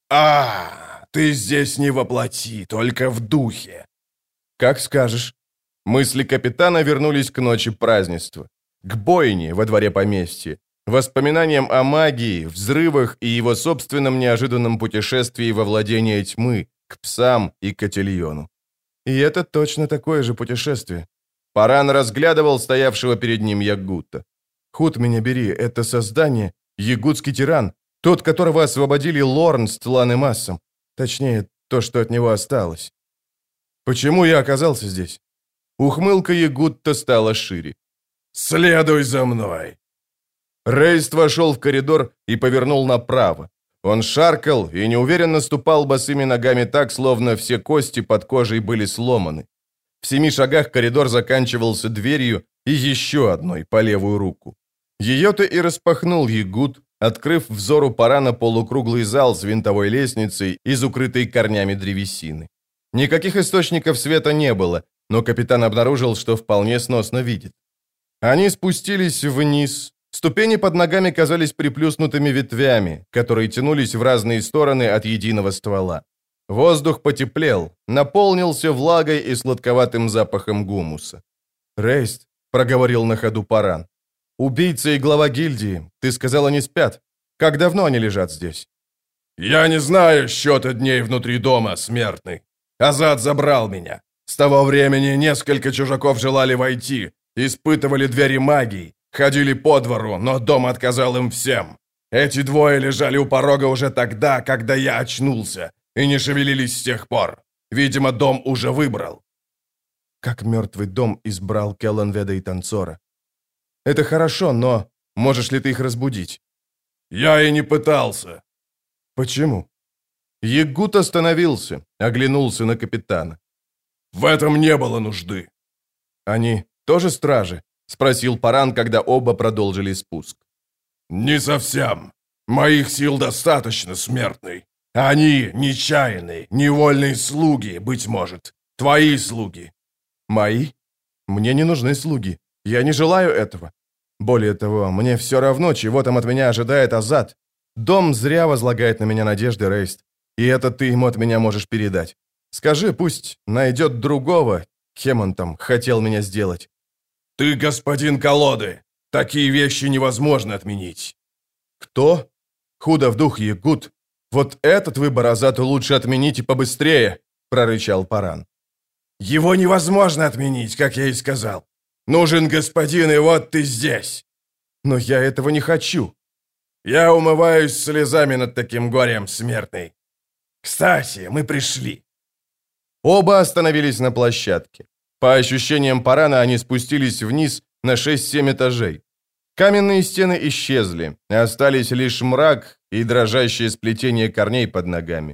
«А, ты здесь не во плоти, только в духе». «Как скажешь». Мысли капитана вернулись к ночи празднества, к бойне во дворе поместья, воспоминаниям о магии, взрывах и его собственном неожиданном путешествии во владение тьмы, к псам и котельону. И это точно такое же путешествие. Паран разглядывал стоявшего перед ним Ягута. «Худ меня бери, это создание, ягутский тиран, тот, которого освободили Лорн с Тлан и Массом. Точнее, то, что от него осталось. Почему я оказался здесь?» Ухмылка Ягутта стала шире. «Следуй за мной!» Рейст вошел в коридор и повернул направо. Он шаркал и неуверенно ступал босыми ногами так, словно все кости под кожей были сломаны. В семи шагах коридор заканчивался дверью и еще одной по левую руку. Ее-то и распахнул Ягут, открыв взору Парана полукруглый зал с винтовой лестницей из укрытой корнями древесины. Никаких источников света не было, но капитан обнаружил, что вполне сносно видит. Они спустились вниз. Ступени под ногами казались приплюснутыми ветвями, которые тянулись в разные стороны от единого ствола. Воздух потеплел, наполнился влагой и сладковатым запахом гумуса. «Рейст», — проговорил на ходу Паран, — «убийца и глава гильдии, ты сказал, они спят. Как давно они лежат здесь?» «Я не знаю счета дней внутри дома, смертный. Азат забрал меня. С того времени несколько чужаков желали войти, испытывали двери магии, ходили по двору, но дом отказал им всем. Эти двое лежали у порога уже тогда, когда я очнулся, и не шевелились с тех пор. Видимо, дом уже выбрал». Как мертвый дом избрал Келланведа и Танцора. «Это хорошо, но можешь ли ты их разбудить?» «Я и не пытался». «Почему?» Ягут остановился, оглянулся на капитана. «В этом не было нужды». «Они тоже стражи?» — спросил Паран, когда оба продолжили спуск. «Не совсем. Моих сил достаточно, смертный. Они нечаянные, невольные слуги, быть может. Твои слуги». «Мои? Мне не нужны слуги. Я не желаю этого. Более того, мне все равно, чего там от меня ожидает Азат. Дом зря возлагает на меня надежды, Рейст. И это ты ему от меня можешь передать. Скажи, пусть найдет другого, кем он там хотел меня сделать». «Ты господин колоды. Такие вещи невозможно отменить». «Кто? Худо в дух Ягут. Вот этот выбор Азату лучше отменить и побыстрее», — прорычал Паран. Его невозможно отменить, как я и сказал. Нужен господин, и вот ты здесь. Но я этого не хочу. Я умываюсь слезами над таким горем, смертный. Кстати, мы пришли. Оба остановились на площадке. По ощущениям Парана, они спустились вниз на шесть-семь этажей. Каменные стены исчезли, остались лишь мрак и дрожащее сплетение корней под ногами.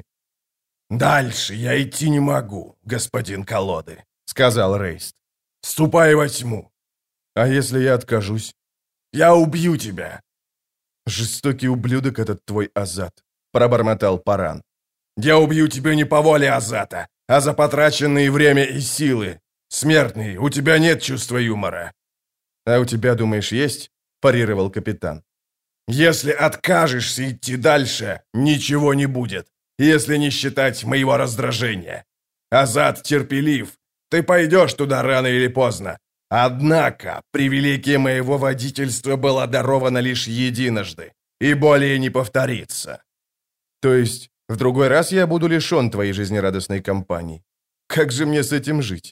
«Дальше я идти не могу, господин колоды», — сказал Рейст. «Ступай во тьму». «А если я откажусь?» «Я убью тебя». «Жестокий ублюдок этот твой Азат», — пробормотал Паран. «Я убью тебя не по воле Азата, а за потраченные время и силы. Смертный, у тебя нет чувства юмора». «А у тебя, думаешь, есть?» — парировал капитан. «Если откажешься идти дальше, ничего не будет, если не считать моего раздражения. Азат терпелив, ты пойдешь туда рано или поздно. Однако привилегия моего водительства была дарована лишь единожды и более не повторится». «То есть в другой раз я буду лишен твоей жизнерадостной компании? Как же мне с этим жить?»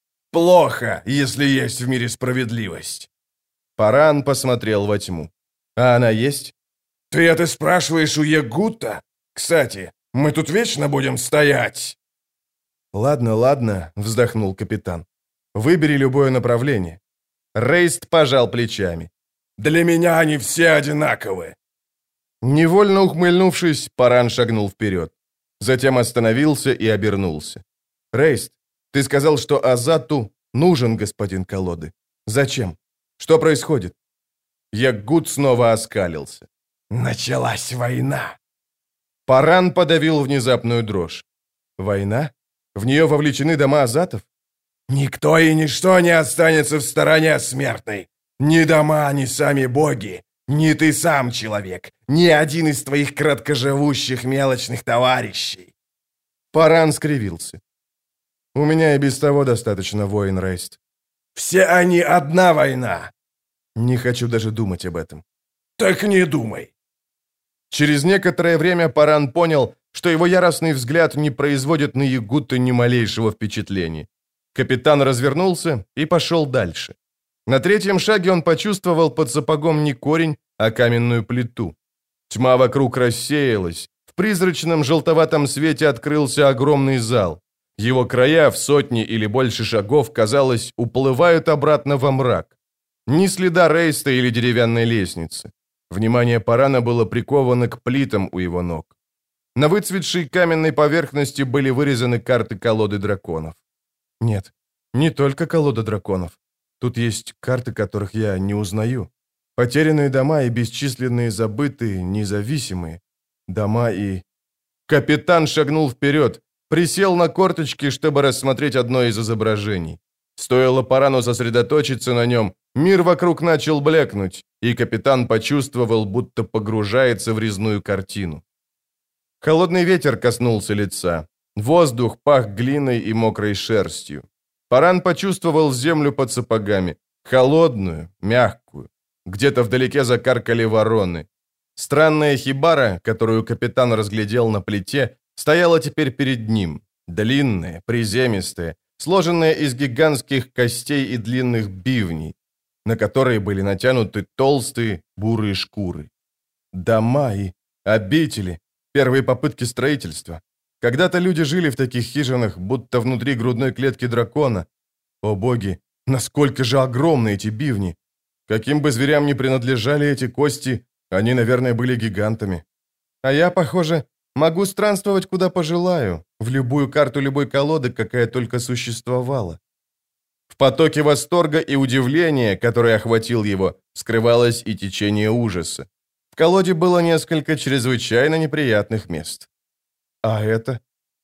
«Плохо, если есть в мире справедливость». Паран посмотрел во тьму. «А она есть?» «Ты это спрашиваешь у Ягута? Кстати, мы тут вечно будем стоять». «Ладно, ладно», — вздохнул капитан. «Выбери любое направление». Рейст пожал плечами. «Для меня они все одинаковы». Невольно ухмыльнувшись, Паран шагнул вперед. Затем остановился и обернулся. «Рейст, ты сказал, что Азату нужен господин колоды. Зачем? Что происходит?» Яггут снова оскалился. «Началась война». Паран подавил внезапную дрожь. «Война? В нее вовлечены дома Азатов?» «Никто и ничто не останется в стороне, смертной. Ни дома, ни сами боги, ни ты сам, человек, ни один из твоих краткоживущих мелочных товарищей». Паран скривился. «У меня и без того достаточно воин, Рейст». «Все они одна война». «Не хочу даже думать об этом». «Так не думай». Через некоторое время Паран понял, что его яростный взгляд не производит на Ягута ни малейшего впечатления. Капитан развернулся и пошел дальше. На третьем шаге он почувствовал под сапогом не корень, а каменную плиту. Тьма вокруг рассеялась. В призрачном желтоватом свете открылся огромный зал. Его края в сотни или больше шагов, казалось, уплывают обратно во мрак. Ни следа рейста или деревянной лестницы. Внимание Парана было приковано к плитам у его ног. На выцветшей каменной поверхности были вырезаны карты колоды драконов. Нет, не только колода драконов. Тут есть карты, которых я не узнаю. Потерянные дома и бесчисленные забытые, независимые. Дома и... Капитан шагнул вперед, присел на корточки, чтобы рассмотреть одно из изображений. Стоило Парану сосредоточиться на нем, мир вокруг начал блекнуть, и капитан почувствовал, будто погружается в резную картину. Холодный ветер коснулся лица. Воздух пах глиной и мокрой шерстью. Паран почувствовал землю под сапогами, холодную, мягкую. Где-то вдалеке закаркали вороны. Странная хибара, которую капитан разглядел на плите, стояла теперь перед ним. Длинная, приземистая, сложенная из гигантских костей и длинных бивней, на которые были натянуты толстые бурые шкуры. Дома и обители, первые попытки строительства. Когда-то люди жили в таких хижинах, будто внутри грудной клетки дракона. О боги, насколько же огромны эти бивни! Каким бы зверям ни принадлежали эти кости, они, наверное, были гигантами. А я, похоже, могу странствовать куда пожелаю, в любую карту любой колоды, какая только существовала. В потоке восторга и удивления, который охватил его, скрывалось и течение ужаса. В колоде было несколько чрезвычайно неприятных мест. А это?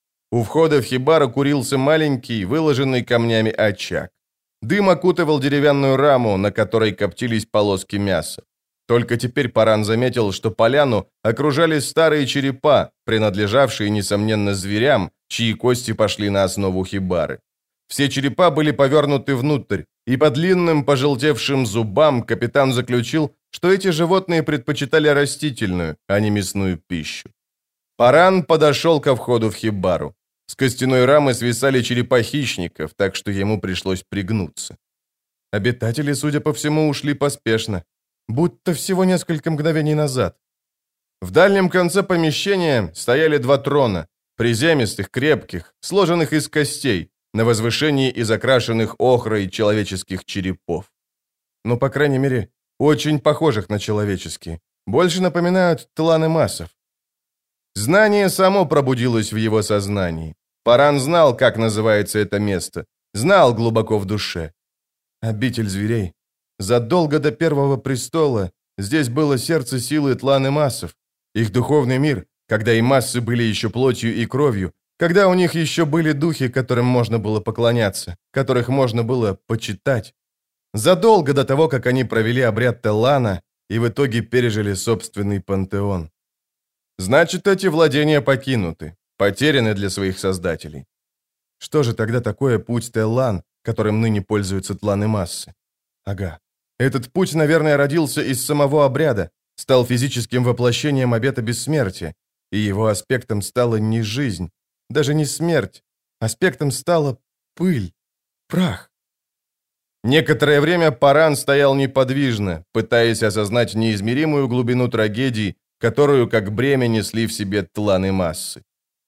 У входа в хибару курился маленький, выложенный камнями очаг. Дым окутывал деревянную раму, на которой коптились полоски мяса. Только теперь Паран заметил, что поляну окружали старые черепа, принадлежавшие, несомненно, зверям, чьи кости пошли на основу хибары. Все черепа были повернуты внутрь, и по длинным пожелтевшим зубам капитан заключил, что эти животные предпочитали растительную, а не мясную пищу. Паран подошел ко входу в хибару. С костяной рамы свисали черепа хищников, так что ему пришлось пригнуться. Обитатели, судя по всему, ушли поспешно, будто всего несколько мгновений назад. В дальнем конце помещения стояли два трона, приземистых, крепких, сложенных из костей, на возвышении из окрашенных охрой человеческих черепов. Ну, по крайней мере, очень похожих на человеческие. Больше напоминают тланы массов. Знание само пробудилось в его сознании. Паран знал, как называется это место. Знал глубоко в душе. Обитель зверей. Задолго до Первого престола здесь было сердце силы тланы массов. Их духовный мир, когда и массы были еще плотью и кровью, когда у них еще были духи, которым можно было поклоняться, которых можно было почитать. Задолго до того, как они провели обряд Теллана и в итоге пережили собственный пантеон. Значит, эти владения покинуты, потеряны для своих создателей. Что же тогда такое путь Теллан, которым ныне пользуются тланы массы? Ага. Этот путь, наверное, родился из самого обряда, стал физическим воплощением обета бессмертия, и его аспектом стала не жизнь, даже не смерть, аспектом стала пыль, прах. Некоторое время Паран стоял неподвижно, пытаясь осознать неизмеримую глубину трагедии, которую, как бремя, несли в себе тланы массы.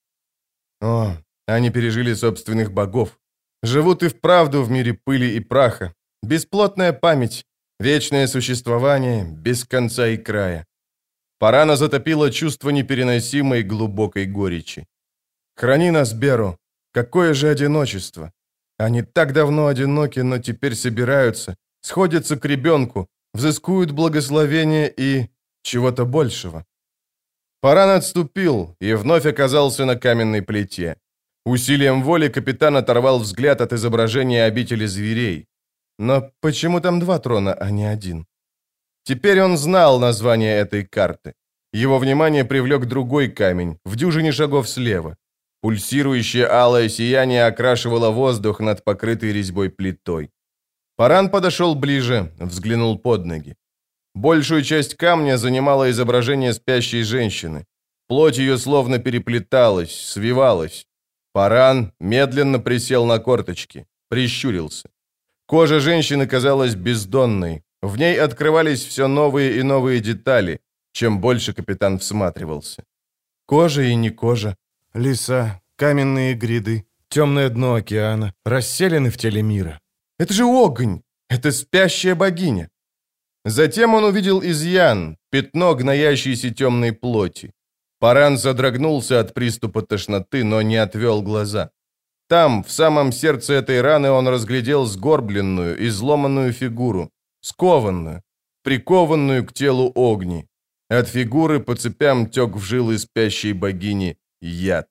О, они пережили собственных богов. Живут и вправду в мире пыли и праха. Бесплотная память, вечное существование, без конца и края. Парана затопило чувство непереносимой глубокой горечи. Храни нас, Беру, какое же одиночество. Они так давно одиноки, но теперь собираются, сходятся к ребенку, взыскуют благословение и чего-то большего. Паран отступил и вновь оказался на каменной плите. Усилием воли капитан оторвал взгляд от изображения обители зверей. Но почему там два трона, а не один? Теперь он знал название этой карты. Его внимание привлек другой камень, в дюжине шагов слева. Пульсирующее алое сияние окрашивало воздух над покрытой резьбой плитой. Паран подошел ближе, взглянул под ноги. Большую часть камня занимало изображение спящей женщины. Плоть ее словно переплеталась, свивалась. Паран медленно присел на корточки, прищурился. Кожа женщины казалась бездонной. В ней открывались все новые и новые детали, чем больше капитан всматривался. Кожа и не кожа. Леса, каменные гряды, темное дно океана, расселены в теле мира. Это же огонь! Это спящая богиня! Затем он увидел изъян, пятно гноящейся темной плоти. Паран содрогнулся от приступа тошноты, но не отвел глаза. Там, в самом сердце этой раны, он разглядел сгорбленную, изломанную фигуру, скованную, прикованную к телу огни. От фигуры по цепям тек в жилы спящей богини яд.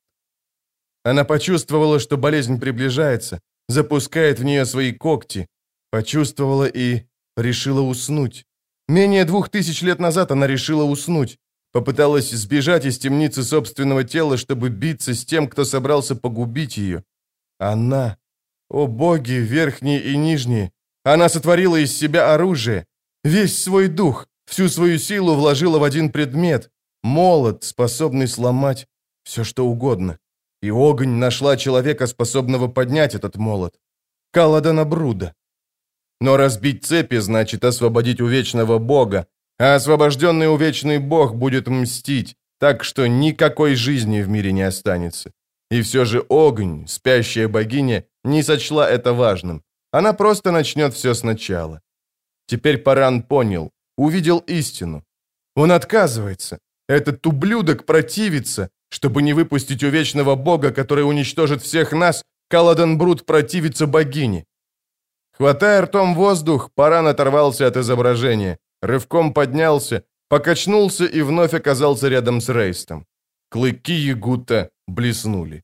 Она почувствовала, что болезнь приближается, запускает в нее свои когти. Почувствовала и решила уснуть. Менее двух тысяч лет назад она решила уснуть. Попыталась сбежать из темницы собственного тела, чтобы биться с тем, кто собрался погубить ее. Она, о боги, верхние и нижние, она сотворила из себя оружие. Весь свой дух, всю свою силу вложила в один предмет. Молот, способный сломать все, что угодно. И огонь нашла человека, способного поднять этот молот. Каладана Бруда. Но разбить цепи значит освободить увечного бога, а освобожденный увечный бог будет мстить, так что никакой жизни в мире не останется. И все же огонь, спящая богиня, не сочла это важным. Она просто начнет все сначала. Теперь Паран понял, увидел истину. Он отказывается. Этот ублюдок противится. Чтобы не выпустить увечного бога, который уничтожит всех нас, Каладан Брут противится богине. Хватая ртом воздух, Паран оторвался от изображения, рывком поднялся, покачнулся и вновь оказался рядом с Рейстом. Клыки Ягута блеснули.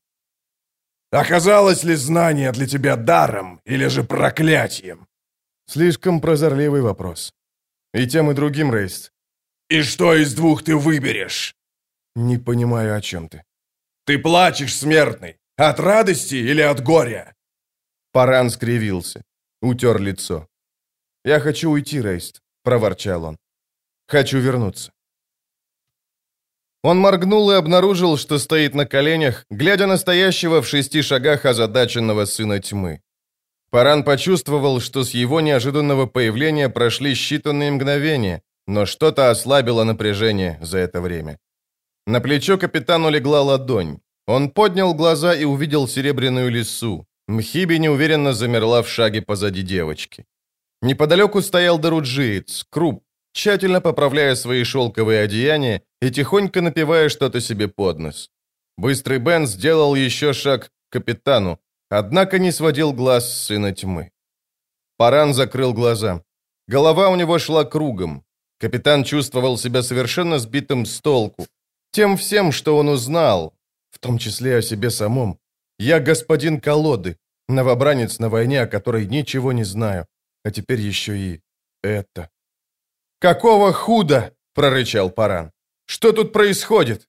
«Оказалось ли знание для тебя даром или же проклятием?» Слишком прозорливый вопрос. И тем, и другим, Рейст. «И что из двух ты выберешь?» «Не понимаю, о чем ты». «Ты плачешь, смертный, от радости или от горя?» Паран скривился, утер лицо. «Я хочу уйти, Рейст», — проворчал он. «Хочу вернуться». Он моргнул и обнаружил, что стоит на коленях, глядя на стоящего в шести шагах озадаченного сына тьмы. Паран почувствовал, что с его неожиданного появления прошли считанные мгновения, но что-то ослабило напряжение за это время. На плечо капитану легла ладонь. Он поднял глаза и увидел серебряную лису. Мхиби неуверенно замерла в шаге позади девочки. Неподалеку стоял доруджиец, Круп, тщательно поправляя свои шелковые одеяния и тихонько напевая что-то себе под нос. Быстрый Бен сделал еще шаг к капитану, однако не сводил глаз с сына тьмы. Паран закрыл глаза. Голова у него шла кругом. Капитан чувствовал себя совершенно сбитым с толку. Тем всем, что он узнал, в том числе о себе самом. Я господин колоды, новобранец на войне, о которой ничего не знаю. А теперь еще и это. «Какого худа?» — прорычал Паран. «Что тут происходит?»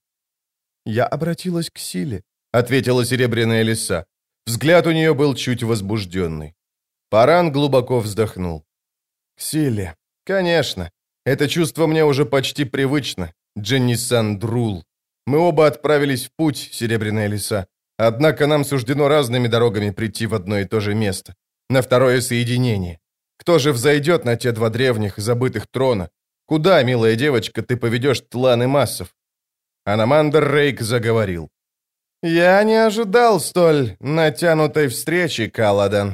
«Я обратилась к силе», — ответила серебряная лиса. Взгляд у нее был чуть возбужденный. Паран глубоко вздохнул. «К силе. Конечно. Это чувство мне уже почти привычно. Дженнисан Друл. Мы оба отправились в путь, серебряная лиса. Однако нам суждено разными дорогами прийти в одно и то же место. На второе соединение. Кто же взойдет на те два древних, забытых трона? Куда, милая девочка, ты поведешь тланы массов?» Аномандр Рейк заговорил. «Я не ожидал столь натянутой встречи, Каладан».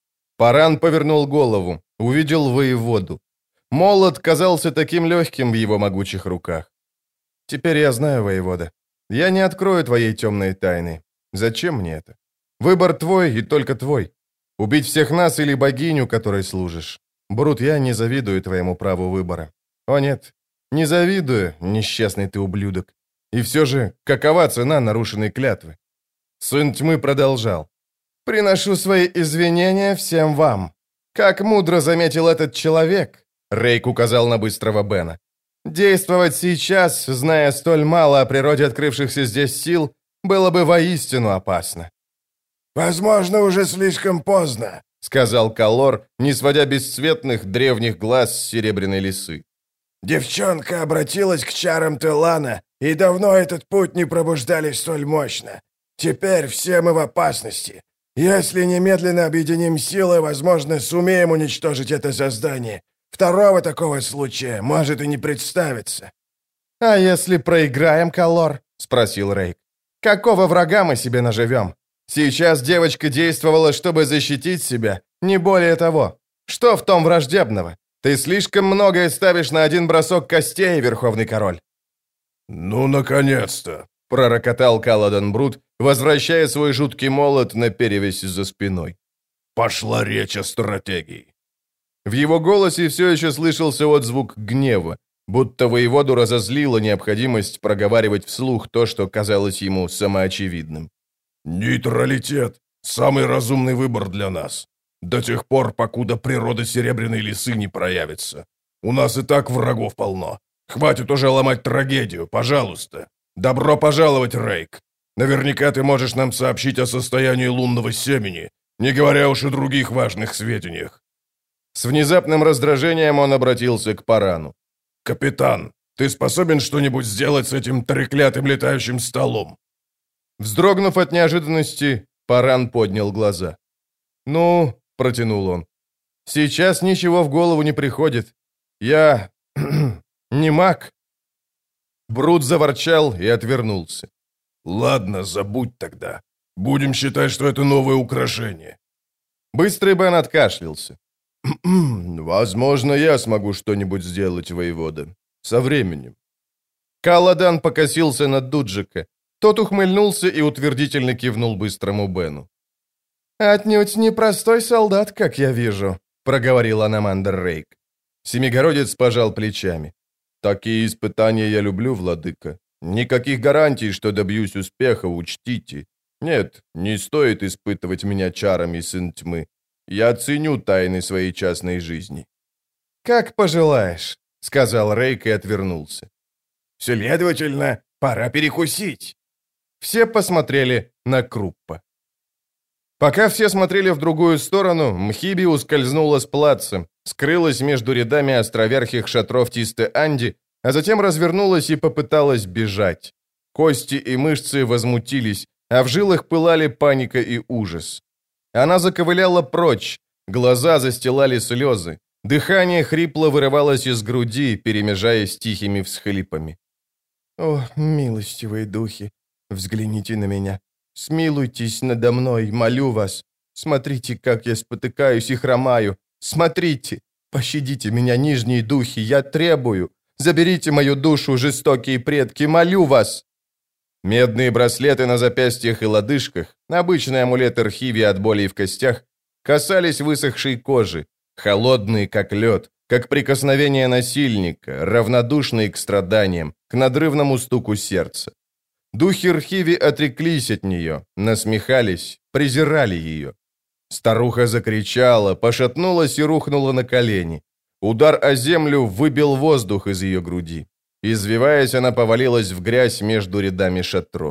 Паран повернул голову, увидел воеводу. Молот казался таким легким в его могучих руках. «Теперь я знаю, воевода. Я не открою твоей темной тайны. Зачем мне это? Выбор твой и только твой. Убить всех нас или богиню, которой служишь. Брут, я не завидую твоему праву выбора. О нет, не завидую, несчастный ты ублюдок. И все же, какова цена нарушенной клятвы?» Сын тьмы продолжал. «Приношу свои извинения всем вам. Как мудро заметил этот человек», — Рейк указал на быстрого Бена. «Действовать сейчас, зная столь мало о природе открывшихся здесь сил, было бы воистину опасно». «Возможно, уже слишком поздно», — сказал Калор, не сводя бесцветных древних глаз с серебряной лисы. «Девчонка обратилась к чарам Телана, и давно этот путь не пробуждали столь мощно. Теперь все мы в опасности. Если немедленно объединим силы, возможно, сумеем уничтожить это создание. Второго такого случая может и не представиться». «А если проиграем, Калор?» — спросил Рейк. «Какого врага мы себе наживем? Сейчас девочка действовала, чтобы защитить себя, не более того. Что в том враждебного? Ты слишком многое ставишь на один бросок костей, Верховный Король». «Ну, наконец-то!» — пророкотал Каладан Брут, возвращая свой жуткий молот на перевязь за спиной. «Пошла речь о стратегии». В его голосе все еще слышался отзвук гнева, будто воеводу разозлила необходимость проговаривать вслух то, что казалось ему самоочевидным. «Нейтралитет — самый разумный выбор для нас. До тех пор, покуда природа серебряной лисы не проявится. У нас и так врагов полно. Хватит уже ломать трагедию, пожалуйста. Добро пожаловать, Рейк. Наверняка ты можешь нам сообщить о состоянии лунного семени, не говоря уж о других важных сведениях». С внезапным раздражением он обратился к Парану. «Капитан, ты способен что-нибудь сделать с этим треклятым летающим столом?» Вздрогнув от неожиданности, Паран поднял глаза. «Ну...» — протянул он. «Сейчас ничего в голову не приходит. Я... не маг». Брут заворчал и отвернулся. «Ладно, забудь тогда. Будем считать, что это новое украшение». Быстрый Бен откашлялся. «Возможно, я смогу что-нибудь сделать, воевода. Со временем». Каладан покосился на Дуджика. Тот ухмыльнулся и утвердительно кивнул быстрому Бену. «Отнюдь не простой солдат, как я вижу», — проговорил Аномандр Рейк. Семигородец пожал плечами. «Такие испытания я люблю, владыка. Никаких гарантий, что добьюсь успеха, учтите. Нет, не стоит испытывать меня чарами, сын тьмы. Я ценю тайны своей частной жизни». «Как пожелаешь», — сказал Рейк и отвернулся. «Следовательно, пора перекусить». Все посмотрели на Круппа. Пока все смотрели в другую сторону, Мхиби ускользнула с плаца, скрылась между рядами островерхих шатров Тисте-Анди а затем развернулась и попыталась бежать. Кости и мышцы возмутились, а в жилах пылали паника и ужас. Она заковыляла прочь, глаза застилали слезы, дыхание хрипло вырывалось из груди, перемежаясь тихими всхлипами. «О, милостивые духи, взгляните на меня, смилуйтесь надо мной, молю вас. Смотрите, как я спотыкаюсь и хромаю. Смотрите, пощадите меня, нижние духи, я требую. Заберите мою душу, жестокие предки, молю вас!» Медные браслеты на запястьях и лодыжках, обычный амулет Архиви от болей в костях, касались высохшей кожи, холодные, как лед, как прикосновение насильника, равнодушные к страданиям, к надрывному стуку сердца. Духи Архиви отреклись от нее, насмехались, презирали ее. Старуха закричала, пошатнулась и рухнула на колени. Удар о землю выбил воздух из ее груди. Извиваясь, она повалилась в грязь между рядами шатров.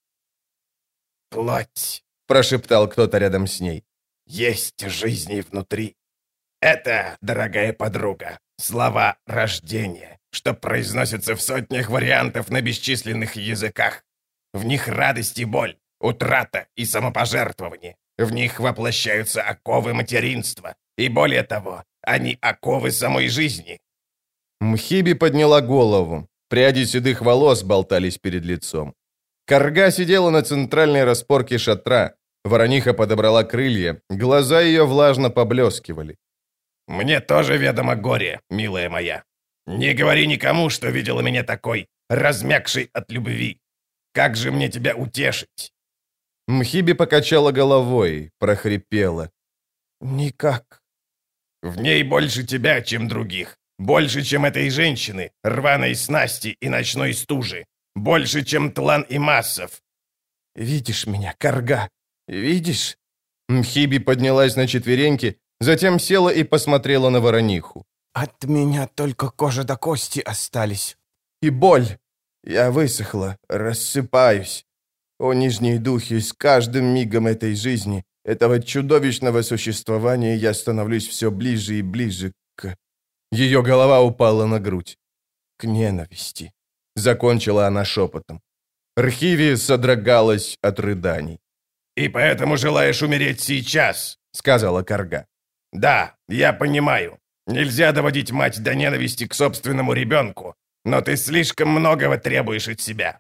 «Плоть!» — прошептал кто-то рядом с ней. «Есть жизнь и внутри. Это, дорогая подруга, слова рождения, что произносятся в сотнях вариантов на бесчисленных языках. В них радость и боль, утрата и самопожертвование. В них воплощаются оковы материнства. И более того, они оковы самой жизни». Мхиби подняла голову. Пряди седых волос болтались перед лицом. Карга сидела на центральной распорке шатра. Ворониха подобрала крылья. Глаза ее влажно поблескивали. «Мне тоже ведомо горе, милая моя. Не говори никому, что видела меня такой, размягшей от любви. Как же мне тебя утешить?» Мхиби покачала головой, прохрипела. «Никак». «В ней больше тебя, чем других. Больше, чем этой женщины, рваной снасти и ночной стужи. Больше, чем тлан и массов». «Видишь меня, Карга? Видишь?» Мхиби поднялась на четвереньки, затем села и посмотрела на ворониху. «От меня только кожа до кости остались. И боль. Я высохла, рассыпаюсь. О, нижние духи, с каждым мигом этой жизни, этого чудовищного существования я становлюсь все ближе и ближе к...» Ее голова упала на грудь. «К ненависти», — закончила она шепотом. Архиви содрогалась от рыданий. «И поэтому желаешь умереть сейчас», — сказала Карга. «Да, я понимаю. Нельзя доводить мать до ненависти к собственному ребенку, но ты слишком многого требуешь от себя».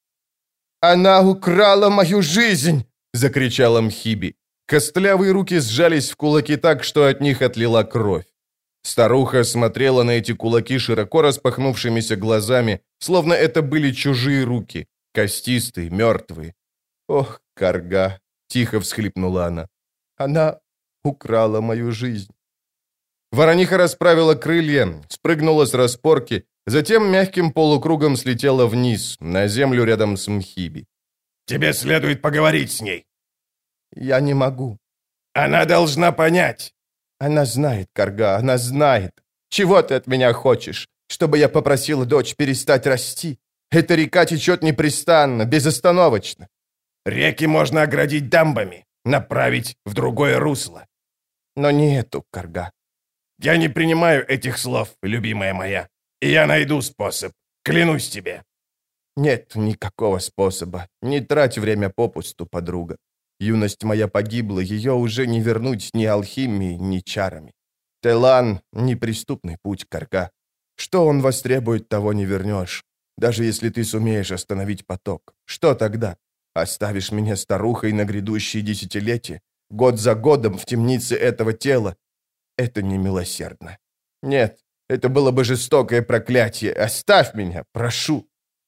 «Она украла мою жизнь!» — закричала Мхиби. Костлявые руки сжались в кулаки так, что от них отлила кровь. Старуха смотрела на эти кулаки широко распахнувшимися глазами, словно это были чужие руки, костистые, мертвые. «Ох, Карга!» — тихо всхлипнула она. «Она украла мою жизнь». Ворониха расправила крылья, спрыгнула с распорки, затем мягким полукругом слетела вниз, на землю рядом с Мхиби. «Тебе следует поговорить с ней». «Я не могу». «Она должна понять». «Она знает, Карга, она знает. Чего ты от меня хочешь? Чтобы я попросила дочь перестать расти? Эта река течет непрестанно, безостановочно». «Реки можно оградить дамбами, направить в другое русло». «Но не эту, Карга». «Я не принимаю этих слов, любимая моя, и я найду способ, клянусь тебе». «Нет никакого способа. Не трать время попусту, подруга. Юность моя погибла, ее уже не вернуть ни алхимией, ни чарами. Телан — неприступный путь, Карга. Что он востребует, того не вернешь. Даже если ты сумеешь остановить поток. Что тогда? Оставишь меня старухой на грядущие десятилетия? Год за годом в темнице этого тела? Это не милосердно. Нет, это было бы жестокое проклятие. Оставь меня, прошу!»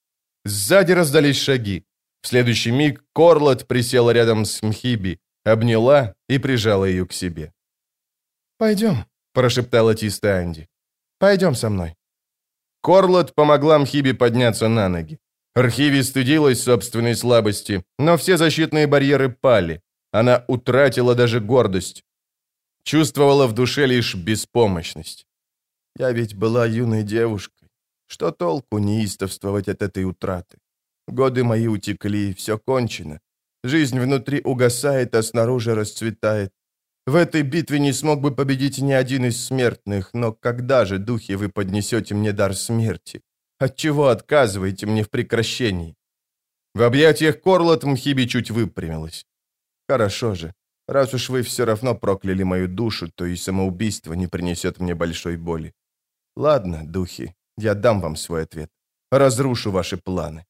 Сзади раздались шаги. В следующий миг Корлот присела рядом с Мхиби, обняла и прижала ее к себе. «Пойдем», — прошептала Тиста Анди. «Пойдем со мной». Корлот помогла Мхиби подняться на ноги. Архиви стыдилась собственной слабости, но все защитные барьеры пали. Она утратила даже гордость. Чувствовала в душе лишь беспомощность. «Я ведь была юной девушкой. Что толку неистовствовать от этой утраты? Годы мои утекли, все кончено. Жизнь внутри угасает, а снаружи расцветает. В этой битве не смог бы победить ни один из смертных, но когда же, духи, вы поднесете мне дар смерти? Отчего отказываете мне в прекращении?» В объятиях Корлот Мхиби чуть выпрямилась. «Хорошо же. Раз уж вы все равно прокляли мою душу, то и самоубийство не принесет мне большой боли. Ладно, духи, я дам вам свой ответ. Разрушу ваши планы».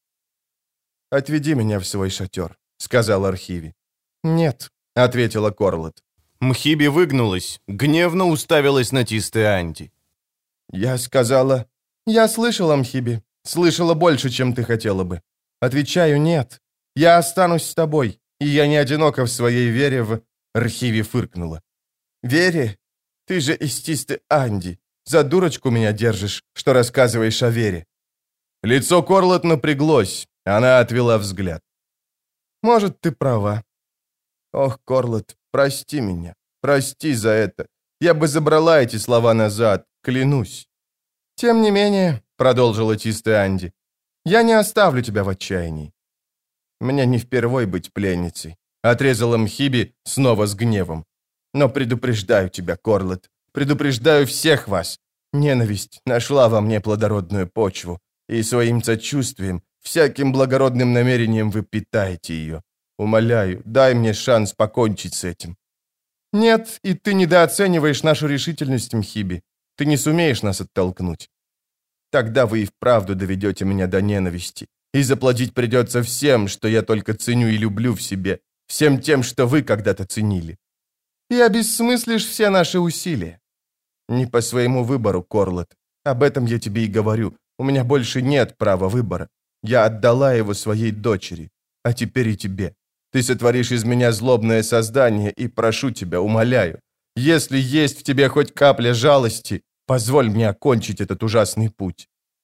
«Отведи меня в свой шатер», — сказал Архиви. «Нет», — ответила Корлот. Мхиби выгнулась, гневно уставилась на Тисте-Анди. «Я сказала...» «Я слышала, Мхиби. Слышала больше, чем ты хотела бы. Отвечаю, нет. Я останусь с тобой, и я не одинока в своей вере в...» Архиви фыркнула. «Вере? Ты же из Тисте-Анди. За дурочку меня держишь, что рассказываешь о вере». Лицо Корлот напряглось, она отвела взгляд. «Может, ты права. Ох, Корлот, прости меня, прости за это. Я бы забрала эти слова назад, клянусь. Тем не менее, — продолжила Тисте-Анди, — я не оставлю тебя в отчаянии. Мне не впервой быть пленницей, — отрезала Мхиби снова с гневом. Но предупреждаю тебя, Корлот, предупреждаю всех вас. Ненависть нашла во мне плодородную почву, и своим сочувствием, всяким благородным намерением вы питаете ее. Умоляю, дай мне шанс покончить с этим». «Нет, и ты недооцениваешь нашу решительность, Мхиби. Ты не сумеешь нас оттолкнуть. Тогда вы и вправду доведете меня до ненависти, и заплатить придется всем, что я только ценю и люблю в себе, всем тем, что вы когда-то ценили. И обессмыслишь все наши усилия. Не по своему выбору, Корлот. Об этом я тебе и говорю. У меня больше нет права выбора. Я отдала его своей дочери, а теперь и тебе. Ты сотворишь из меня злобное создание, и прошу тебя, умоляю, если есть в тебе хоть капля жалости, позволь мне окончить этот ужасный путь.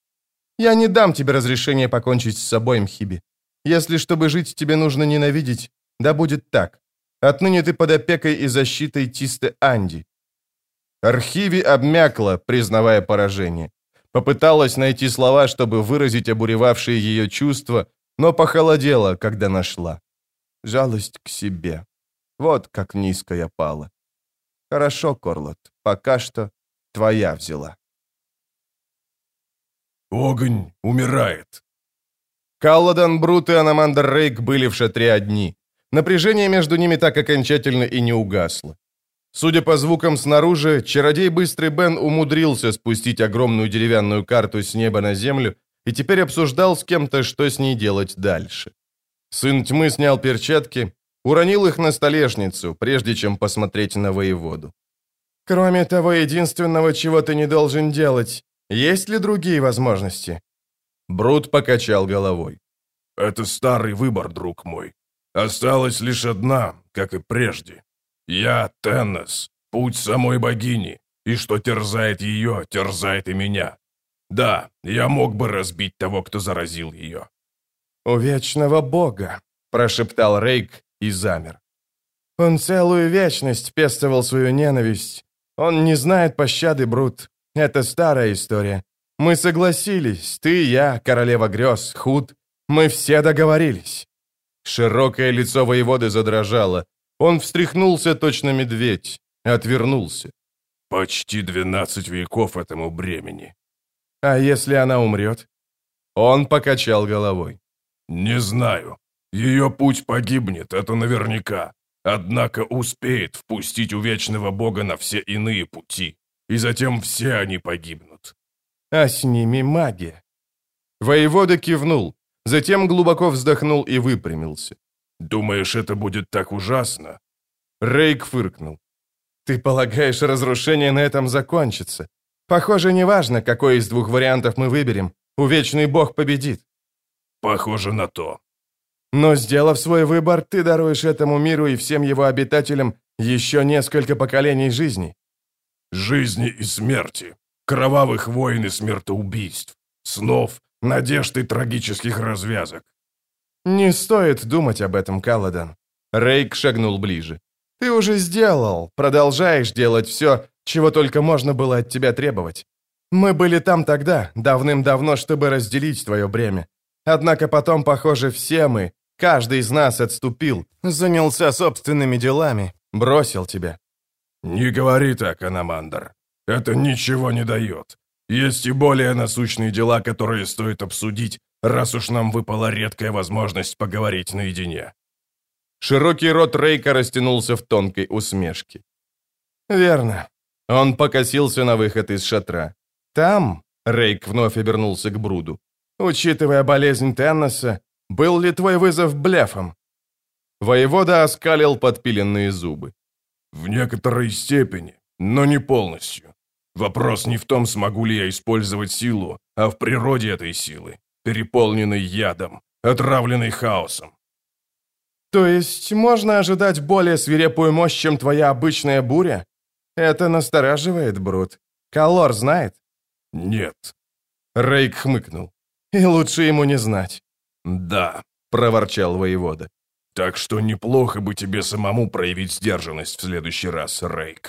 Я не дам тебе разрешения покончить с собой, Мхиби. Если, чтобы жить, тебе нужно ненавидеть, да будет так. Отныне ты под опекой и защитой Тисте-Анди». Архиви обмякла, признавая поражение. Попыталась найти слова, чтобы выразить обуревавшие ее чувства, но похолодела, когда нашла. Жалость к себе. Вот как низко я пала. Хорошо, Корлот, пока что твоя взяла. Огонь умирает. Калладан Брут и Анамандр Рейк были в шатре одни. Напряжение между ними так окончательно и не угасло. Судя по звукам снаружи, чародей Быстрый Бен умудрился спустить огромную деревянную карту с неба на землю и теперь обсуждал с кем-то, что с ней делать дальше. Сын Тьмы снял перчатки, уронил их на столешницу, прежде чем посмотреть на воеводу. «Кроме того единственного, чего ты не должен делать, есть ли другие возможности?» Брут покачал головой. «Это старый выбор, друг мой. Осталась лишь одна, как и прежде. Я Теннес, путь самой богини, и что терзает ее, терзает и меня. Да, я мог бы разбить того, кто заразил ее». «У вечного бога», — прошептал Рейк и замер. «Он целую вечность пестовал свою ненависть. Он не знает пощады, Брут. Это старая история. Мы согласились, ты, я, королева грез, Худ. Мы все договорились». Широкое лицо воеводы задрожало. Он встряхнулся, точно медведь, отвернулся. «Почти двенадцать веков этому бремени». «А если она умрет?» Он покачал головой. «Не знаю. Ее путь погибнет, это наверняка. Однако успеет впустить у вечного бога на все иные пути. И затем все они погибнут». «А с ними магия». Воевода кивнул, затем глубоко вздохнул и выпрямился. «Думаешь, это будет так ужасно?» Рейк фыркнул. «Ты полагаешь, разрушение на этом закончится? Похоже, неважно, какой из двух вариантов мы выберем. Увечный бог победит». «Похоже на то». «Но, сделав свой выбор, ты даруешь этому миру и всем его обитателям еще несколько поколений жизни». «Жизни и смерти, кровавых войн и смертоубийств, снов, надежд и трагических развязок». «Не стоит думать об этом, Калладан». Рейк шагнул ближе. «Ты уже сделал, продолжаешь делать все, чего только можно было от тебя требовать. Мы были там тогда, давным-давно, чтобы разделить твое бремя. Однако потом, похоже, все мы, каждый из нас отступил, занялся собственными делами, бросил тебя». «Не говори так, Анамандр. Это ничего не дает. Есть и более насущные дела, которые стоит обсудить, раз уж нам выпала редкая возможность поговорить наедине». Широкий рот Рейка растянулся в тонкой усмешке. «Верно». Он покосился на выход из шатра. «Там...» — Рейк вновь обернулся к Бруду. «Учитывая болезнь Теннесса, был ли твой вызов блефом?» Воевода оскалил подпиленные зубы. «В некоторой степени, но не полностью. Вопрос не в том, смогу ли я использовать силу, а в природе этой силы, переполненной ядом, отравленной хаосом». «То есть можно ожидать более свирепую мощь, чем твоя обычная буря? Это настораживает, Брут. Калор знает?» «Нет». Рейк хмыкнул. «И лучше ему не знать». «Да», — проворчал воевода. «Так что неплохо бы тебе самому проявить сдержанность в следующий раз, Рейк».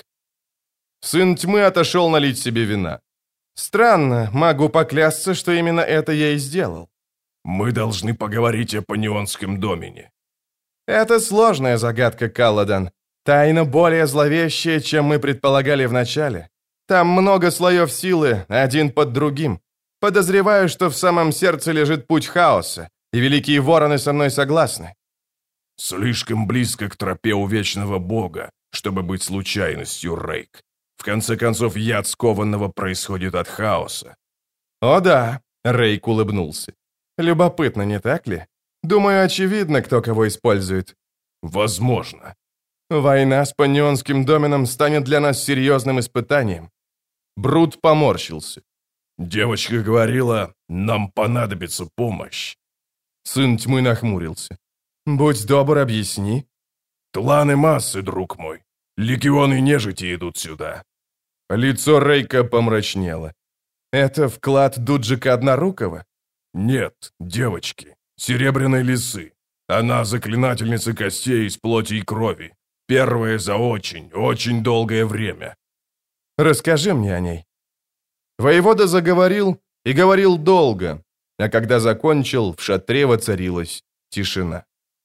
Сын тьмы отошел налить себе вина. «Странно, могу поклясться, что именно это я и сделал». «Мы должны поговорить о Панионском домене». «Это сложная загадка, Калладан. Тайна более зловещая, чем мы предполагали вначале. Там много слоев силы, один под другим. Подозреваю, что в самом сердце лежит путь хаоса, и великие вороны со мной согласны». «Слишком близко к тропе у вечного бога, чтобы быть случайностью, Рейк. В конце концов, яд скованного происходит от хаоса». «О да», — Рейк улыбнулся. «Любопытно, не так ли? Думаю, очевидно, кто кого использует». «Возможно». «Война с Панионским доменом станет для нас серьезным испытанием». Брут поморщился. «Девочка говорила, нам понадобится помощь». Сын тьмы нахмурился. «Будь добр, объясни». «Тланы массы, друг мой. Легионы нежити идут сюда». Лицо Рейка помрачнело. «Это вклад Дуджика Однорукого?» «Нет, девочки. Серебряной лисы. Она заклинательница костей из плоти и крови. Первая за очень, очень долгое время». «Расскажи мне о ней». Воевода заговорил и говорил долго, а когда закончил, в шатре воцарилась тишина.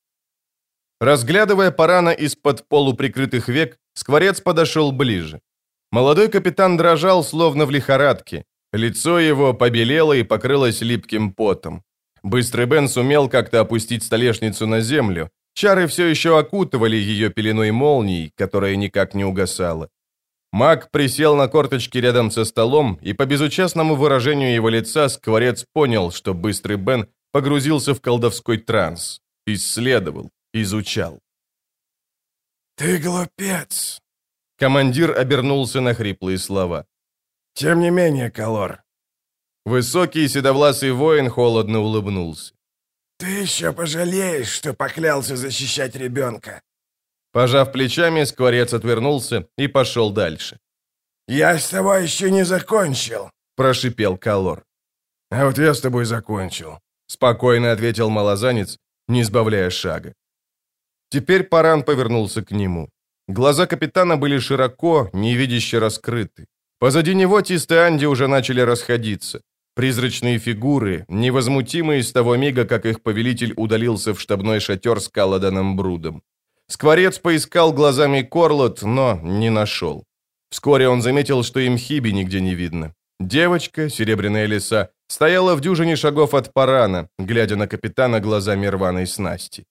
Разглядывая Парана из-под полуприкрытых век, Скворец подошел ближе. Молодой капитан дрожал, словно в лихорадке. Лицо его побелело и покрылось липким потом. Быстрый Бен сумел как-то опустить столешницу на землю. Чары все еще окутывали ее пеленой молний, которая никак не угасала. Маг присел на корточки рядом со столом, и по безучастному выражению его лица Скворец понял, что Быстрый Бен погрузился в колдовской транс. Исследовал, изучал. «Ты глупец!» Командир обернулся на хриплые слова. «Тем не менее, Калор». Высокий седовласый воин холодно улыбнулся. «Ты еще пожалеешь, что поклялся защищать ребенка». Пожав плечами, Скворец отвернулся и пошел дальше. «Я с тобой еще не закончил», — прошипел Калор. «А вот я с тобой закончил», — спокойно ответил малозанец, не сбавляя шага. Теперь Паран повернулся к нему. Глаза капитана были широко, невидяще раскрыты. Позади него Тист и Анди уже начали расходиться. Призрачные фигуры, невозмутимые с того мига, как их повелитель удалился в штабной шатер с Калладаном Брудом. Скворец поискал глазами Корлот, но не нашел. Вскоре он заметил, что им Хиби нигде не видно. Девочка, серебряная лиса, стояла в дюжине шагов от Парана, глядя на капитана глазами рваной снасти.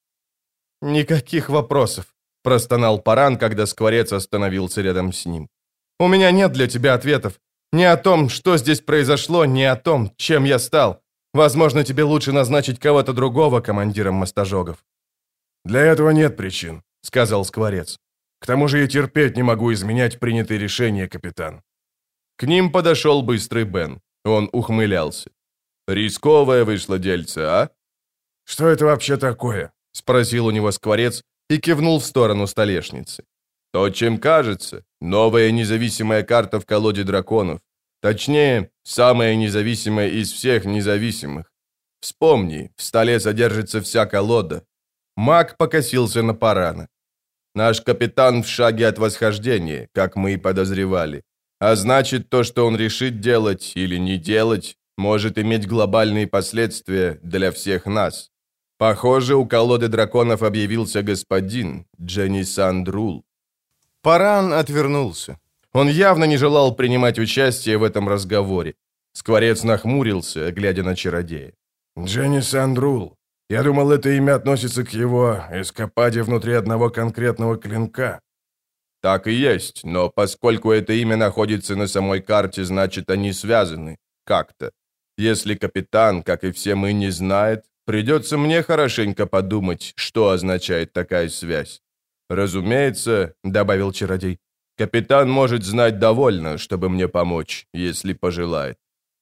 «Никаких вопросов», — простонал Паран, когда Скворец остановился рядом с ним. «У меня нет для тебя ответов. Ни о том, что здесь произошло, ни о том, чем я стал. Возможно, тебе лучше назначить кого-то другого командиром мастожогов». «Для этого нет причин», — сказал Скворец. «К тому же я терпеть не могу изменять принятые решения, капитан». К ним подошел Быстрый Бен. Он ухмылялся. «Рисковое вышло дельце, а?» «Что это вообще такое?» — спросил у него Скворец и кивнул в сторону столешницы. «То, чем кажется, новая независимая карта в колоде драконов. Точнее, самая независимая из всех независимых. Вспомни, в столе содержится вся колода». Маг покосился на Парана. «Наш капитан в шаге от восхождения, как мы и подозревали. А значит, то, что он решит делать или не делать, может иметь глобальные последствия для всех нас. Похоже, у колоды драконов объявился господин Дженни Сандрул». Паран отвернулся. Он явно не желал принимать участие в этом разговоре. Скворец нахмурился, глядя на чародея. «Дженнис Андрул. Я думал, это имя относится к его эскападе внутри одного конкретного клинка». «Так и есть, но поскольку это имя находится на самой карте, значит, они связаны. Как-то. Если капитан, как и все мы, не знает, придется мне хорошенько подумать, что означает такая связь. Разумеется, — добавил чародей, — капитан может знать довольно, чтобы мне помочь, если пожелает».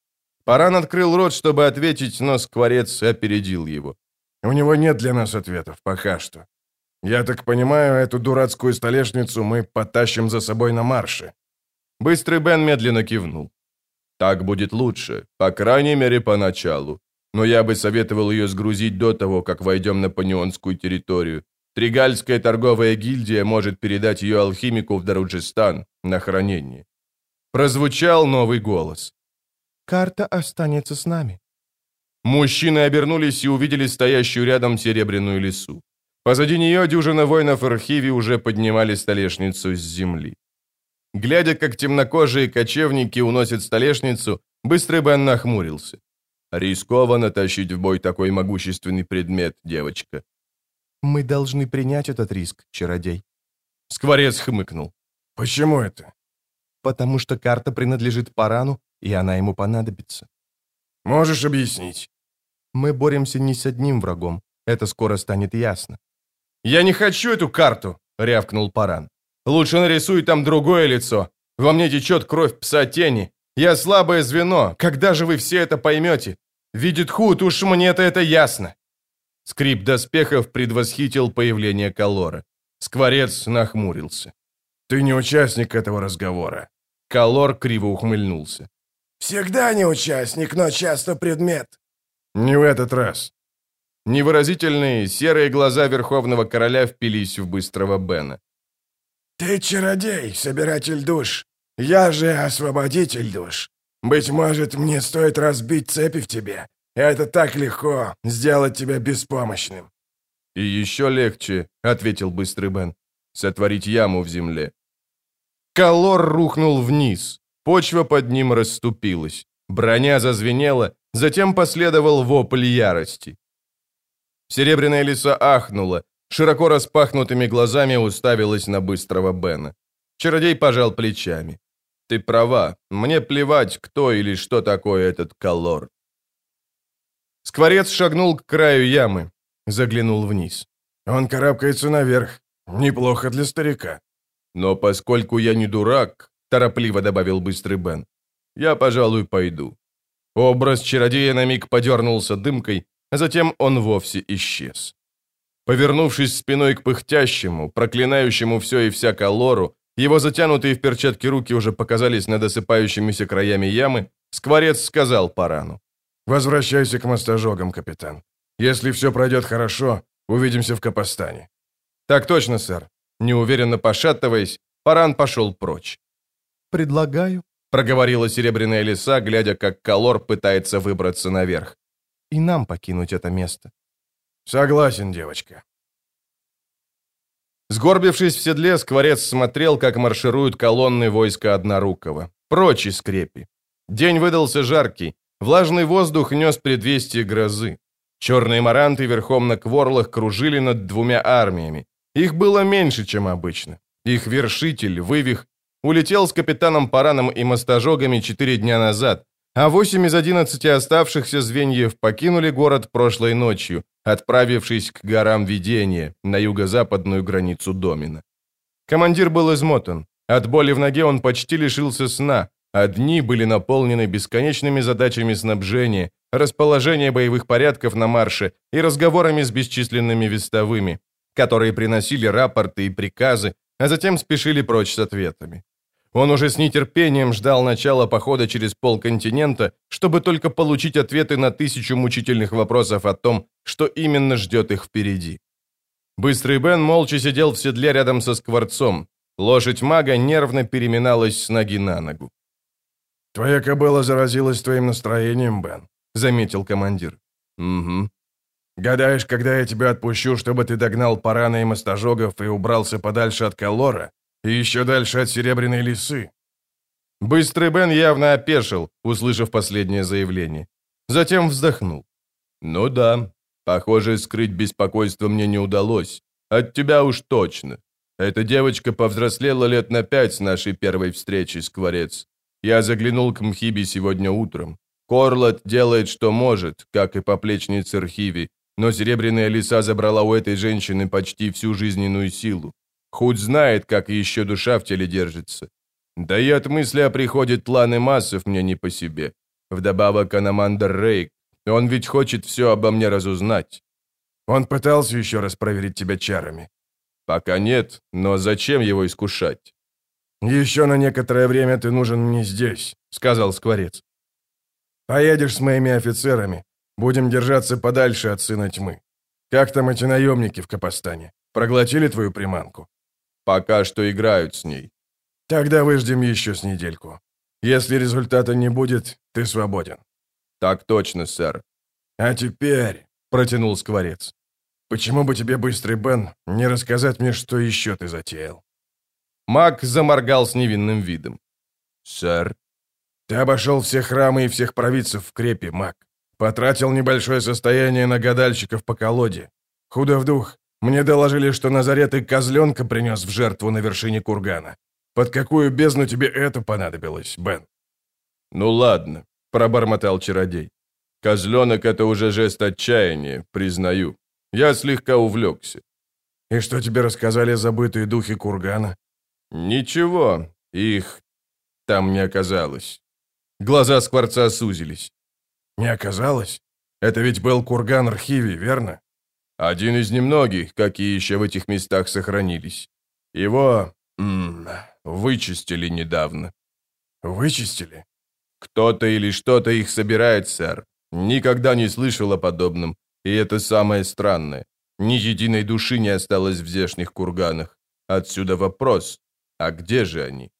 Паран открыл рот, чтобы ответить, но скворец опередил его. «У него нет для нас ответов, пока что. Я так понимаю, эту дурацкую столешницу мы потащим за собой на марше». Быстрый Бен медленно кивнул. «Так будет лучше, по крайней мере, поначалу. Но я бы советовал ее сгрузить до того, как войдем на панионскую территорию. Тригальская торговая гильдия может передать ее алхимику в Даруджистан на хранение». Прозвучал новый голос. «Карта останется с нами». Мужчины обернулись и увидели стоящую рядом серебряную лису. Позади нее дюжина воинов Архиви уже поднимали столешницу с земли. Глядя, как темнокожие кочевники уносят столешницу, Быстрый Бен нахмурился. «Рискованно тащить в бой такой могущественный предмет, девочка». «Мы должны принять этот риск, чародей». Скворец хмыкнул. «Почему это?» «Потому что карта принадлежит Парану, и она ему понадобится». «Можешь объяснить?» «Мы боремся не с одним врагом. Это скоро станет ясно». «Я не хочу эту карту!» — рявкнул Паран. «Лучше нарисуй там другое лицо. Во мне течет кровь пса тени. Я слабое звено. Когда же вы все это поймете? Видит Худ, уж мне-то это ясно». Скрип доспехов предвосхитил появление Калора. Скворец нахмурился. «Ты не участник этого разговора». Калор криво ухмыльнулся. «Всегда не участник, но часто предмет». «Не в этот раз». Невыразительные серые глаза Верховного Короля впились в Быстрого Бена. «Ты чародей, собиратель душ. Я же освободитель душ. Быть может, мне стоит разбить цепи в тебе. Это так легко, сделать тебя беспомощным». «И еще легче», — ответил Быстрый Бен, — «сотворить яму в земле». Калор рухнул вниз. Почва под ним расступилась. Броня зазвенела, затем последовал вопль ярости. Серебряная лиса ахнула, широко распахнутыми глазами уставилась на Быстрого Бена. Чародей пожал плечами. «Ты права, мне плевать, кто или что такое этот Калор». Скворец шагнул к краю ямы, заглянул вниз. «Он карабкается наверх. Неплохо для старика». «Но поскольку я не дурак», — торопливо добавил Быстрый Бен, — «я, пожалуй, пойду». Образ чародея на миг подернулся дымкой, а затем он вовсе исчез. Повернувшись спиной к пыхтящему, проклинающему все и вся Калору, его затянутые в перчатки руки уже показались над осыпающимися краями ямы, Скворец сказал Парану. «Возвращайся к мостожогам, капитан. Если все пройдет хорошо, увидимся в Капостане». «Так точно, сэр». Неуверенно пошатываясь, Паран пошел прочь. «Предлагаю», — проговорила серебряная лиса, глядя, как Калор пытается выбраться наверх. «и нам покинуть это место». «Согласен, девочка». Сгорбившись в седле, Скворец смотрел, как маршируют колонны войска Однорукого. Прочь из крепи. День выдался жаркий. Влажный воздух нес предвестие грозы. Черные маранты верхом на кворлах кружили над двумя армиями. Их было меньше, чем обычно. Их вершитель, Вывих, улетел с капитаном Параном и мостожогами четыре дня назад, а восемь из одиннадцати оставшихся звеньев покинули город прошлой ночью, отправившись к горам Видения, на юго-западную границу Домина. Командир был измотан. От боли в ноге он почти лишился сна, а дни были наполнены бесконечными задачами снабжения, расположения боевых порядков на марше и разговорами с бесчисленными вестовыми, которые приносили рапорты и приказы, а затем спешили прочь с ответами. Он уже с нетерпением ждал начала похода через полконтинента, чтобы только получить ответы на тысячу мучительных вопросов о том, что именно ждет их впереди. Быстрый Бен молча сидел в седле рядом со Скворцом. Лошадь мага нервно переминалась с ноги на ногу. «Твоя кобыла заразилась твоим настроением, Бен», — заметил командир. «Угу». «Гадаешь, когда я тебя отпущу, чтобы ты догнал Парана и мостожогов и убрался подальше от Калора? И еще дальше от Серебряной лисы?» Быстрый Бен явно опешил, услышав последнее заявление. Затем вздохнул. «Ну да, похоже, скрыть беспокойство мне не удалось. От тебя уж точно. Эта девочка повзрослела лет на пять с нашей первой встречи, Скворец. Я заглянул к Мхиби сегодня утром. Корлот делает, что может, как и поплечница Рхиви, но Серебряная Лиса забрала у этой женщины почти всю жизненную силу. Худ знает, как еще душа в теле держится. Да и от мысли о приходе Тланы Массов мне не по себе. Вдобавок Аномандр Рейк, он ведь хочет все обо мне разузнать. Он пытался еще раз проверить тебя чарами. Пока нет, но зачем его искушать? Еще на некоторое время ты нужен мне здесь, сказал Скворец. Поедешь с моими офицерами. Будем держаться подальше от Сына Тьмы. Как там эти наемники в Капостане? Проглотили твою приманку? Пока что играют с ней. Тогда выждем еще с недельку. Если результата не будет, ты свободен. Так точно, сэр. А теперь, протянул Скворец, почему бы тебе, Быстрый Бен, не рассказать мне, что еще ты затеял? Маг заморгал с невинным видом. Сэр? Ты обошел все храмы и всех провидцев в крепе, маг. Потратил небольшое состояние на гадальщиков по колоде. Худо в дух. Мне доложили, что Назарет и козленка принес в жертву на вершине кургана. Под какую бездну тебе это понадобилось, Бен? Ну ладно, пробормотал чародей. Козленок — это уже жест отчаяния, признаю. Я слегка увлекся. И что тебе рассказали забытые духи кургана? Ничего, их там не оказалось. Глаза Скворца сузились. Не оказалось? Это ведь был курган Рхиви, верно? Один из немногих, какие еще в этих местах сохранились. Его м -м, вычистили недавно. Вычистили? Кто-то или что-то их собирает, сэр. Никогда не слышал о подобном, и это самое странное. Ни единой души не осталось в здешних курганах. Отсюда вопрос, а где же они?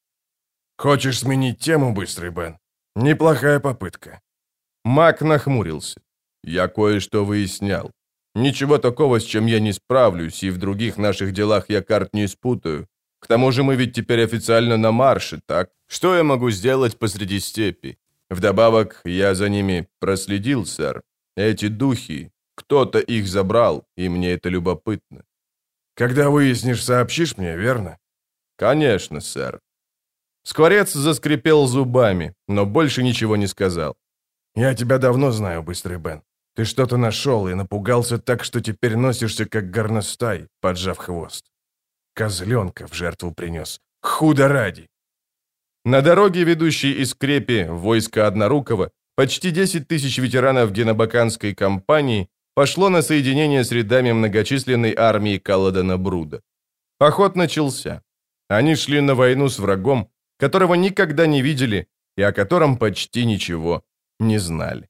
Хочешь сменить тему, Быстрый Бен? Неплохая попытка. Маг нахмурился. Я кое-что выяснял. Ничего такого, с чем я не справлюсь, и в других наших делах я карт не спутаю. К тому же мы ведь теперь официально на марше, так? Что я могу сделать посреди степи? Вдобавок, я за ними проследил, сэр. Эти духи, кто-то их забрал, и мне это любопытно. Когда выяснишь, сообщишь мне, верно? Конечно, сэр. Скворец заскрипел зубами, но больше ничего не сказал. Я тебя давно знаю, Быстрый Бен. Ты что-то нашел и напугался так, что теперь носишься, как горностай, поджав хвост. Козленка в жертву принес. Худо ради. На дороге, ведущей из крепи в войско Однорукого, почти десять тысяч ветеранов генобаканской кампании пошло на соединение с рядами многочисленной армии Каладана Бруда. Поход начался. Они шли на войну с врагом, которого никогда не видели и о котором почти ничего не знали.